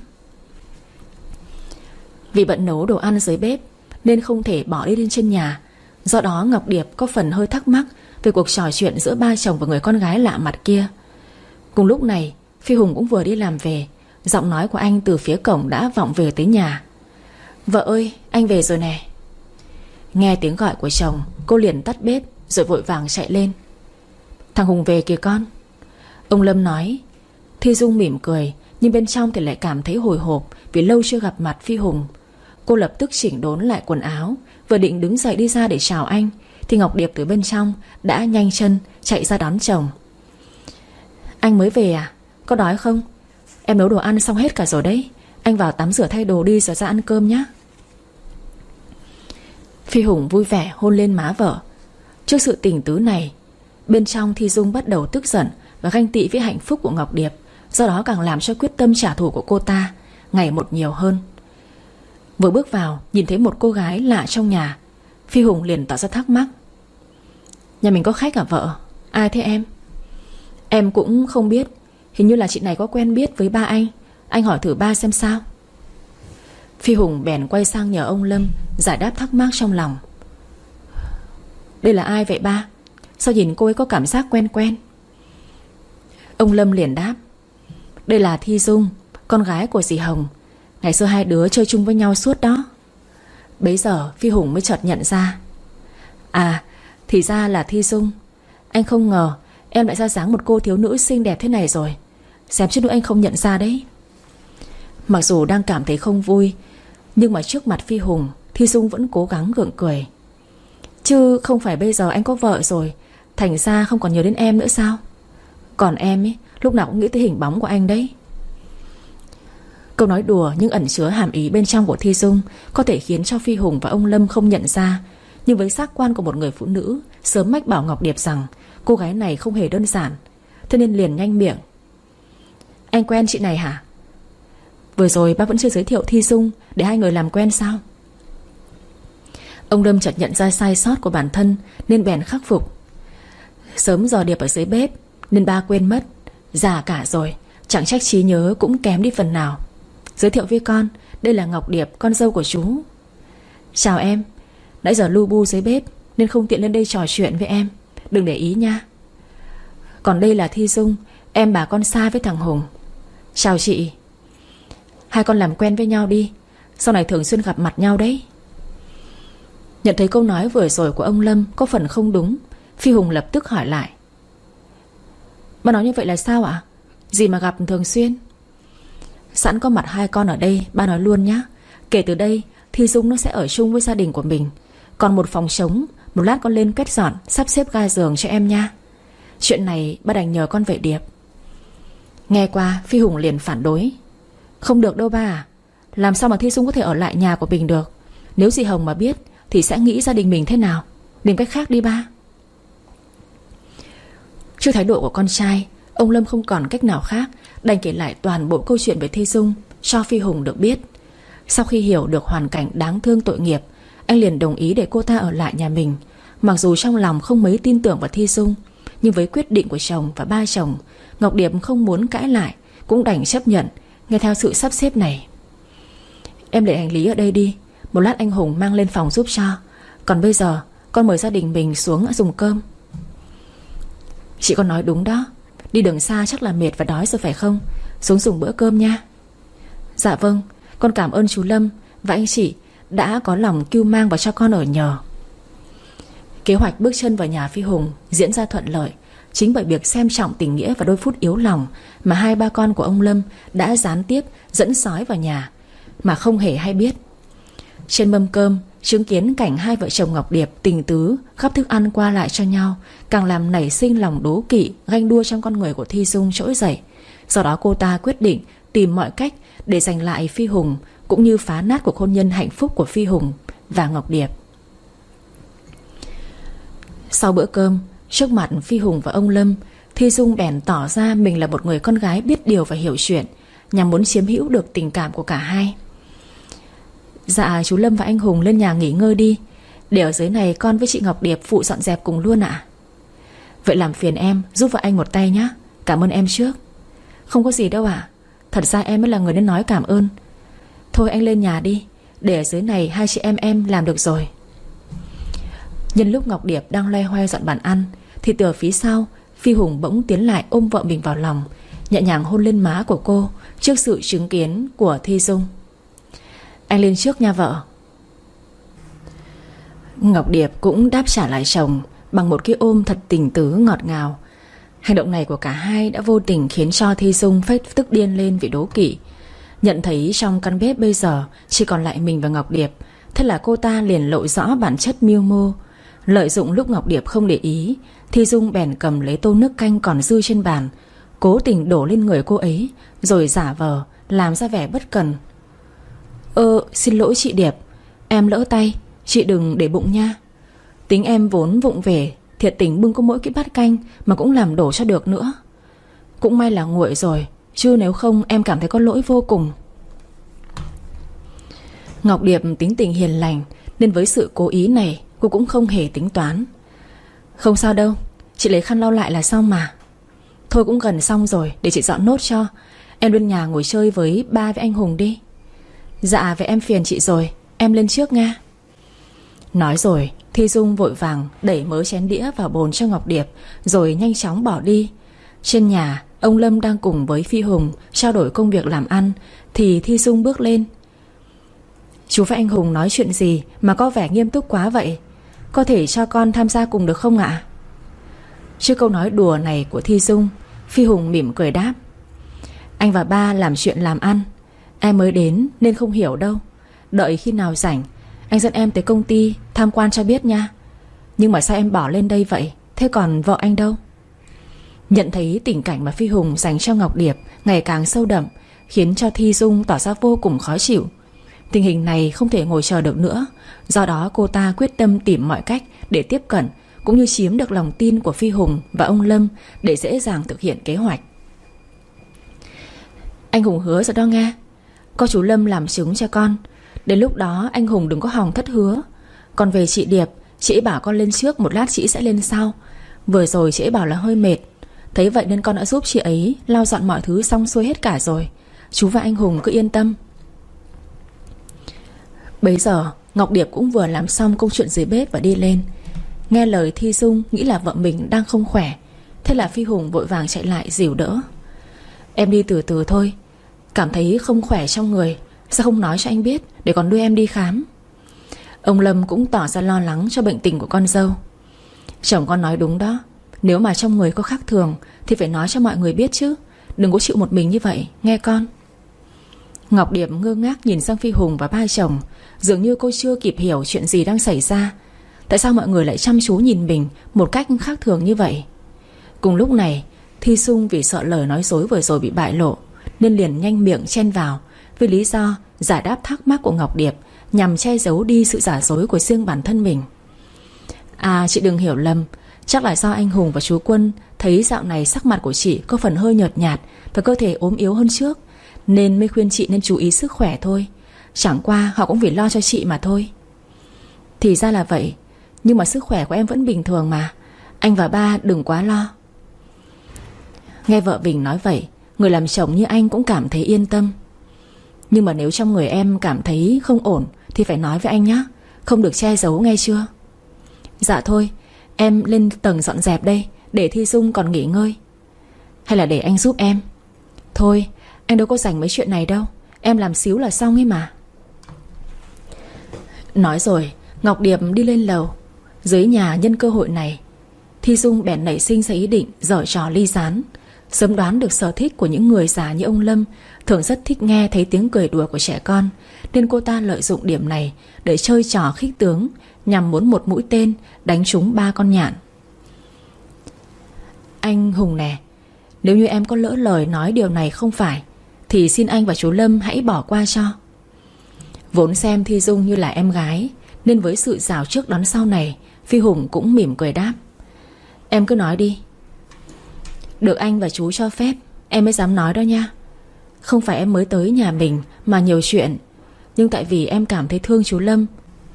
Vì bận nấu đồ ăn dưới bếp nên không thể bỏ đi lên trên nhà. Do đó Ngọc Điệp có phần hơi thắc mắc về cuộc trò chuyện giữa ba chồng và người con gái lạ mặt kia. Cùng lúc này Phi Hùng cũng vừa đi làm về. Giọng nói của anh từ phía cổng đã vọng về tới nhà. Vợ ơi, anh về rồi nè. Nghe tiếng gọi của chồng, cô liền tắt bếp rồi vội vàng chạy lên. Thằng Hùng về kìa con, ông Lâm nói. Thi Dung mỉm cười, nhưng bên trong thì lại cảm thấy hồi hộp vì lâu chưa gặp mặt Phi Hùng. Cô lập tức chỉnh đốn lại quần áo, vừa định đứng dậy đi ra để chào anh thì Ngọc Điệp từ bên trong đã nhanh chân chạy ra đón chồng. Anh mới về à? Có đói không? Em nấu đồ ăn xong hết cả rồi đấy. Anh vào tắm rửa thay đồ đi rồi ra ăn cơm nhé. Phi Hùng vui vẻ hôn lên má vợ. Trước sự tình tứ này, bên trong Thi Dung bắt đầu tức giận và ganh tị với hạnh phúc của Ngọc Điệp. Do đó càng làm cho quyết tâm trả thù của cô ta ngày một nhiều hơn. Vừa bước vào nhìn thấy một cô gái lạ trong nhà, Phi Hùng liền tỏ ra thắc mắc. Nhà mình có khách à vợ? Ai thế em? Em cũng không biết. Hình như là chị này có quen biết với ba anh hỏi thử ba xem sao. Phi Hùng bèn quay sang nhờ ông Lâm giải đáp thắc mắc trong lòng. Đây là ai vậy ba? Sao nhìn cô ấy có cảm giác quen quen? Ông Lâm liền đáp. Đây là Thi Dung, con gái của dì Hồng. Ngày xưa hai đứa chơi chung với nhau suốt đó. Bấy giờ Phi Hùng mới chợt nhận ra. À, thì ra là Thi Dung. Anh không ngờ em lại ra dáng một cô thiếu nữ xinh đẹp thế này rồi. Xem chút nữa anh không nhận ra đấy. Mặc dù đang cảm thấy không vui, nhưng mà trước mặt Phi Hùng, Thi Dung vẫn cố gắng gượng cười. Chứ không phải bây giờ anh có vợ rồi, thành ra không còn nhớ đến em nữa sao? Còn em ấy, lúc nào cũng nghĩ tới hình bóng của anh đấy. Câu nói đùa nhưng ẩn chứa hàm ý bên trong của Thi Dung có thể khiến cho Phi Hùng và ông Lâm không nhận ra. Nhưng với giác quan của một người phụ nữ, sớm mách bảo Ngọc Điệp rằng cô gái này không hề đơn giản, thế nên liền nhanh miệng. Anh quen chị này hả? Vừa rồi bác vẫn chưa giới thiệu Thi Dung để hai người làm quen sao? Ông Lâm chợt nhận ra sai sót của bản thân nên bèn khắc phục. Sớm giờ Điệp ở dưới bếp nên ba quên mất. Già cả rồi, chẳng trách trí nhớ cũng kém đi phần nào. Giới thiệu với con, đây là Ngọc Điệp, con dâu của chú. Chào em. Nãy giờ lu bu dưới bếp nên không tiện lên đây trò chuyện với em, đừng để ý nha. Còn đây là Thi Dung, em bà con xa với thằng Hùng. Chào chị. Hai con làm quen với nhau đi, sau này thường xuyên gặp mặt nhau đấy. Nhận thấy câu nói vừa rồi của ông Lâm có phần không đúng, Phi Hùng lập tức hỏi lại. Bà nói như vậy là sao ạ? Gì mà gặp thường xuyên? Sẵn có mặt hai con ở đây, ba nói luôn nhá. Kể từ đây Thi Dung nó sẽ ở chung với gia đình của mình. Còn một phòng trống, một lát con lên quét dọn, sắp xếp ga giường cho em nha. Chuyện này ba đành nhờ con vậy Điệp. Nghe qua Phi Hùng liền phản đối. Không được đâu ba à. Làm sao mà Thi Dung có thể ở lại nhà của mình được? Nếu dì Hồng mà biết thì sẽ nghĩ gia đình mình thế nào? Tìm cách khác đi ba. Trước thái độ của con trai, ông Lâm không còn cách nào khác, đành kể lại toàn bộ câu chuyện về Thi Dung cho Phi Hùng được biết. Sau khi hiểu được hoàn cảnh đáng thương tội nghiệp, anh liền đồng ý để cô ta ở lại nhà mình. Mặc dù trong lòng không mấy tin tưởng vào Thi Dung, nhưng với quyết định của chồng và ba chồng, Ngọc Điệp không muốn cãi lại, cũng đành chấp nhận nghe theo sự sắp xếp này. Em để hành lý ở đây đi, một lát anh Hùng mang lên phòng giúp cho. Còn bây giờ con mời gia đình mình xuống dùng cơm. Chị con nói đúng đó, đi đường xa chắc là mệt và đói rồi phải không? Xuống dùng bữa cơm nha. Dạ vâng, con cảm ơn chú Lâm và anh chị đã có lòng cưu mang vào cho con ở nhờ. Kế hoạch bước chân vào nhà Phi Hùng diễn ra thuận lợi. Chính bởi việc xem trọng tình nghĩa và đôi phút yếu lòng mà hai ba con của ông Lâm đã gián tiếp dẫn sói vào nhà mà không hề hay biết. Trên mâm cơm, chứng kiến cảnh hai vợ chồng Ngọc Điệp tình tứ gắp thức ăn qua lại cho nhau càng làm nảy sinh lòng đố kỵ, ganh đua trong con người của Thi Dung trỗi dậy. Do đó cô ta quyết định tìm mọi cách để giành lại Phi Hùng, cũng như phá nát cuộc hôn nhân hạnh phúc của Phi Hùng và Ngọc Điệp. Sau bữa cơm, trước mặt Phi Hùng và ông Lâm, Thi Dung bèn tỏ ra mình là một người con gái biết điều và hiểu chuyện, nhằm muốn chiếm hữu được tình cảm của cả hai. Dạ chú Lâm và anh Hùng lên nhà nghỉ ngơi đi, để ở dưới này con với chị Ngọc Điệp phụ dọn dẹp cùng luôn ạ. Vậy làm phiền em giúp vợ anh một tay nhé. Cảm ơn em trước. Không có gì đâu ạ. Thật ra em mới là người nên nói cảm ơn. Thôi anh lên nhà đi, để ở dưới này hai chị em làm được rồi. Nhân lúc Ngọc Điệp đang loay hoay dọn bàn ăn thì từ phía sau Phi Hùng bỗng tiến lại ôm vợ mình vào lòng, nhẹ nhàng hôn lên má của cô trước sự chứng kiến của Thi Dung. Anh lên trước nha vợ. Ngọc Điệp cũng đáp trả lại chồng bằng một cái ôm thật tình tứ ngọt ngào. Hành động này của cả hai đã vô tình khiến cho Thi Dung phát tức điên lên vì đố kỵ. Nhận thấy trong căn bếp bây giờ chỉ còn lại mình và Ngọc Điệp, thế là cô ta liền lộ rõ bản chất mưu mô. Lợi dụng lúc Ngọc Điệp không để ý, Thi Dung bèn cầm lấy tô nước canh còn dư trên bàn, cố tình đổ lên người cô ấy, rồi giả vờ làm ra vẻ bất cần. Xin lỗi chị Điệp, em lỡ tay, chị đừng để bụng nha. Tính em vốn vụng về, thiệt tình bưng có mỗi cái bát canh mà cũng làm đổ cho được nữa. Cũng may là nguội rồi, chứ nếu không em cảm thấy có lỗi vô cùng. Ngọc Điệp tính tình hiền lành nên với sự cố ý này cô cũng không hề tính toán. Không sao đâu, chị lấy khăn lau lại là xong mà. Thôi cũng gần xong rồi, để chị dọn nốt cho. Em lên nhà ngồi chơi với ba với anh Hùng đi. Dạ vậy em phiền chị rồi, em lên trước nha. Nói rồi Thi Dung vội vàng đẩy mớ chén đĩa vào bồn cho Ngọc Điệp, rồi nhanh chóng bỏ đi. Trên nhà Ông Lâm đang cùng với Phi Hùng trao đổi công việc làm ăn thì Thi Dung bước lên. Chú và anh Hùng nói chuyện gì mà có vẻ nghiêm túc quá vậy? Có thể cho con tham gia cùng được không ạ? Trước câu nói đùa này của Thi Dung, Phi Hùng mỉm cười đáp: Anh và ba làm chuyện làm ăn, em mới đến nên không hiểu đâu. Đợi khi nào rảnh anh dẫn em tới công ty tham quan cho biết nha. Nhưng mà sao em bỏ lên đây vậy? Thế còn vợ anh đâu? Nhận thấy tình cảnh mà Phi Hùng dành cho Ngọc Điệp ngày càng sâu đậm, khiến cho Thi Dung tỏ ra vô cùng khó chịu. Tình hình này không thể ngồi chờ được nữa. Do đó cô ta quyết tâm tìm mọi cách để tiếp cận, cũng như chiếm được lòng tin của Phi Hùng và ông Lâm để dễ dàng thực hiện kế hoạch. Anh Hùng hứa rồi đó nghe. Có chú Lâm làm chứng cho con. Đến lúc đó anh Hùng đừng có hòng thất hứa. Còn về chị Điệp, chị ấy bảo con lên trước, một lát chị sẽ lên sau. Vừa rồi chị ấy bảo là hơi mệt, thấy vậy nên con đã giúp chị ấy lau dọn mọi thứ xong xuôi hết cả rồi. Chú và anh Hùng cứ yên tâm. Bấy giờ Ngọc Điệp cũng vừa làm xong công chuyện dưới bếp và đi lên. Nghe lời Thi Dung nghĩ là vợ mình đang không khỏe, thế là Phi Hùng vội vàng chạy lại dìu đỡ. Em đi từ từ thôi, cảm thấy không khỏe trong người, sao không nói cho anh biết để còn đưa em đi khám? Ông Lâm cũng tỏ ra lo lắng cho bệnh tình của con dâu. Chồng con nói đúng đó, nếu mà trong người có khác thường thì phải nói cho mọi người biết chứ, đừng có chịu một mình như vậy, nghe con. Ngọc Điệp ngơ ngác nhìn sang Phi Hùng và ba chồng, dường như cô chưa kịp hiểu chuyện gì đang xảy ra. Tại sao mọi người lại chăm chú nhìn mình một cách khác thường như vậy? Cùng lúc này Thi Dung vì sợ lời nói dối vừa rồi bị bại lộ nên liền nhanh miệng chen vào, với lý do giải đáp thắc mắc của Ngọc Điệp, nhằm che giấu đi sự giả dối của riêng bản thân mình. À, chị đừng hiểu lầm, chắc là do anh Hùng và chú Quân thấy dạo này sắc mặt của chị có phần hơi nhợt nhạt và cơ thể ốm yếu hơn trước, nên mới khuyên chị nên chú ý sức khỏe thôi. Chẳng qua họ cũng vì lo cho chị mà thôi. Thì ra là vậy, nhưng mà sức khỏe của em vẫn bình thường mà. Anh và ba đừng quá lo. Nghe vợ Bình nói vậy, người làm chồng như anh cũng cảm thấy yên tâm. Nhưng mà nếu trong người em cảm thấy không ổn thì phải nói với anh nhé, không được che giấu nghe chưa? Dạ thôi, em lên tầng dọn dẹp đây, để Thi Dung còn nghỉ ngơi. Hay là để anh giúp em? Thôi, anh đâu có rảnh mấy chuyện này đâu, em làm xíu là xong ấy mà. Nói rồi Ngọc Điệp đi lên lầu. Dưới nhà nhân cơ hội này, Thi Dung bèn nảy sinh ra ý định giở trò ly gián. Sớm đoán được sở thích của những người già như ông Lâm thường rất thích nghe thấy tiếng cười đùa của trẻ con, nên cô ta lợi dụng điểm này để chơi trò khích tướng, nhằm muốn một mũi tên đánh trúng 3 con nhạn. Anh Hùng nè, nếu như em có lỡ lời nói điều này không phải thì xin anh và chú Lâm hãy bỏ qua cho. Vốn xem Thi Dung như là em gái, nên với sự rào trước đón sau này, Phi Hùng cũng mỉm cười đáp: Em cứ nói đi. Được anh và chú cho phép em mới dám nói đó nha. Không phải em mới tới nhà mình mà nhiều chuyện, nhưng tại vì em cảm thấy thương chú Lâm.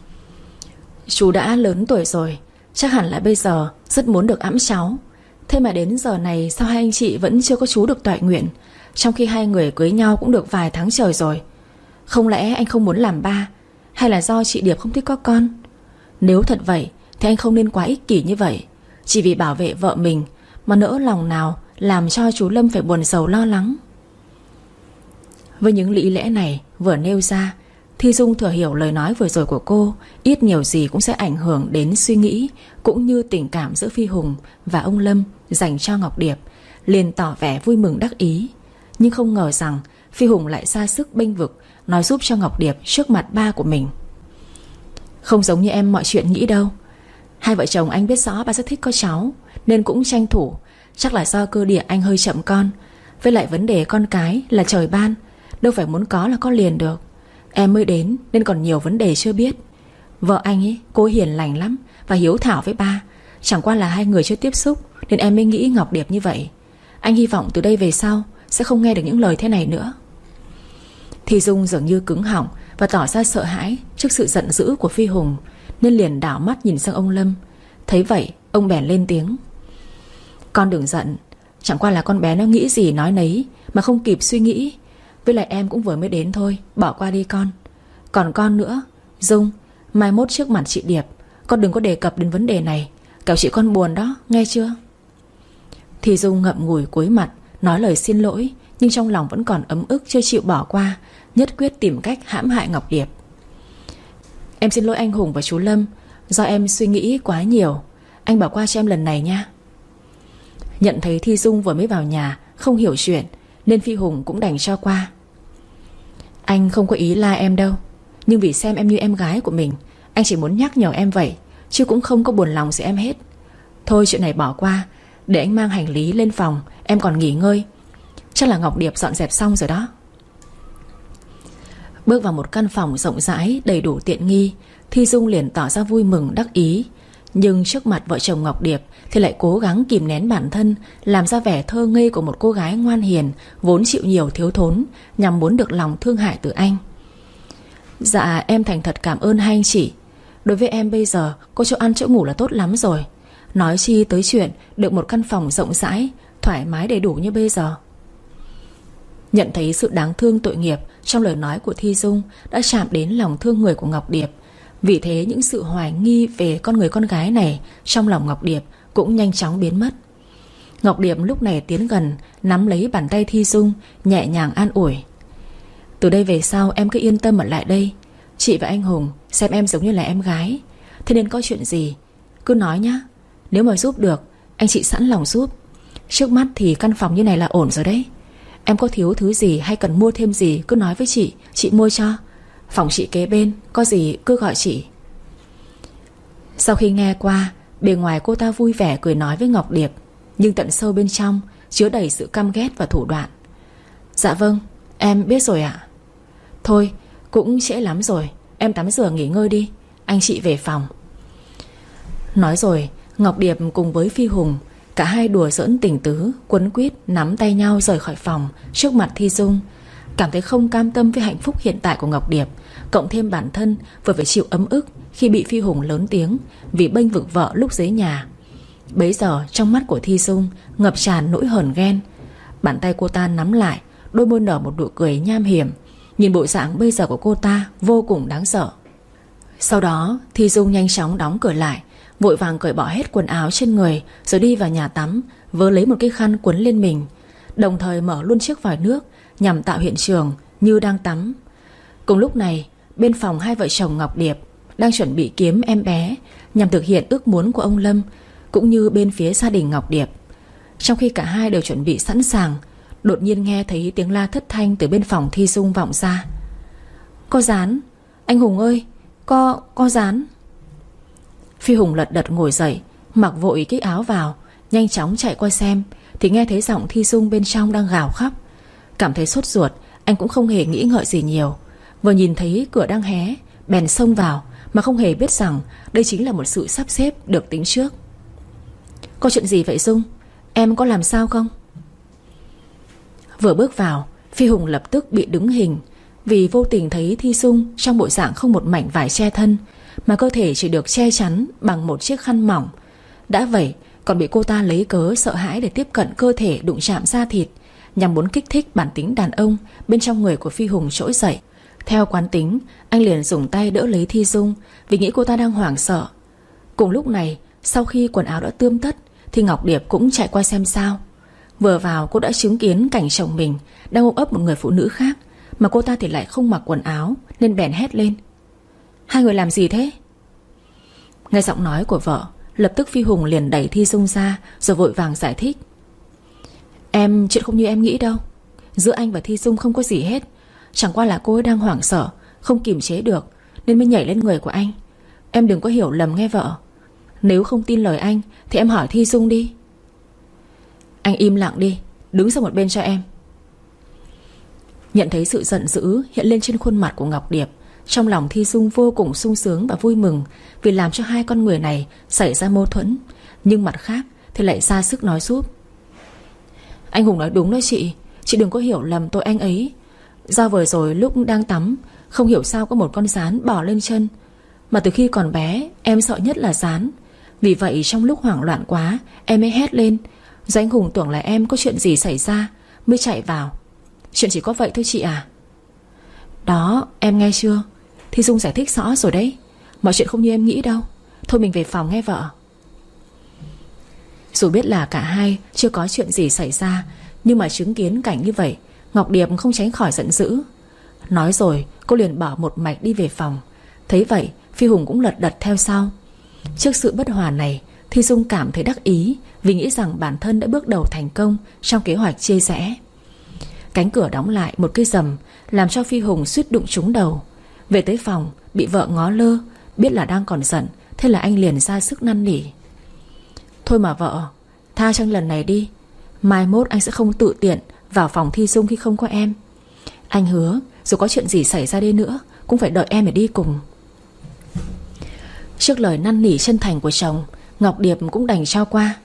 Chú đã lớn tuổi rồi, chắc hẳn là bây giờ rất muốn được ẵm cháu. Thế mà đến giờ này sao hai anh chị vẫn chưa có chú được toại nguyện, trong khi hai người cưới nhau cũng được vài tháng trời rồi. Không lẽ anh không muốn làm ba, hay là do chị Điệp không thích có con? Nếu thật vậy thì anh không nên quá ích kỷ như vậy, chỉ vì bảo vệ vợ mình mà nỡ lòng nào làm cho chú Lâm phải buồn sầu lo lắng. Với những lý lẽ này vừa nêu ra, Thi Dung thừa hiểu lời nói vừa rồi của cô ít nhiều gì cũng sẽ ảnh hưởng đến suy nghĩ cũng như tình cảm giữa Phi Hùng và ông Lâm dành cho Ngọc Điệp, liền tỏ vẻ vui mừng đắc ý. Nhưng không ngờ rằng Phi Hùng lại ra sức bênh vực, nói giúp cho Ngọc Điệp trước mặt ba của mình. Không giống như em mọi chuyện nghĩ đâu. Hai vợ chồng anh biết rõ ba rất thích có cháu, nên cũng tranh thủ. Chắc là do cơ địa anh hơi chậm con, với lại vấn đề con cái là trời ban, đâu phải muốn có là có liền được. Em mới đến nên còn nhiều vấn đề chưa biết. Vợ anh ấy, cô hiền lành lắm và hiếu thảo với ba. Chẳng qua là hai người chưa tiếp xúc nên em mới nghĩ Ngọc Điệp như vậy. Anh hy vọng từ đây về sau sẽ không nghe được những lời thế này nữa. Thì Dung dường như cứng họng và tỏ ra sợ hãi trước sự giận dữ của Phi Hùng, nên liền đảo mắt nhìn sang ông Lâm. Thấy vậy ông bèn lên tiếng: Con đừng giận, chẳng qua là con bé nó nghĩ gì nói nấy mà không kịp suy nghĩ. Với lại em cũng vừa mới đến thôi, bỏ qua đi con. Còn con nữa, Dung, mai mốt trước mặt chị Điệp con đừng có đề cập đến vấn đề này, kẻo chị con buồn đó, nghe chưa? Thì Dung ngậm ngùi cúi mặt, nói lời xin lỗi, nhưng trong lòng vẫn còn ấm ức chưa chịu bỏ qua, nhất quyết tìm cách hãm hại Ngọc Điệp. Em xin lỗi anh Hùng và chú Lâm, do em suy nghĩ quá nhiều. Anh bỏ qua cho em lần này nha. Nhận thấy Thi Dung vừa mới vào nhà, không hiểu chuyện, nên Phi Hùng cũng đành cho qua. Anh không có ý la em đâu, nhưng vì xem em như em gái của mình, anh chỉ muốn nhắc nhở em vậy, chứ cũng không có buồn lòng gì em hết. Thôi chuyện này bỏ qua, để anh mang hành lý lên phòng, em còn nghỉ ngơi. Chắc là Ngọc Điệp dọn dẹp xong rồi đó. Bước vào một căn phòng rộng rãi, đầy đủ tiện nghi, Thi Dung liền tỏ ra vui mừng đắc ý. Nhưng trước mặt vợ chồng Ngọc Điệp thì lại cố gắng kìm nén bản thân, làm ra vẻ thơ ngây của một cô gái ngoan hiền, vốn chịu nhiều thiếu thốn, nhằm muốn được lòng thương hại từ anh. Dạ em thành thật cảm ơn hai anh chị. Đối với em bây giờ có chỗ ăn chỗ ngủ là tốt lắm rồi, nói chi tới chuyện được một căn phòng rộng rãi, thoải mái đầy đủ như bây giờ. Nhận thấy sự đáng thương tội nghiệp trong lời nói của Thi Dung đã chạm đến lòng thương người của Ngọc Điệp. Vì thế những sự hoài nghi về con người con gái này trong lòng Ngọc Điệp cũng nhanh chóng biến mất. Ngọc Điệp lúc này tiến gần, nắm lấy bàn tay Thi Dung, nhẹ nhàng an ủi. Từ đây về sau em cứ yên tâm ở lại đây. Chị và anh Hùng xem em giống như là em gái, thế nên có chuyện gì cứ nói nhá. Nếu mà giúp được, anh chị sẵn lòng giúp. Trước mắt thì căn phòng như này là ổn rồi đấy. Em có thiếu thứ gì hay cần mua thêm gì cứ nói với chị mua cho. Phòng chị kế bên, có gì cứ gọi chị. Sau khi nghe qua, bề ngoài cô ta vui vẻ cười nói với Ngọc Điệp, nhưng tận sâu bên trong chứa đầy sự căm ghét và thủ đoạn. Dạ vâng, em biết rồi ạ. Thôi, cũng trễ lắm rồi, em tắm rửa nghỉ ngơi đi, anh chị về phòng. Nói rồi, Ngọc Điệp cùng với Phi Hùng, cả hai đùa giỡn tình tứ, quấn quýt nắm tay nhau rời khỏi phòng trước mặt Thi Dung. Cảm thấy không cam tâm với hạnh phúc hiện tại của Ngọc Điệp, cộng thêm bản thân vừa phải chịu ấm ức khi bị Phi Hùng lớn tiếng vì bênh vực vợ lúc dưới nhà. Bấy giờ trong mắt của Thi Dung ngập tràn nỗi hờn ghen. Bàn tay cô ta nắm lại, đôi môi nở một nụ cười nham hiểm. Nhìn bộ dạng bây giờ của cô ta vô cùng đáng sợ. Sau đó Thi Dung nhanh chóng đóng cửa lại, vội vàng cởi bỏ hết quần áo trên người, rồi đi vào nhà tắm, vớ lấy một cái khăn quấn lên mình, đồng thời mở luôn chiếc vòi nước nhằm tạo hiện trường như đang tắm. Cùng lúc này, bên phòng hai vợ chồng Ngọc Điệp đang chuẩn bị kiếm em bé nhằm thực hiện ước muốn của ông Lâm, cũng như bên phía gia đình Ngọc Điệp. Trong khi cả hai đều chuẩn bị sẵn sàng, đột nhiên nghe thấy tiếng la thất thanh từ bên phòng Thi Dung vọng ra. Có gián, anh Hùng ơi, có gián. Phi Hùng lật đật ngồi dậy, mặc vội cái áo vào, nhanh chóng chạy qua xem, thì nghe thấy giọng Thi Dung bên trong đang gào khóc. Cảm thấy sốt ruột, anh cũng không hề nghĩ ngợi gì nhiều. Vừa nhìn thấy cửa đang hé, bèn xông vào, mà không hề biết rằng đây chính là một sự sắp xếp được tính trước. Có chuyện gì vậy Dung? Em có làm sao không? Vừa bước vào, Phi Hùng lập tức bị đứng hình, vì vô tình thấy Thi Dung trong bộ dạng không một mảnh vải che thân, mà cơ thể chỉ được che chắn bằng một chiếc khăn mỏng. Đã vậy còn bị cô ta lấy cớ sợ hãi để tiếp cận cơ thể, đụng chạm da thịt, nhằm muốn kích thích bản tính đàn ông bên trong người của Phi Hùng trỗi dậy. Theo quán tính, anh liền dùng tay đỡ lấy Thi Dung, vì nghĩ cô ta đang hoảng sợ. Cùng lúc này, sau khi quần áo đã tươm tất, thì Ngọc Điệp cũng chạy qua xem sao. Vừa vào cô đã chứng kiến cảnh chồng mình đang ôm ấp một người phụ nữ khác, mà cô ta thì lại không mặc quần áo, nên bèn hét lên. Hai người làm gì thế? Nghe giọng nói của vợ, lập tức Phi Hùng liền đẩy Thi Dung ra, rồi vội vàng giải thích. Em chuyện không như em nghĩ đâu. Giữa anh và Thi Dung không có gì hết. Chẳng qua là cô ấy đang hoảng sợ, không kiềm chế được, nên mới nhảy lên người của anh. Em đừng có hiểu lầm nghe vợ. Nếu không tin lời anh thì em hỏi Thi Dung đi. Anh im lặng đi, đứng sang một bên cho em. Nhận thấy sự giận dữ hiện lên trên khuôn mặt của Ngọc Điệp, trong lòng Thi Dung vô cùng sung sướng và vui mừng vì làm cho hai con người này xảy ra mâu thuẫn. Nhưng mặt khác thì lại ra sức nói giúp. Anh Hùng nói đúng đó chị đừng có hiểu lầm tôi anh ấy. Do vừa rồi lúc đang tắm, không hiểu sao có một con gián bò lên chân, mà từ khi còn bé em sợ nhất là gián. Vì vậy trong lúc hoảng loạn quá, em mới hét lên, rồi anh Hùng tưởng là em có chuyện gì xảy ra mới chạy vào. Chuyện chỉ có vậy thôi chị à. Đó, em nghe chưa? Thi Dung giải thích rõ rồi đấy. Mọi chuyện không như em nghĩ đâu. Thôi mình về phòng nghe vợ. Dù biết là cả hai chưa có chuyện gì xảy ra, Nhưng mà chứng kiến cảnh như vậy, Ngọc Điệp không tránh khỏi giận dữ. Nói rồi cô liền bỏ một mạch đi về phòng. Thấy vậy Phi Hùng cũng lật đật theo sau. Trước sự bất hòa này, Thi Dung cảm thấy đắc ý vì nghĩ rằng bản thân đã bước đầu thành công trong kế hoạch chia rẽ. Cánh cửa đóng lại một cái rầm, làm cho Phi Hùng suýt đụng trúng đầu. Về tới phòng bị vợ ngó lơ, biết là đang còn giận, thế là anh liền ra sức năn nỉ. Thôi mà vợ, tha cho lần này đi. Mai mốt anh sẽ không tự tiện vào phòng Thi Dung khi không có em. Anh hứa dù có chuyện gì xảy ra đi nữa cũng phải đợi em để đi cùng. Trước lời năn nỉ chân thành của chồng, Ngọc Điệp cũng đành trao qua.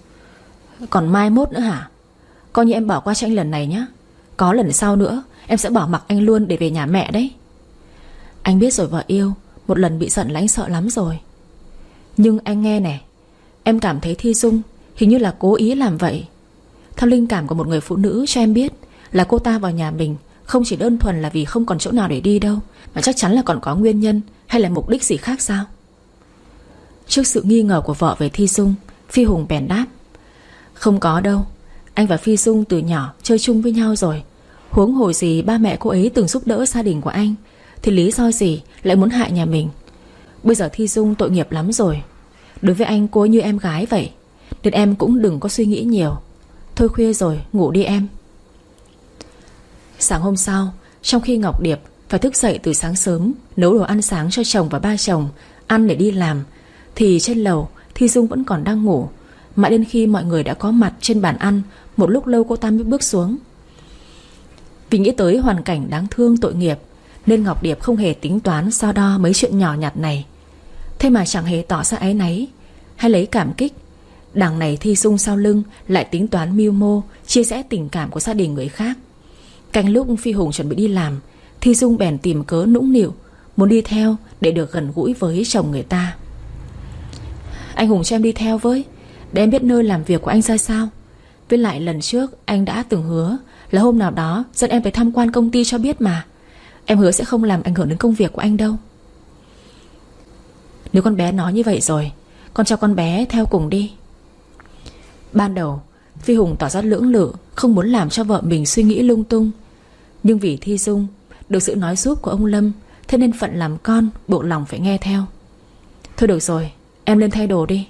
Còn mai mốt nữa hả? Coi như em bỏ qua cho anh lần này nhé. Có lần sau nữa em sẽ bỏ mặc anh luôn để về nhà mẹ đấy. Anh biết rồi vợ yêu, một lần bị giận là anh sợ lắm rồi. Nhưng anh nghe nè, em cảm thấy Thi Dung hình như là cố ý làm vậy. Theo linh cảm của một người phụ nữ cho em biết là cô ta vào nhà mình không chỉ đơn thuần là vì không còn chỗ nào để đi đâu, mà chắc chắn là còn có nguyên nhân hay là mục đích gì khác sao? Trước sự nghi ngờ của vợ về Thi Dung, Phi Hùng bèn đáp. Không có đâu, anh và Phi Dung từ nhỏ chơi chung với nhau rồi. Huống hồ gì ba mẹ cô ấy từng giúp đỡ gia đình của anh, thì lý do gì lại muốn hại nhà mình? Bây giờ Thi Dung tội nghiệp lắm rồi. Đối với anh cô ấy như em gái vậy, nên em cũng đừng có suy nghĩ nhiều. Thôi khuya rồi, ngủ đi em. Sáng hôm sau, trong khi Ngọc Điệp phải thức dậy từ sáng sớm nấu đồ ăn sáng cho chồng và ba chồng ăn để đi làm, thì trên lầu Thi Dung vẫn còn đang ngủ. Mãi đến khi mọi người đã có mặt trên bàn ăn, một lúc lâu cô ta mới bước xuống. Vì nghĩ tới hoàn cảnh đáng thương tội nghiệp, nên Ngọc Điệp không hề tính toán so đo mấy chuyện nhỏ nhặt này. Thế mà chẳng hề tỏ ra áy náy hay lấy cảm kích. Đằng này Thi Dung sau lưng lại tính toán mưu mô chia rẽ tình cảm của gia đình người khác. Canh lúc Phi Hùng chuẩn bị đi làm, Thi Dung bèn tìm cớ nũng nịu muốn đi theo để được gần gũi với chồng người ta. Anh Hùng cho em đi theo với, để em biết nơi làm việc của anh ra sao. Với lại lần trước anh đã từng hứa là hôm nào đó dẫn em tới tham quan công ty cho biết mà. Em hứa sẽ không làm ảnh hưởng đến công việc của anh đâu. Nếu con bé nói như vậy rồi, con cho con bé theo cùng đi. Ban đầu Phi Hùng tỏ ra lưỡng lự, không muốn làm cho vợ mình suy nghĩ lung tung. Nhưng vì Thi Dung được sự nói giúp của ông Lâm, thế nên phận làm con buộc lòng phải nghe theo. Thôi được rồi, em lên thay đồ đi.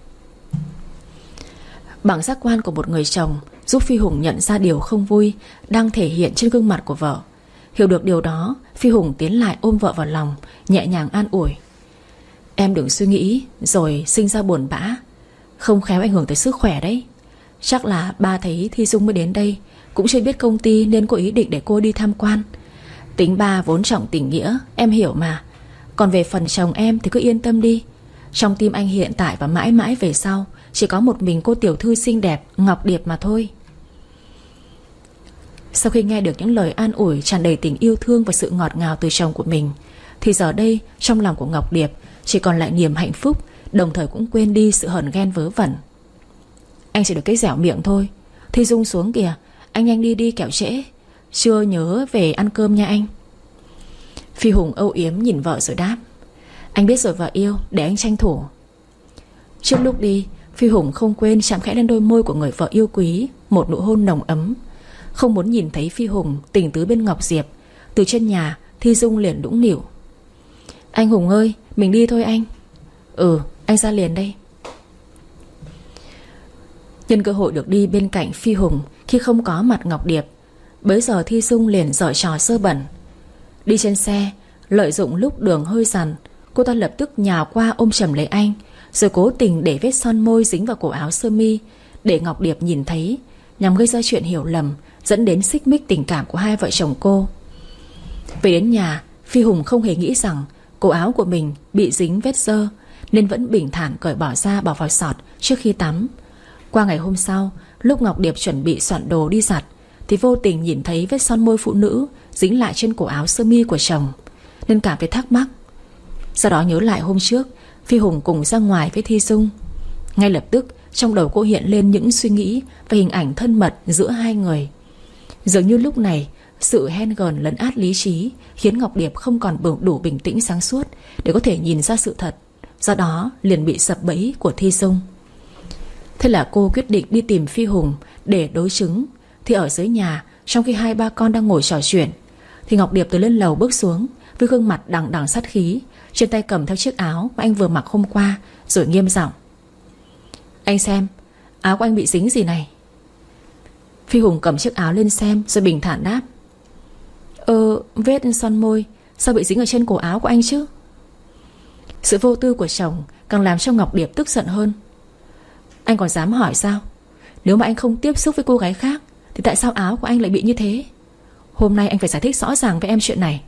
Bằng giác quan của một người chồng giúp Phi Hùng nhận ra điều không vui đang thể hiện trên gương mặt của vợ. Hiểu được điều đó, Phi Hùng tiến lại ôm vợ vào lòng, nhẹ nhàng an ủi. Em đừng suy nghĩ rồi sinh ra buồn bã, không khéo ảnh hưởng tới sức khỏe đấy. Chắc là ba thấy Thi Dung mới đến đây, cũng chưa biết công ty nên có ý định để cô đi tham quan. Tính ba vốn trọng tình nghĩa, em hiểu mà. Còn về phần chồng em thì cứ yên tâm đi. Trong tim anh hiện tại và mãi mãi về sau chỉ có một mình cô tiểu thư xinh đẹp Ngọc Điệp mà thôi. Sau khi nghe được những lời an ủi tràn đầy tình yêu thương và sự ngọt ngào từ chồng của mình, thì giờ đây trong lòng của Ngọc Điệp chỉ còn lại niềm hạnh phúc, đồng thời cũng quên đi sự hờn ghen vớ vẩn. Anh chỉ được cái dẻo miệng thôi. Thi Dung xuống kìa, anh nhanh đi đi kẻo trễ. Chưa nhớ về ăn cơm nha anh. Phi Hùng âu yếm nhìn vợ rồi đáp. Anh biết rồi vợ yêu, để anh tranh thủ. Trước lúc đi, Phi Hùng không quên chạm khẽ lên đôi môi của người vợ yêu quý, một nụ hôn nồng ấm. Không muốn nhìn thấy Phi Hùng tình tứ bên Ngọc Diệp, từ trên nhà Thi Dung liền nũng nịu. Anh Hùng ơi, mình đi thôi anh. Ừ, anh ra liền đây. Nhân cơ hội được đi bên cạnh Phi Hùng khi không có mặt Ngọc Điệp, bấy giờ Thi Dung liền giở trò sơ bẩn. Đi trên xe, lợi dụng lúc đường hơi dằn, cô ta lập tức nhào qua ôm chầm lấy anh, rồi cố tình để vết son môi dính vào cổ áo sơ mi để Ngọc Điệp nhìn thấy, nhằm gây ra chuyện hiểu lầm, dẫn đến xích mích tình cảm của hai vợ chồng cô. Về đến nhà, Phi Hùng không hề nghĩ rằng cổ áo của mình bị dính vết dơ, nên vẫn bình thản cởi bỏ ra bỏ vào xọt trước khi tắm. Qua ngày hôm sau, lúc Ngọc Điệp chuẩn bị soạn đồ đi giặt, thì vô tình nhìn thấy vết son môi phụ nữ dính lại trên cổ áo sơ mi của chồng, nên cảm thấy thắc mắc. Sau đó nhớ lại hôm trước Phi Hùng cùng ra ngoài với Thi Dung. Ngay lập tức trong đầu cô hiện lên những suy nghĩ và hình ảnh thân mật giữa hai người. Dường như lúc này sự hen gờn lấn át lý trí khiến Ngọc Điệp không còn đủ bình tĩnh sáng suốt để có thể nhìn ra sự thật, do đó liền bị sập bẫy của Thi Dung. Thế là cô quyết định đi tìm Phi Hùng để đối chứng, thì ở dưới nhà, trong khi hai ba con đang ngồi trò chuyện, thì Ngọc Điệp từ lên lầu bước xuống với gương mặt đằng đằng sát khí, trên tay cầm theo chiếc áo mà anh vừa mặc hôm qua, rồi nghiêm giọng: "Anh xem, áo của anh bị dính gì này?" Phi Hùng cầm chiếc áo lên xem rồi bình thản đáp: Vết son môi. Sao bị dính ở trên cổ áo của anh chứ?" Sự vô tư của chồng càng làm cho Ngọc Điệp tức giận hơn. "Anh còn dám hỏi sao? Nếu mà anh không tiếp xúc với cô gái khác thì tại sao áo của anh lại bị như thế? Hôm nay anh phải giải thích rõ ràng với em chuyện này."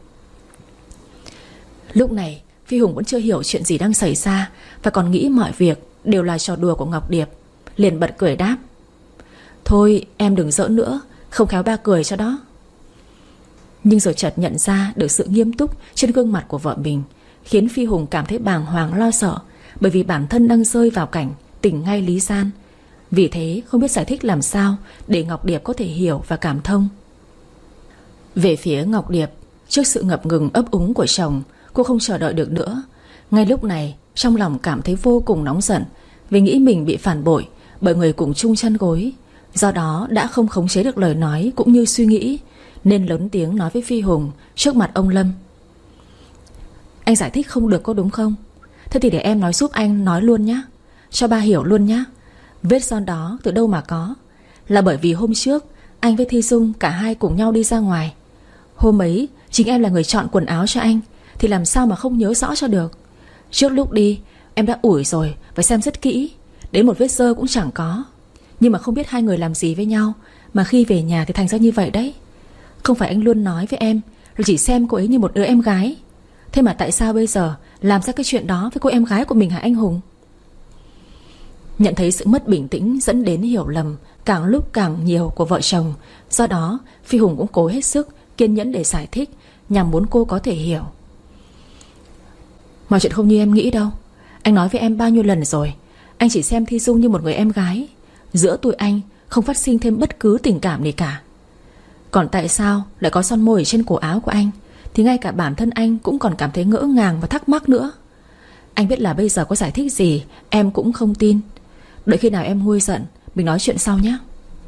Lúc này Phi Hùng vẫn chưa hiểu chuyện gì đang xảy ra, và còn nghĩ mọi việc đều là trò đùa của Ngọc Điệp, liền bật cười đáp: "Thôi em đừng giỡn nữa, không khéo ba cười cho đó." Nhưng rồi chợt nhận ra được sự nghiêm túc trên gương mặt của vợ mình, khiến Phi Hùng cảm thấy bàng hoàng lo sợ, bởi vì bản thân đang rơi vào cảnh tình ngay lý gian. Vì thế không biết giải thích làm sao để Ngọc Điệp có thể hiểu và cảm thông. Về phía Ngọc Điệp, trước sự ngập ngừng ấp úng của chồng, cô không chờ đợi được nữa. Ngay lúc này trong lòng cảm thấy vô cùng nóng giận, vì nghĩ mình bị phản bội bởi người cùng chung chăn gối. Do đó đã không khống chế được lời nói cũng như suy nghĩ, nên lớn tiếng nói với Phi Hùng trước mặt ông Lâm: "Anh giải thích không được có đúng không? Thế thì để em nói giúp anh nói luôn nhé, cho ba hiểu luôn nhé. Vết son đó từ đâu mà có? Là bởi vì hôm trước anh với Thi Dung cả hai cùng nhau đi ra ngoài. Hôm ấy chính em là người chọn quần áo cho anh, thì làm sao mà không nhớ rõ cho được. Trước lúc đi em đã ủi rồi và xem rất kỹ, đến một vết rơ cũng chẳng có. Nhưng mà không biết hai người làm gì với nhau mà khi về nhà thì thành ra như vậy đấy. Không phải anh luôn nói với em rồi chỉ xem cô ấy như một đứa em gái. Thế mà tại sao bây giờ làm ra cái chuyện đó với cô em gái của mình hả anh Hùng?" Nhận thấy sự mất bình tĩnh dẫn đến hiểu lầm càng lúc càng nhiều của vợ chồng, do đó Phi Hùng cũng cố hết sức kiên nhẫn để giải thích, nhằm muốn cô có thể hiểu. "Mọi chuyện không như em nghĩ đâu. Anh nói với em bao nhiêu lần rồi, anh chỉ xem Thi Dung như một người em gái. Giữa tụi anh không phát sinh thêm bất cứ tình cảm gì cả. Còn tại sao lại có son môi trên cổ áo của anh thì ngay cả bản thân anh cũng còn cảm thấy ngỡ ngàng và thắc mắc nữa. Anh biết là bây giờ có giải thích gì em cũng không tin. Đợi khi nào em nguôi giận mình nói chuyện sau nhé."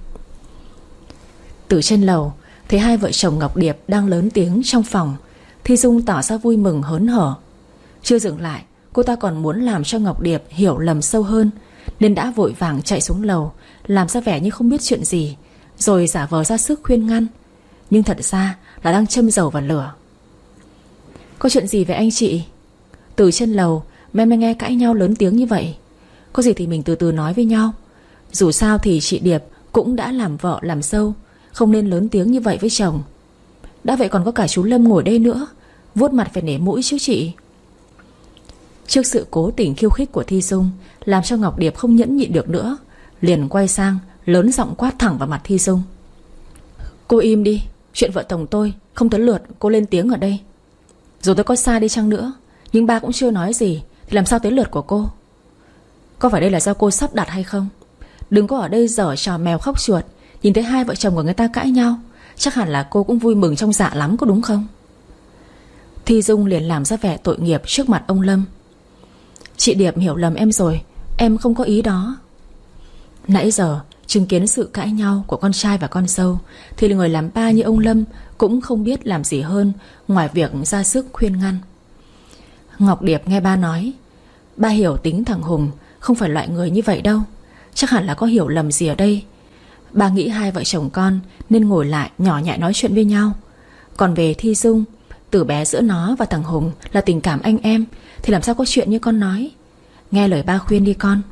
Từ trên lầu thấy hai vợ chồng Ngọc Điệp đang lớn tiếng trong phòng, Thi Dung tỏ ra vui mừng hớn hở. Chưa dừng lại, cô ta còn muốn làm cho Ngọc Điệp hiểu lầm sâu hơn, nên đã vội vàng chạy xuống lầu, làm ra vẻ như không biết chuyện gì, rồi giả vờ ra sức khuyên ngăn, nhưng thật ra là đang châm dầu vào lửa. "Có chuyện gì vậy anh chị? Từ trên lầu mà em đang nghe cãi nhau lớn tiếng như vậy. Có gì thì mình từ từ nói với nhau. Dù sao thì chị Điệp cũng đã làm vợ làm dâu, không nên lớn tiếng như vậy với chồng. Đã vậy còn có cả chú Lâm ngồi đây nữa, vuốt mặt phải nể mũi chứ chị." Trước sự cố tình khiêu khích của Thi Dung làm cho Ngọc Điệp không nhẫn nhịn được nữa, liền quay sang lớn giọng quát thẳng vào mặt Thi Dung: "Cô im đi, chuyện vợ chồng tôi không tới lượt cô lên tiếng ở đây. Dù tôi có sai đi chăng nữa, nhưng ba cũng chưa nói gì, thì làm sao tới lượt của cô? Có phải đây là do cô sắp đặt hay không? Đừng có ở đây giở trò mèo khóc chuột, nhìn thấy hai vợ chồng của người ta cãi nhau, chắc hẳn là cô cũng vui mừng trong dạ lắm, có đúng không?" Thi Dung liền làm ra vẻ tội nghiệp trước mặt ông Lâm: "Chị Điệp hiểu lầm em rồi, em không có ý đó." Nãy giờ chứng kiến sự cãi nhau của con trai và con dâu, thì người làm ba như ông Lâm cũng không biết làm gì hơn ngoài việc ra sức khuyên ngăn. Ngọc Điệp nghe ba nói: "Ba hiểu tính thằng Hùng không phải loại người như vậy đâu, chắc hẳn là có hiểu lầm gì ở đây. Ba nghĩ hai vợ chồng con nên ngồi lại nhỏ nhẹ nói chuyện với nhau. Còn về Thi Dung, từ bé giữa nó và thằng Hùng là tình cảm anh em, thì làm sao có chuyện như con nói. Nghe lời ba khuyên đi con."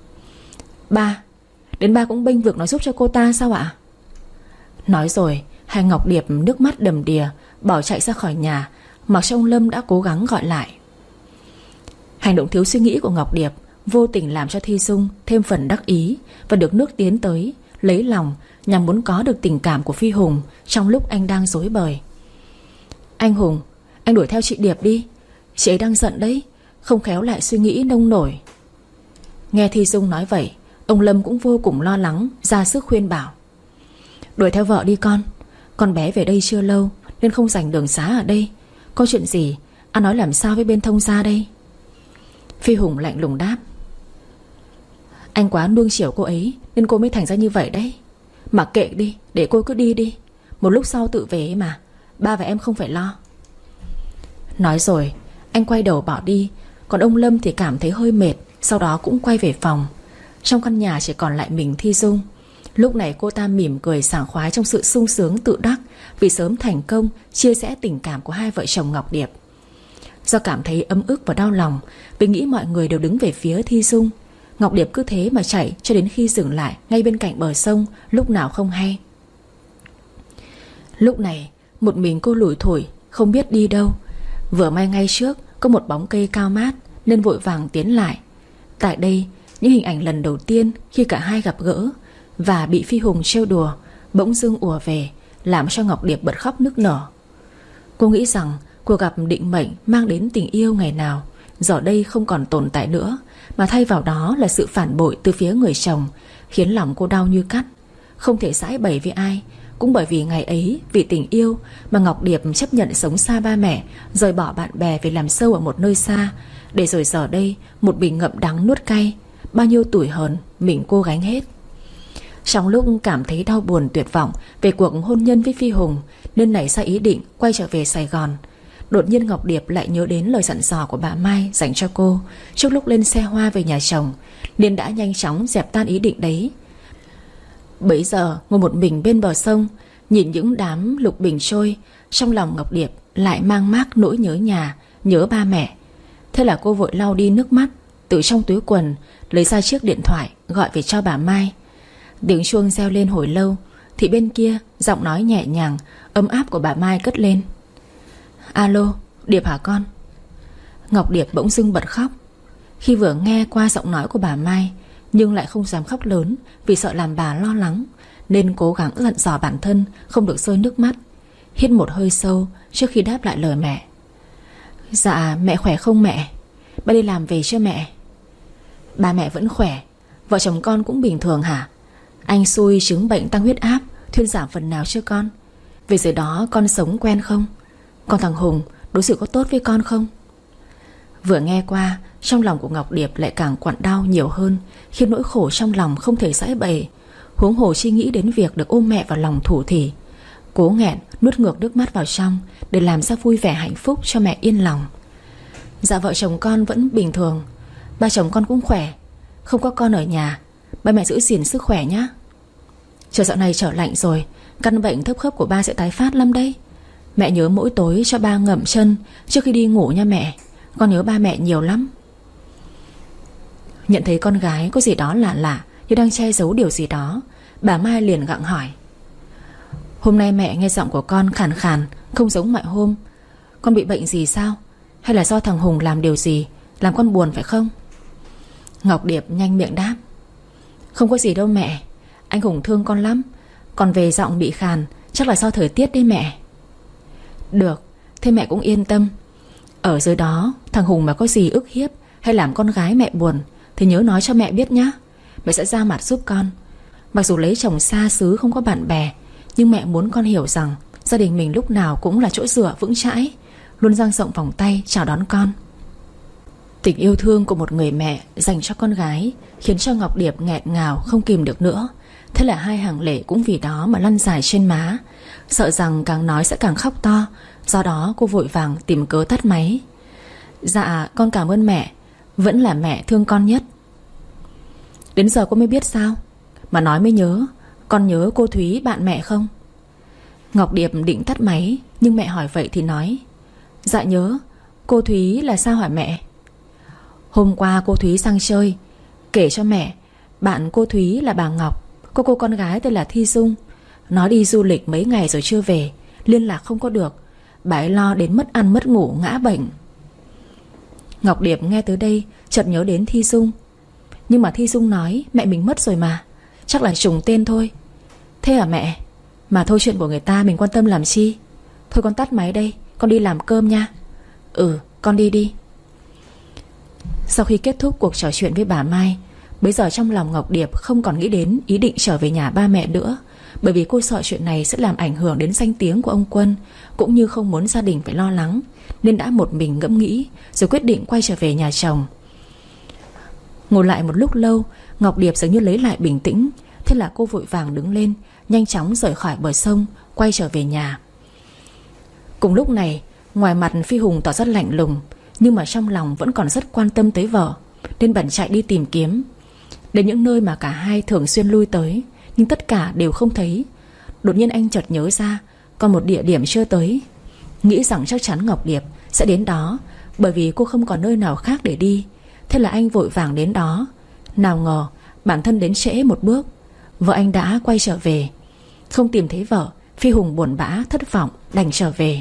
"Ba, đến ba cũng bênh vực nói giúp cho cô ta sao ạ?" Nói rồi hai Ngọc Điệp nước mắt đầm đìa bỏ chạy ra khỏi nhà, mặc cho ông Lâm đã cố gắng gọi lại. Hành động thiếu suy nghĩ của Ngọc Điệp vô tình làm cho Thi Dung thêm phần đắc ý và được nước tiến tới lấy lòng, nhằm muốn có được tình cảm của Phi Hùng trong lúc anh đang rối bời. "Anh Hùng, anh đuổi theo chị Điệp đi, chị ấy đang giận đấy, không khéo lại suy nghĩ nông nổi." Nghe Thi Dung nói vậy, ông Lâm cũng vô cùng lo lắng, ra sức khuyên bảo: "Đuổi theo vợ đi con bé về đây chưa lâu nên không rảnh đường xá ở đây. Có chuyện gì anh nói làm sao với bên thông gia đây?" Phi Hùng lạnh lùng đáp: "Anh quá nuông chiều cô ấy nên cô mới thành ra như vậy đấy. Mặc kệ đi, để cô cứ đi đi. Một lúc sau tự về mà. Ba và em không phải lo. Nói rồi anh quay đầu bỏ đi. Còn ông Lâm thì cảm thấy hơi mệt, sau đó cũng quay về phòng. Trong căn nhà chỉ còn lại mình Thi Dung. Lúc này cô ta mỉm cười sảng khoái trong sự sung sướng tự đắc vì sớm thành công chia sẻ tình cảm của hai vợ chồng Ngọc Điệp. Do cảm thấy ấm ức và đau lòng vì nghĩ mọi người đều đứng về phía Thi Dung, Ngọc Điệp cứ thế mà chạy cho đến khi dừng lại ngay bên cạnh bờ sông, lúc nào không hay. Lúc này một mình cô lủi thủi không biết đi đâu. Vừa may ngay trước có một bóng cây cao mát nên vội vàng tiến lại. Tại đây, những hình ảnh lần đầu tiên khi cả hai gặp gỡ và bị Phi Hùng trêu đùa bỗng dưng ùa về, làm cho Ngọc Điệp bật khóc nức nở. Cô nghĩ rằng cuộc gặp định mệnh mang đến tình yêu ngày nào giờ đây không còn tồn tại nữa, mà thay vào đó là sự phản bội từ phía người chồng, khiến lòng cô đau như cắt. Không thể giãi bày với ai. Cũng bởi vì ngày ấy, vì tình yêu mà Ngọc Điệp chấp nhận sống xa ba mẹ, rời bỏ bạn bè về làm sâu ở một nơi xa, để rồi giờ đây một mình ngậm đắng nuốt cay. Bao nhiêu tủi hờn mình cô gánh hết. Trong lúc cảm thấy đau buồn tuyệt vọng về cuộc hôn nhân với Phi Hùng, nên nảy ra ý định quay trở về Sài Gòn. Đột nhiên Ngọc Điệp lại nhớ đến lời dặn dò của bà Mai dành cho cô trước lúc lên xe hoa về nhà chồng, nên đã nhanh chóng dẹp tan ý định đấy. Bấy giờ ngồi một mình bên bờ sông, nhìn những đám lục bình trôi, trong lòng Ngọc Điệp lại mang mác nỗi nhớ nhà, nhớ ba mẹ. Thế là cô vội lau đi nước mắt, từ trong túi quần lấy ra chiếc điện thoại gọi về cho bà Mai. Tiếng chuông reo lên hồi lâu thì bên kia giọng nói nhẹ nhàng ấm áp của bà Mai cất lên. Alo, Điệp hả con? Ngọc Điệp bỗng dưng bật khóc khi vừa nghe qua giọng nói của bà Mai, nhưng lại không dám khóc lớn vì sợ làm bà lo lắng, nên cố gắng dặn dò bản thân không được rơi nước mắt. Hít một hơi sâu trước khi đáp lại lời mẹ. Dạ mẹ khỏe không mẹ? Ba đi làm về chưa mẹ? Ba mẹ vẫn khỏe. Vợ chồng con cũng bình thường hả? Anh xui chứng bệnh tăng huyết áp, thuyên giảm phần nào chưa con? Về dưới đó con sống quen không? Còn thằng Hùng đối xử có tốt với con không? Vừa nghe qua, trong lòng của Ngọc Điệp lại càng quặn đau nhiều hơn, khiến nỗi khổ trong lòng không thể giãi bày. Huống hồ chi nghĩ đến việc được ôm mẹ vào lòng thủ thỉ. Cố nghẹn nuốt ngược nước mắt vào trong để làm ra vui vẻ hạnh phúc cho mẹ yên lòng. Dạ vợ chồng con vẫn bình thường. Ba chồng con cũng khỏe. Không có con ở nhà, ba mẹ giữ gìn sức khỏe nhé. Trời dạo này trở lạnh rồi, căn bệnh thấp khớp của ba sẽ tái phát lắm đấy. Mẹ nhớ mỗi tối cho ba ngậm chân trước khi đi ngủ nha mẹ. Con nhớ ba mẹ nhiều lắm. Nhận thấy con gái có gì đó lạ lạ, như đang che giấu điều gì đó, bà Mai liền gặng hỏi. Hôm nay mẹ nghe giọng của con khàn khàn, không giống mọi hôm. Con bị bệnh gì sao? Hay là do thằng Hùng làm điều gì làm con buồn phải không? Ngọc Điệp nhanh miệng đáp. Không có gì đâu mẹ. Anh Hùng thương con lắm. Còn về giọng bị khàn chắc là do thời tiết đấy mẹ. Được, thế mẹ cũng yên tâm. Ở dưới đó thằng Hùng mà có gì ức hiếp hay làm con gái mẹ buồn thì nhớ nói cho mẹ biết nhá. Mẹ sẽ ra mặt giúp con. Mặc dù lấy chồng xa xứ không có bạn bè, nhưng mẹ muốn con hiểu rằng gia đình mình lúc nào cũng là chỗ dựa vững chãi, luôn dang rộng vòng tay chào đón con. Tình yêu thương của một người mẹ dành cho con gái khiến cho Ngọc Điệp nghẹn ngào không kìm được nữa. Thế là hai hàng lệ cũng vì đó mà lăn dài trên má, sợ rằng càng nói sẽ càng khóc to. Do đó cô vội vàng tìm cớ tắt máy. Dạ con cảm ơn mẹ. Vẫn là mẹ thương con nhất. Đến giờ cô mới biết sao? Mà nói mới nhớ, con nhớ cô Thúy bạn mẹ không? Ngọc Điệp định tắt máy, nhưng mẹ hỏi vậy thì nói. Dạ nhớ. Cô Thúy là sao hả mẹ? Hôm qua cô Thúy sang chơi, kể cho mẹ bạn cô Thúy là bà Ngọc, có cô con gái tên là Thi Dung. Nó đi du lịch mấy ngày rồi chưa về, liên lạc không có được. Bà ấy lo đến mất ăn mất ngủ ngã bệnh. Ngọc Điệp nghe tới đây chợt nhớ đến Thi Dung. Nhưng mà Thi Dung nói mẹ mình mất rồi mà, chắc là trùng tên thôi. Thế hả mẹ? Mà thôi, chuyện của người ta mình quan tâm làm chi. Thôi con tắt máy đây, con đi làm cơm nha. Ừ, con đi đi. Sau khi kết thúc cuộc trò chuyện với bà Mai, bây giờ trong lòng Ngọc Điệp không còn nghĩ đến ý định trở về nhà ba mẹ nữa, bởi vì cô sợ chuyện này sẽ làm ảnh hưởng đến danh tiếng của ông Quân, cũng như không muốn gia đình phải lo lắng, nên đã một mình ngẫm nghĩ rồi quyết định quay trở về nhà chồng. Ngồi lại một lúc lâu, Ngọc Điệp dường như lấy lại bình tĩnh, Thế là cô vội vàng đứng lên, nhanh chóng rời khỏi bờ sông, quay trở về nhà. Cùng lúc này, ngoài mặt Phi Hùng tỏ rất lạnh lùng, nhưng mà trong lòng vẫn còn rất quan tâm tới vợ, nên bèn chạy đi tìm kiếm. Đến những nơi mà cả hai thường xuyên lui tới, nhưng tất cả đều không thấy. Đột nhiên anh chợt nhớ ra còn một địa điểm chưa tới, nghĩ rằng chắc chắn Ngọc Điệp sẽ đến đó, bởi vì cô không còn nơi nào khác để đi. Thế là anh vội vàng đến đó. Nào ngờ bản thân đến trễ một bước, vợ anh đã quay trở về. Không tìm thấy vợ, Phi Hùng buồn bã thất vọng đành trở về.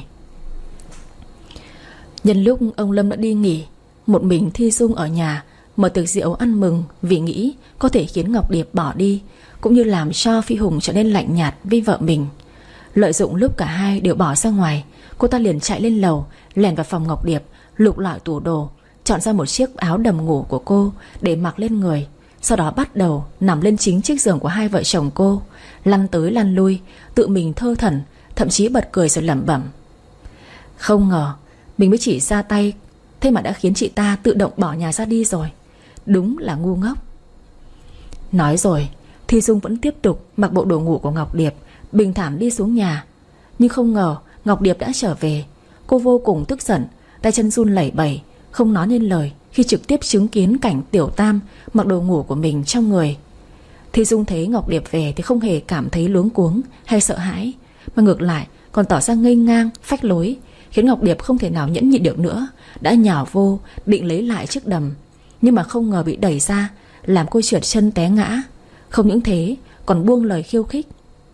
Nhân lúc ông Lâm đã đi nghỉ, một mình Thi Dung ở nhà mở tiệc rượu ăn mừng, vì nghĩ có thể khiến Ngọc Điệp bỏ đi, cũng như làm cho Phi Hùng trở nên lạnh nhạt với vợ mình. Lợi dụng lúc cả hai đều bỏ ra ngoài, cô ta liền chạy lên lầu, lèn vào phòng Ngọc Điệp, lục lọi tủ đồ, chọn ra một chiếc áo đầm ngủ của cô để mặc lên người. Sau đó bắt đầu nằm lên chính chiếc giường của hai vợ chồng cô, lăn tới lăn lui, tự mình thơ thẩn, thậm chí bật cười rồi lẩm bẩm: không ngờ mình mới chỉ ra tay, thế mà đã khiến chị ta tự động bỏ nhà ra đi rồi. Đúng là ngu ngốc. Nói rồi, Thi Dung vẫn tiếp tục mặc bộ đồ ngủ của Ngọc Điệp, bình thản đi xuống nhà. Nhưng không ngờ Ngọc Điệp đã trở về. Cô vô cùng tức giận, tay chân run lẩy bẩy, không nói nên lời khi trực tiếp chứng kiến cảnh Tiểu Tam mặc đồ ngủ của mình trong người. Thi Dung thấy Ngọc Điệp về thì không hề cảm thấy luống cuống hay sợ hãi, mà ngược lại còn tỏ ra ngây ngang, phách lối, khiến Ngọc Điệp không thể nào nhẫn nhịn được nữa, đã nhào vô định lấy lại chiếc đầm. Nhưng mà không ngờ bị đẩy ra, làm cô trượt chân té ngã. Không những thế còn buông lời khiêu khích: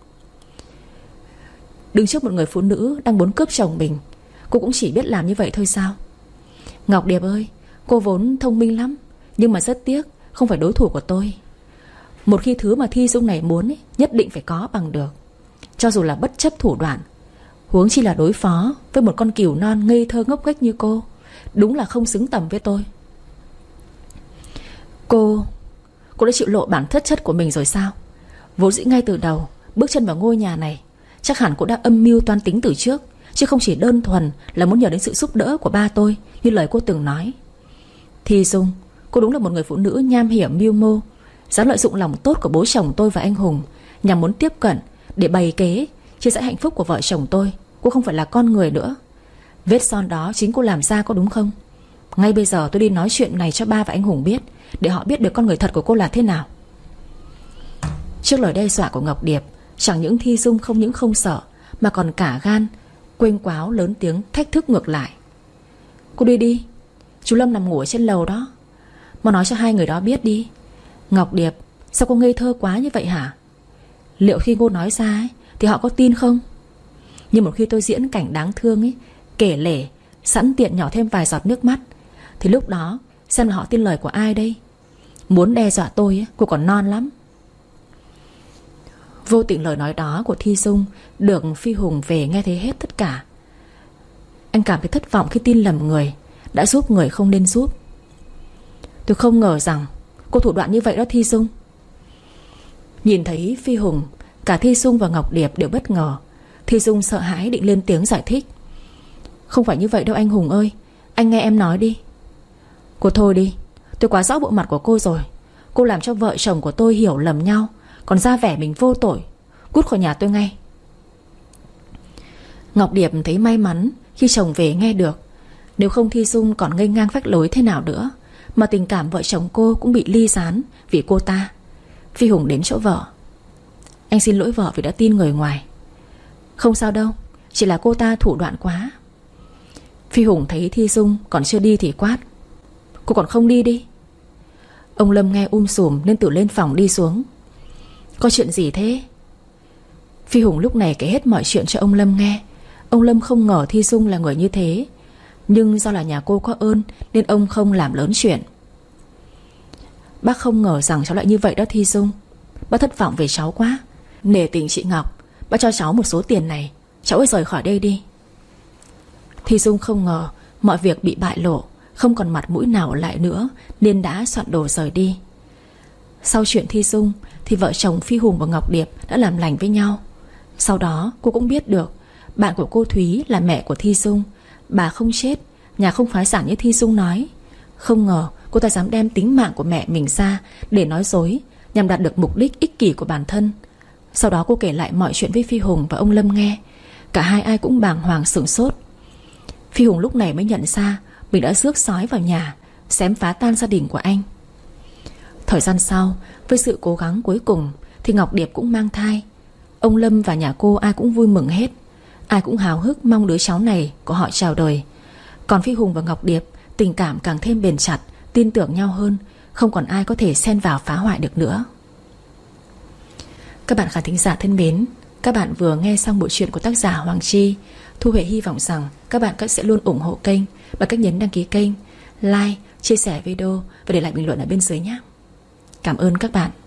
đứng trước một người phụ nữ đang muốn cướp chồng mình, cô cũng chỉ biết làm như vậy thôi sao? Ngọc Điệp ơi, cô vốn thông minh lắm, nhưng mà rất tiếc không phải đối thủ của tôi. Một khi thứ mà Thi Dung này muốn ấy, nhất định phải có bằng được, cho dù là bất chấp thủ đoạn. Huống chi là đối phó với một con cừu non ngây thơ ngốc nghếch như cô, đúng là không xứng tầm với tôi. Cô đã chịu lộ bản chất của mình rồi sao? Vốn dĩ ngay từ đầu bước chân vào ngôi nhà này, chắc hẳn cô đã âm mưu toan tính từ trước, chứ không chỉ đơn thuần là muốn nhờ đến sự giúp đỡ của ba tôi như lời cô từng nói. Thi Dung, cô đúng là một người phụ nữ nham hiểm mưu mô, dám lợi dụng lòng tốt của bố chồng tôi và anh Hùng nhằm muốn tiếp cận để bày kế chia sẻ hạnh phúc của vợ chồng tôi. Cô không phải là con người nữa. Vết son đó chính cô làm ra, có đúng không? Ngay bây giờ tôi đi nói chuyện này cho ba và anh Hùng biết, để họ biết được con người thật của cô là thế nào. Trước lời đe dọa của Ngọc Điệp, chẳng những Thi Dung không những không sợ, mà còn cả gan, quênh quáo lớn tiếng thách thức ngược lại: cô đi đi, chú Lâm nằm ngủ ở trên lầu đó, mà nói cho hai người đó biết đi. Ngọc Điệp, sao cô ngây thơ quá như vậy hả? Liệu khi cô nói ra ấy, thì họ có tin không? Nhưng một khi tôi diễn cảnh đáng thương ấy, kể lể, sẵn tiện nhỏ thêm vài giọt nước mắt, thì lúc đó xem là họ tin lời của ai đây? Muốn đe dọa tôi ấy, cô còn non lắm. Vô tình lời nói đó của Thi Dung được Phi Hùng về nghe thấy hết tất cả. Anh cảm thấy thất vọng khi tin lầm người, đã giúp người không nên giúp. Tôi không ngờ rằng cô thủ đoạn như vậy đó Thi Dung. Nhìn thấy Phi Hùng, cả Thi Dung và Ngọc Điệp đều bất ngờ. Thi Dung sợ hãi định lên tiếng giải thích: không phải như vậy đâu anh Hùng ơi, anh nghe em nói đi. Cô thôi đi, tôi quá rõ bộ mặt của cô rồi. Cô làm cho vợ chồng của tôi hiểu lầm nhau, còn ra vẻ mình vô tội. Cút khỏi nhà tôi ngay. Ngọc Điệp thấy may mắn khi chồng về nghe được. Nếu không Thi Dung còn ngây ngang phách lối thế nào nữa, mà tình cảm vợ chồng cô cũng bị ly gián vì cô ta. Phi Hùng đến chỗ vợ: anh xin lỗi vợ vì đã tin người ngoài. Không sao đâu, chỉ là cô ta thủ đoạn quá. Phi Hùng thấy Thi Dung còn chưa đi thì quát: cô còn không đi đi. Ông Lâm nghe sùm nên tự lên phòng đi xuống. Có chuyện gì thế? Phi Hùng lúc này kể hết mọi chuyện cho ông Lâm nghe. Ông Lâm không ngờ Thi Dung là người như thế, nhưng do là nhà cô có ơn nên ông không làm lớn chuyện. Bác không ngờ rằng cháu lại như vậy đó Thi Dung. Bác thất vọng về cháu quá. Nể tình chị Ngọc, bác cho cháu một số tiền này, cháu hãy rời khỏi đây đi. Thi Dung không ngờ mọi việc bị bại lộ, không còn mặt mũi nào ở lại nữa, nên đã soạn đồ rời đi. Sau chuyện Thi Dung thì vợ chồng Phi Hùng và Ngọc Điệp đã làm lành với nhau. Sau đó cô cũng biết được bạn của cô Thúy là mẹ của Thi Dung. Bà không chết, nhà không phá sản như Thi Dung nói. Không ngờ cô ta dám đem tính mạng của mẹ mình ra để nói dối, nhằm đạt được mục đích ích kỷ của bản thân. Sau đó cô kể lại mọi chuyện với Phi Hùng và ông Lâm nghe. Cả hai ai cũng bàng hoàng sửng sốt. Phi Hùng lúc này mới nhận ra mình đã rước sói vào nhà, xém phá tan gia đình của anh. Thời gian sau, với sự cố gắng cuối cùng thì Ngọc Điệp cũng mang thai. Ông Lâm và nhà cô ai cũng vui mừng hết. Ai cũng háo hức mong đứa cháu này của họ chào đời. Còn Phi Hùng và Ngọc Điệp tình cảm càng thêm bền chặt, tin tưởng nhau hơn. Không còn ai có thể xen vào phá hoại được nữa. Các bạn khán thính giả thân mến, các bạn vừa nghe xong bộ truyện của tác giả Hoàng Chi. Thu Huệ hy vọng rằng các bạn sẽ luôn ủng hộ kênh bằng cách nhấn đăng ký kênh, like, chia sẻ video và để lại bình luận ở bên dưới nhé. Cảm ơn các bạn.